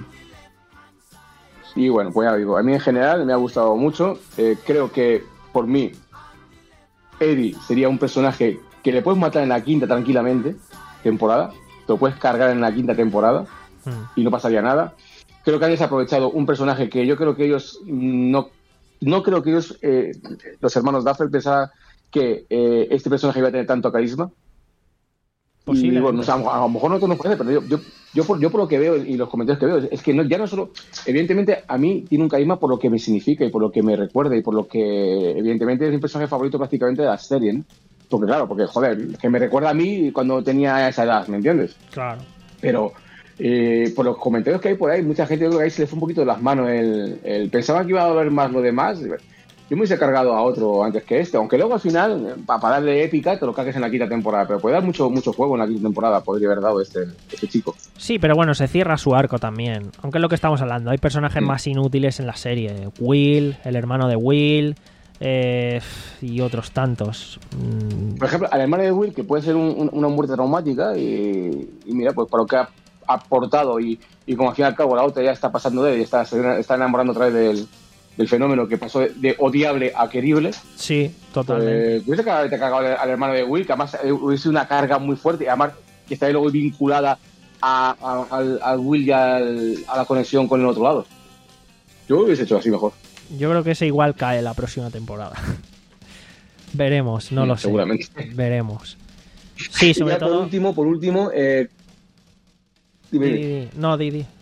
Y bueno, pues ya digo, a mí en general me ha gustado mucho. Eh, creo que por mí, Eddie sería un personaje que le puedes matar en la quinta tranquilamente temporada, te lo puedes cargar en la quinta temporada uh-huh. y no pasaría nada. Creo que han desaprovechado un personaje que yo creo que ellos no, no creo que ellos, eh, los hermanos Duffer, pensaban que eh, este personaje iba a tener tanto carisma. Posible. Y bueno, o sea, a lo mejor no nos parece, pero yo, yo, yo, por, yo por lo que veo y los comentarios que veo, es que no, ya no solo, evidentemente a mí tiene un carisma por lo que me significa y por lo que me recuerda y por lo que evidentemente es mi personaje favorito prácticamente de la serie, ¿no? Porque claro, porque joder, que me recuerda a mí cuando tenía esa edad, ¿me entiendes? Claro. Pero Eh, por los comentarios que hay por ahí, mucha gente, yo creo que ahí se le fue un poquito de las manos el, el pensaba que iba a doler más lo demás. Yo me hubiese cargado a otro antes que este, aunque luego al final, para, para darle épica, te lo cargues en la quinta temporada, pero puede dar mucho mucho juego en la quinta temporada, podría haber dado este, este chico. Sí, pero bueno, se cierra su arco también, aunque es lo que estamos hablando, hay personajes mm. más inútiles en la serie, Will, el hermano de Will, eh, y otros tantos. Mm. Por ejemplo, al hermano de Will, que puede ser un, un, una muerte traumática, y, y mira, pues para lo que ha aportado y, y como al fin y al cabo la otra ya está pasando de él y está, se está enamorando otra vez del, del fenómeno que pasó de, de odiable a querible. Sí, totalmente. Eh, hubiese cagado, te cagado al, al hermano de Will, que además eh, hubiese una carga muy fuerte y además que está ahí luego vinculada a, a, al, al Will y al, a la conexión con el otro lado. Yo lo hubiese hecho así mejor. Yo creo que ese igual cae la próxima temporada. Veremos, no sí, lo sé. Seguramente. Veremos. Sí, sobre y ya todo. Por último, por último, eh, Dime, di, di. No, di, di.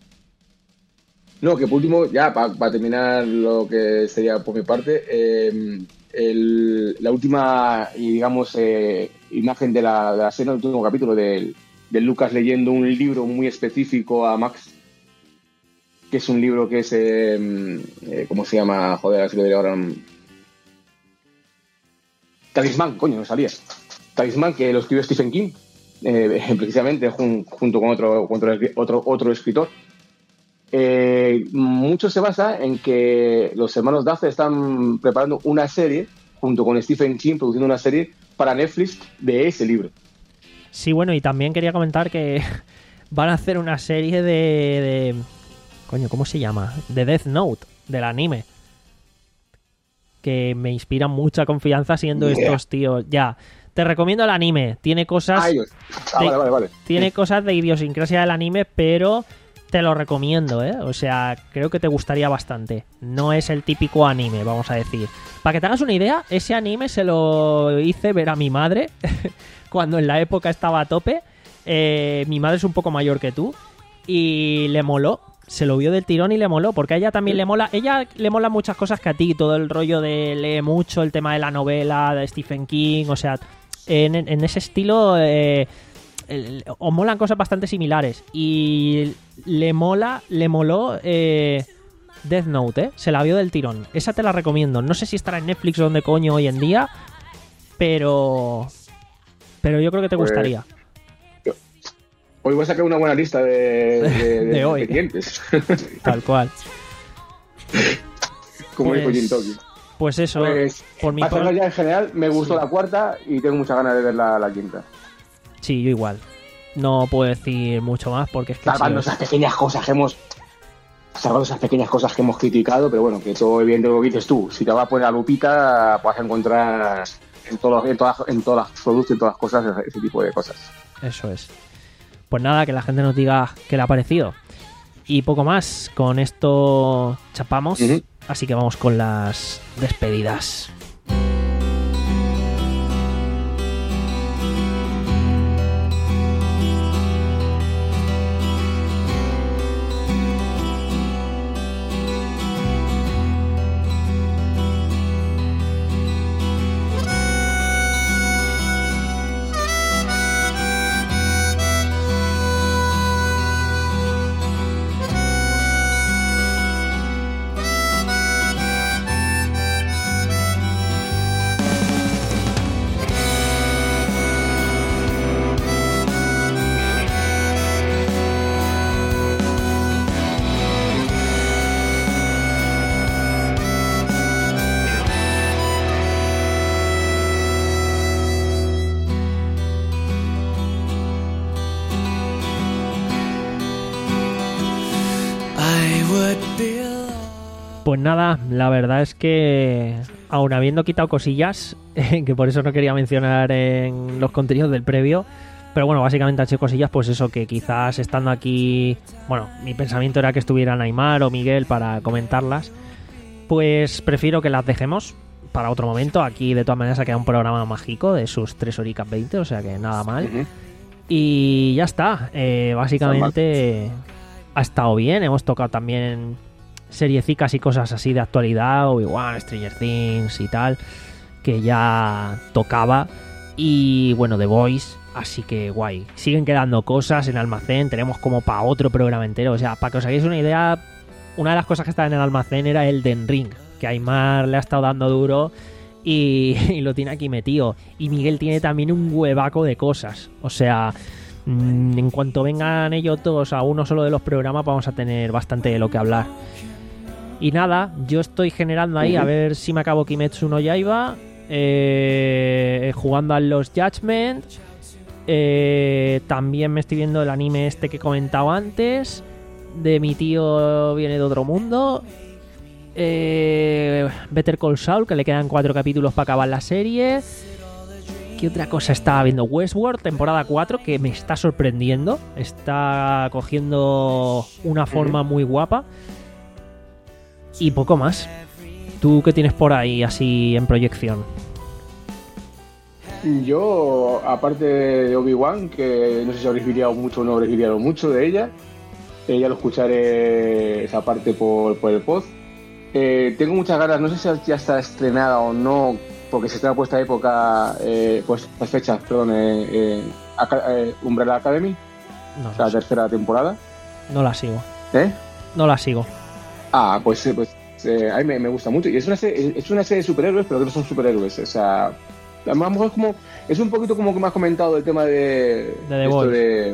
No, que por último, ya para pa terminar lo que sería por mi parte, eh, el, la última, y digamos, eh, imagen de la, de la serie, el último capítulo de, de Lucas leyendo un libro muy específico a Max, que es un libro que es, eh, eh, ¿cómo se llama? Joder, así lo diré ahora. Talismán, coño, no salía. Talismán, que lo escribió Stephen King. Eh, precisamente jun, junto con otro, otro, otro, otro escritor. Eh, mucho se basa en que los hermanos Duffer están preparando una serie junto con Stephen King, produciendo una serie para Netflix de ese libro. Sí, bueno, y también quería comentar que van a hacer una serie de, de coño, ¿cómo se llama? De Death Note, del anime, que me inspira mucha confianza siendo yeah. estos tíos. Ya, te recomiendo el anime. Tiene cosas. Ah, ah, de, vale, vale, vale. Tiene cosas de idiosincrasia del anime, pero te lo recomiendo, ¿eh? O sea, creo que te gustaría bastante. No es el típico anime, vamos a decir. Para que te hagas una idea, ese anime se lo hice ver a mi madre cuando en la época estaba a tope. Eh, mi madre es un poco mayor que tú y le moló. Se lo vio del tirón y le moló, porque a ella también le mola. Ella le mola muchas cosas que a ti, todo el rollo de lee mucho, el tema de la novela de Stephen King, o sea, en, en ese estilo eh, el, os molan cosas bastante similares. Y le mola, le moló eh, Death Note, ¿eh? Se la vio del tirón. Esa te la recomiendo. No sé si estará en Netflix o donde coño hoy en día, pero pero yo creo que te pues... gustaría. Hoy voy a sacar una buena lista de, de, de, de, hoy. de clientes. Tal cual. Como pues, dijo Jim Toki. Pues eso. Pues, por mi por... ya en general me gustó sí. la cuarta y tengo muchas ganas de ver la, la quinta. Sí, yo igual. No puedo decir mucho más porque es que... Salvando esas pequeñas cosas que hemos... Salvando esas pequeñas cosas que hemos criticado, pero bueno, que todo evidente lo que dices tú. Si te vas a poner la lupita, vas a encontrar en todos en todas, en todos los productos, en todas las cosas, ese tipo de cosas. Eso es. Pues nada, que la gente nos diga qué le ha parecido. Y poco más, con esto chapamos. Uh-huh. Así que vamos con las despedidas. Pues nada, la verdad es que aun habiendo quitado cosillas, que por eso no quería mencionar en los contenidos del previo, pero bueno, básicamente ha hecho cosillas, pues eso, que quizás estando aquí, bueno, mi pensamiento era que estuvieran Aimar o Miguel para comentarlas, pues prefiero que las dejemos para otro momento. Aquí de todas maneras ha quedado un programa mágico de sus tres horicas veinte, o sea que nada mal. Uh-huh. Y ya está, eh, básicamente ha estado bien, hemos tocado también seriecicas y cosas así de actualidad, Obi-Wan, Stranger Things y tal, que ya tocaba, y bueno, The Voice, así que guay. Siguen quedando cosas en almacén, tenemos como para otro programa entero, o sea, para que os hagáis una idea, una de las cosas que estaba en el almacén era Elden Ring, que Aimar le ha estado dando duro y, y lo tiene aquí metido, y Miguel tiene también un huevaco de cosas, o sea, en cuanto vengan ellos todos a uno solo de los programas vamos a tener bastante de lo que hablar. Y nada, yo estoy generando ahí, uh-huh, a ver si me acabo Kimetsu no Yaiba, eh, jugando a los Judgment, eh, también me estoy viendo el anime este que he comentado antes, de Mi tío viene de otro mundo, eh, Better Call Saul, que le quedan cuatro capítulos para acabar la serie. ¿Qué otra cosa estaba viendo? Westworld, temporada cuatro, que me está sorprendiendo, está cogiendo una forma muy guapa. Y poco más. ¿Tú qué tienes por ahí así en proyección? Yo, aparte de Obi-Wan, que no sé si habréis videado mucho o no habréis videado mucho de ella, eh, ya lo escucharé esa parte por, por el pod. Eh, tengo muchas ganas, no sé si ya está estrenada o no, porque se está puesta época, eh, pues las fechas, perdón, eh, eh, eh, Umbrella Academy, no, la no tercera temporada. No la sigo. ¿Eh? No la sigo. Ah, pues, pues eh, a mí me, me gusta mucho. Y es una, serie, es una serie de superhéroes, pero que no son superhéroes. O sea, a lo mejor es como. Es un poquito como que me has comentado del tema de. De The Voice. De,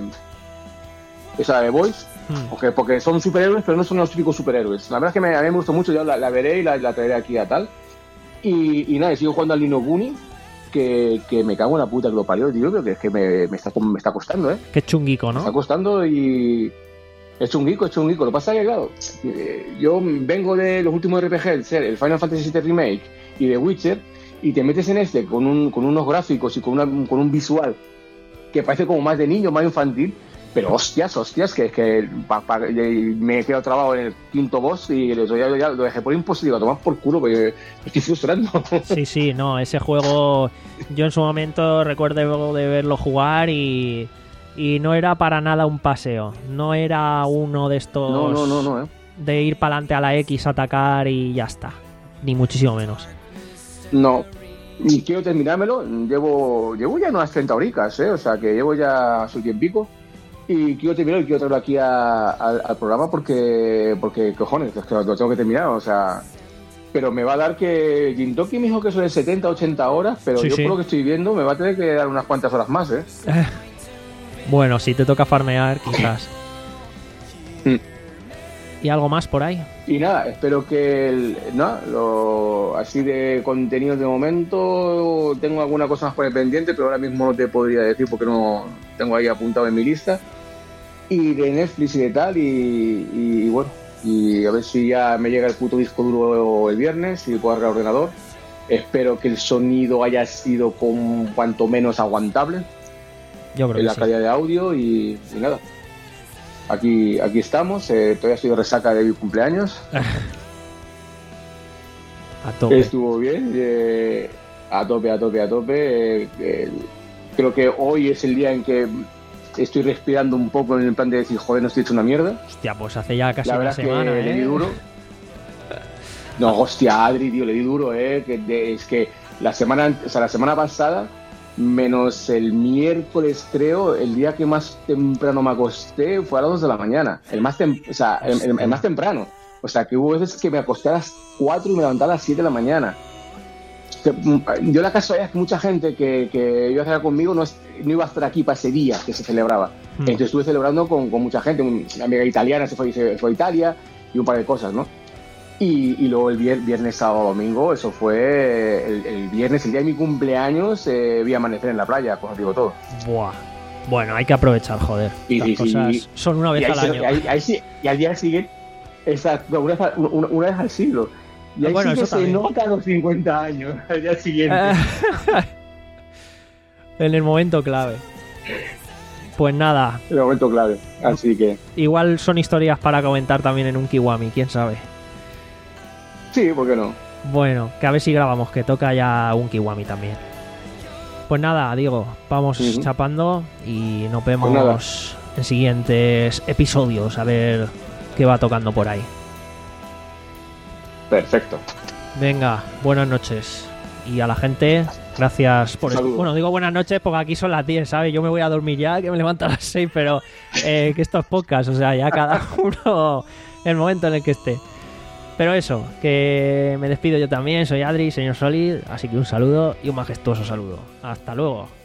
o sea, de Voice. Hmm. Porque, porque son superhéroes, pero no son los típicos superhéroes. La verdad es que me, a mí me gustó mucho. Yo la, la veré y la, la traeré aquí a tal. Y, y nada, y sigo jugando al Ni no Kuni. Que, que me cago en la puta que lo parió, tío. Que es que me, me, está, me está costando, ¿eh? Qué chunguico, ¿no? Me está costando y. Es chunguico, es chunguico. Lo que pasa es que, claro, yo vengo de los últimos R P G, el ser el Final Fantasy siete Remake y The Witcher, y te metes en este con, un, con unos gráficos y con, una, con un visual que parece como más de niño, más infantil, pero hostias, hostias, que es que pa, pa, me he quedado trabado en el quinto boss y lo, ya, ya lo dejé por imposible, a tomar por culo, porque me estoy frustrando. Sí, sí, no, ese juego yo en su momento recuerdo de verlo jugar y... Y no era para nada un paseo. No era uno de estos... No, no, no, no, ¿eh? De ir para adelante a la X, atacar y ya está. Ni muchísimo menos. No. Y quiero terminármelo. Llevo llevo ya unas treinta horicas, ¿eh? O sea, que llevo ya su tiempico. Y quiero terminarlo y quiero traerlo aquí a, a, al programa porque... Porque, cojones, es que lo tengo que terminar, o sea... Pero me va a dar que... Jintoki me dijo que son de setenta, ochenta horas, pero sí, yo sí. Por lo que estoy viendo me va a tener que dar unas cuantas horas más, ¿eh? Bueno, si te toca farmear, quizás. Mm. ¿Y algo más por ahí? Y nada, espero que... El, no, lo, así de contenido de momento, tengo alguna cosa más por el pendiente, pero ahora mismo no te podría decir porque no tengo ahí apuntado en mi lista. Y de Netflix y de tal, y, y bueno, y a ver si ya me llega el puto disco duro el viernes y puedo arreglar el ordenador. Espero que el sonido haya sido con cuanto menos aguantable. Yo creo en que la sí. calidad de audio y, y nada. Aquí aquí estamos. Eh, todavía estoy de resaca de mi cumpleaños. A tope. Estuvo bien. Eh, a tope, a tope, a tope. Eh, eh, creo que hoy es el día en que estoy respirando un poco en el plan de decir, joder, no estoy hecho una mierda. Hostia, pues hace ya casi la una verdad semana, es que ¿eh? le di duro. No, hostia, Adri, tío, le di duro, eh. Que de, es que la semana, o sea, la semana pasada, menos el miércoles, creo, el día que más temprano me acosté fue a las dos de la mañana. El más, tem- o sea, el, el, el más temprano. O sea, que hubo veces que me acosté a las cuatro y me levanté a las siete de la mañana. Yo la casualidad es que mucha gente que, que iba a cenar conmigo no, es, no iba a estar aquí para ese día que se celebraba. Hmm. Entonces estuve celebrando con, con mucha gente. Una amiga italiana se fue, se fue a Italia y un par de cosas, ¿no? Y, y luego el viernes, viernes, sábado, domingo, eso fue el, el viernes, el día de mi cumpleaños, eh, vi amanecer en la playa, pues os digo todo. Buah. Bueno, hay que aprovechar, joder. Y, Las y, cosas y, son una vez y al ahí, año. Ahí, ahí, y al día siguiente, Exacto, una, vez- una, una vez al siglo. Y ahí Bueno, sí que eso se también. nota los cincuenta años al día siguiente. En el momento clave. Pues nada, El momento clave. Así que, igual son historias para comentar también en un Kiwami, quién sabe. sí, ¿por qué no? Bueno, que a ver si grabamos, que toca ya un Kiwami también. Pues nada, digo, vamos Ujú. chapando y nos Pues nada. vemos en siguientes episodios, a ver qué va tocando por ahí. Perfecto. Venga, buenas noches. Y a la gente, gracias por... Saludos. Bueno, digo buenas noches porque aquí son las diez, ¿sabes? Yo me voy a dormir ya, que me levanto a las seis, pero eh, que esto es podcast, o sea, ya cada uno el momento en el que esté. Pero eso, que me despido yo también, soy Adri, señor Solid, así que un saludo y un majestuoso saludo. Hasta luego.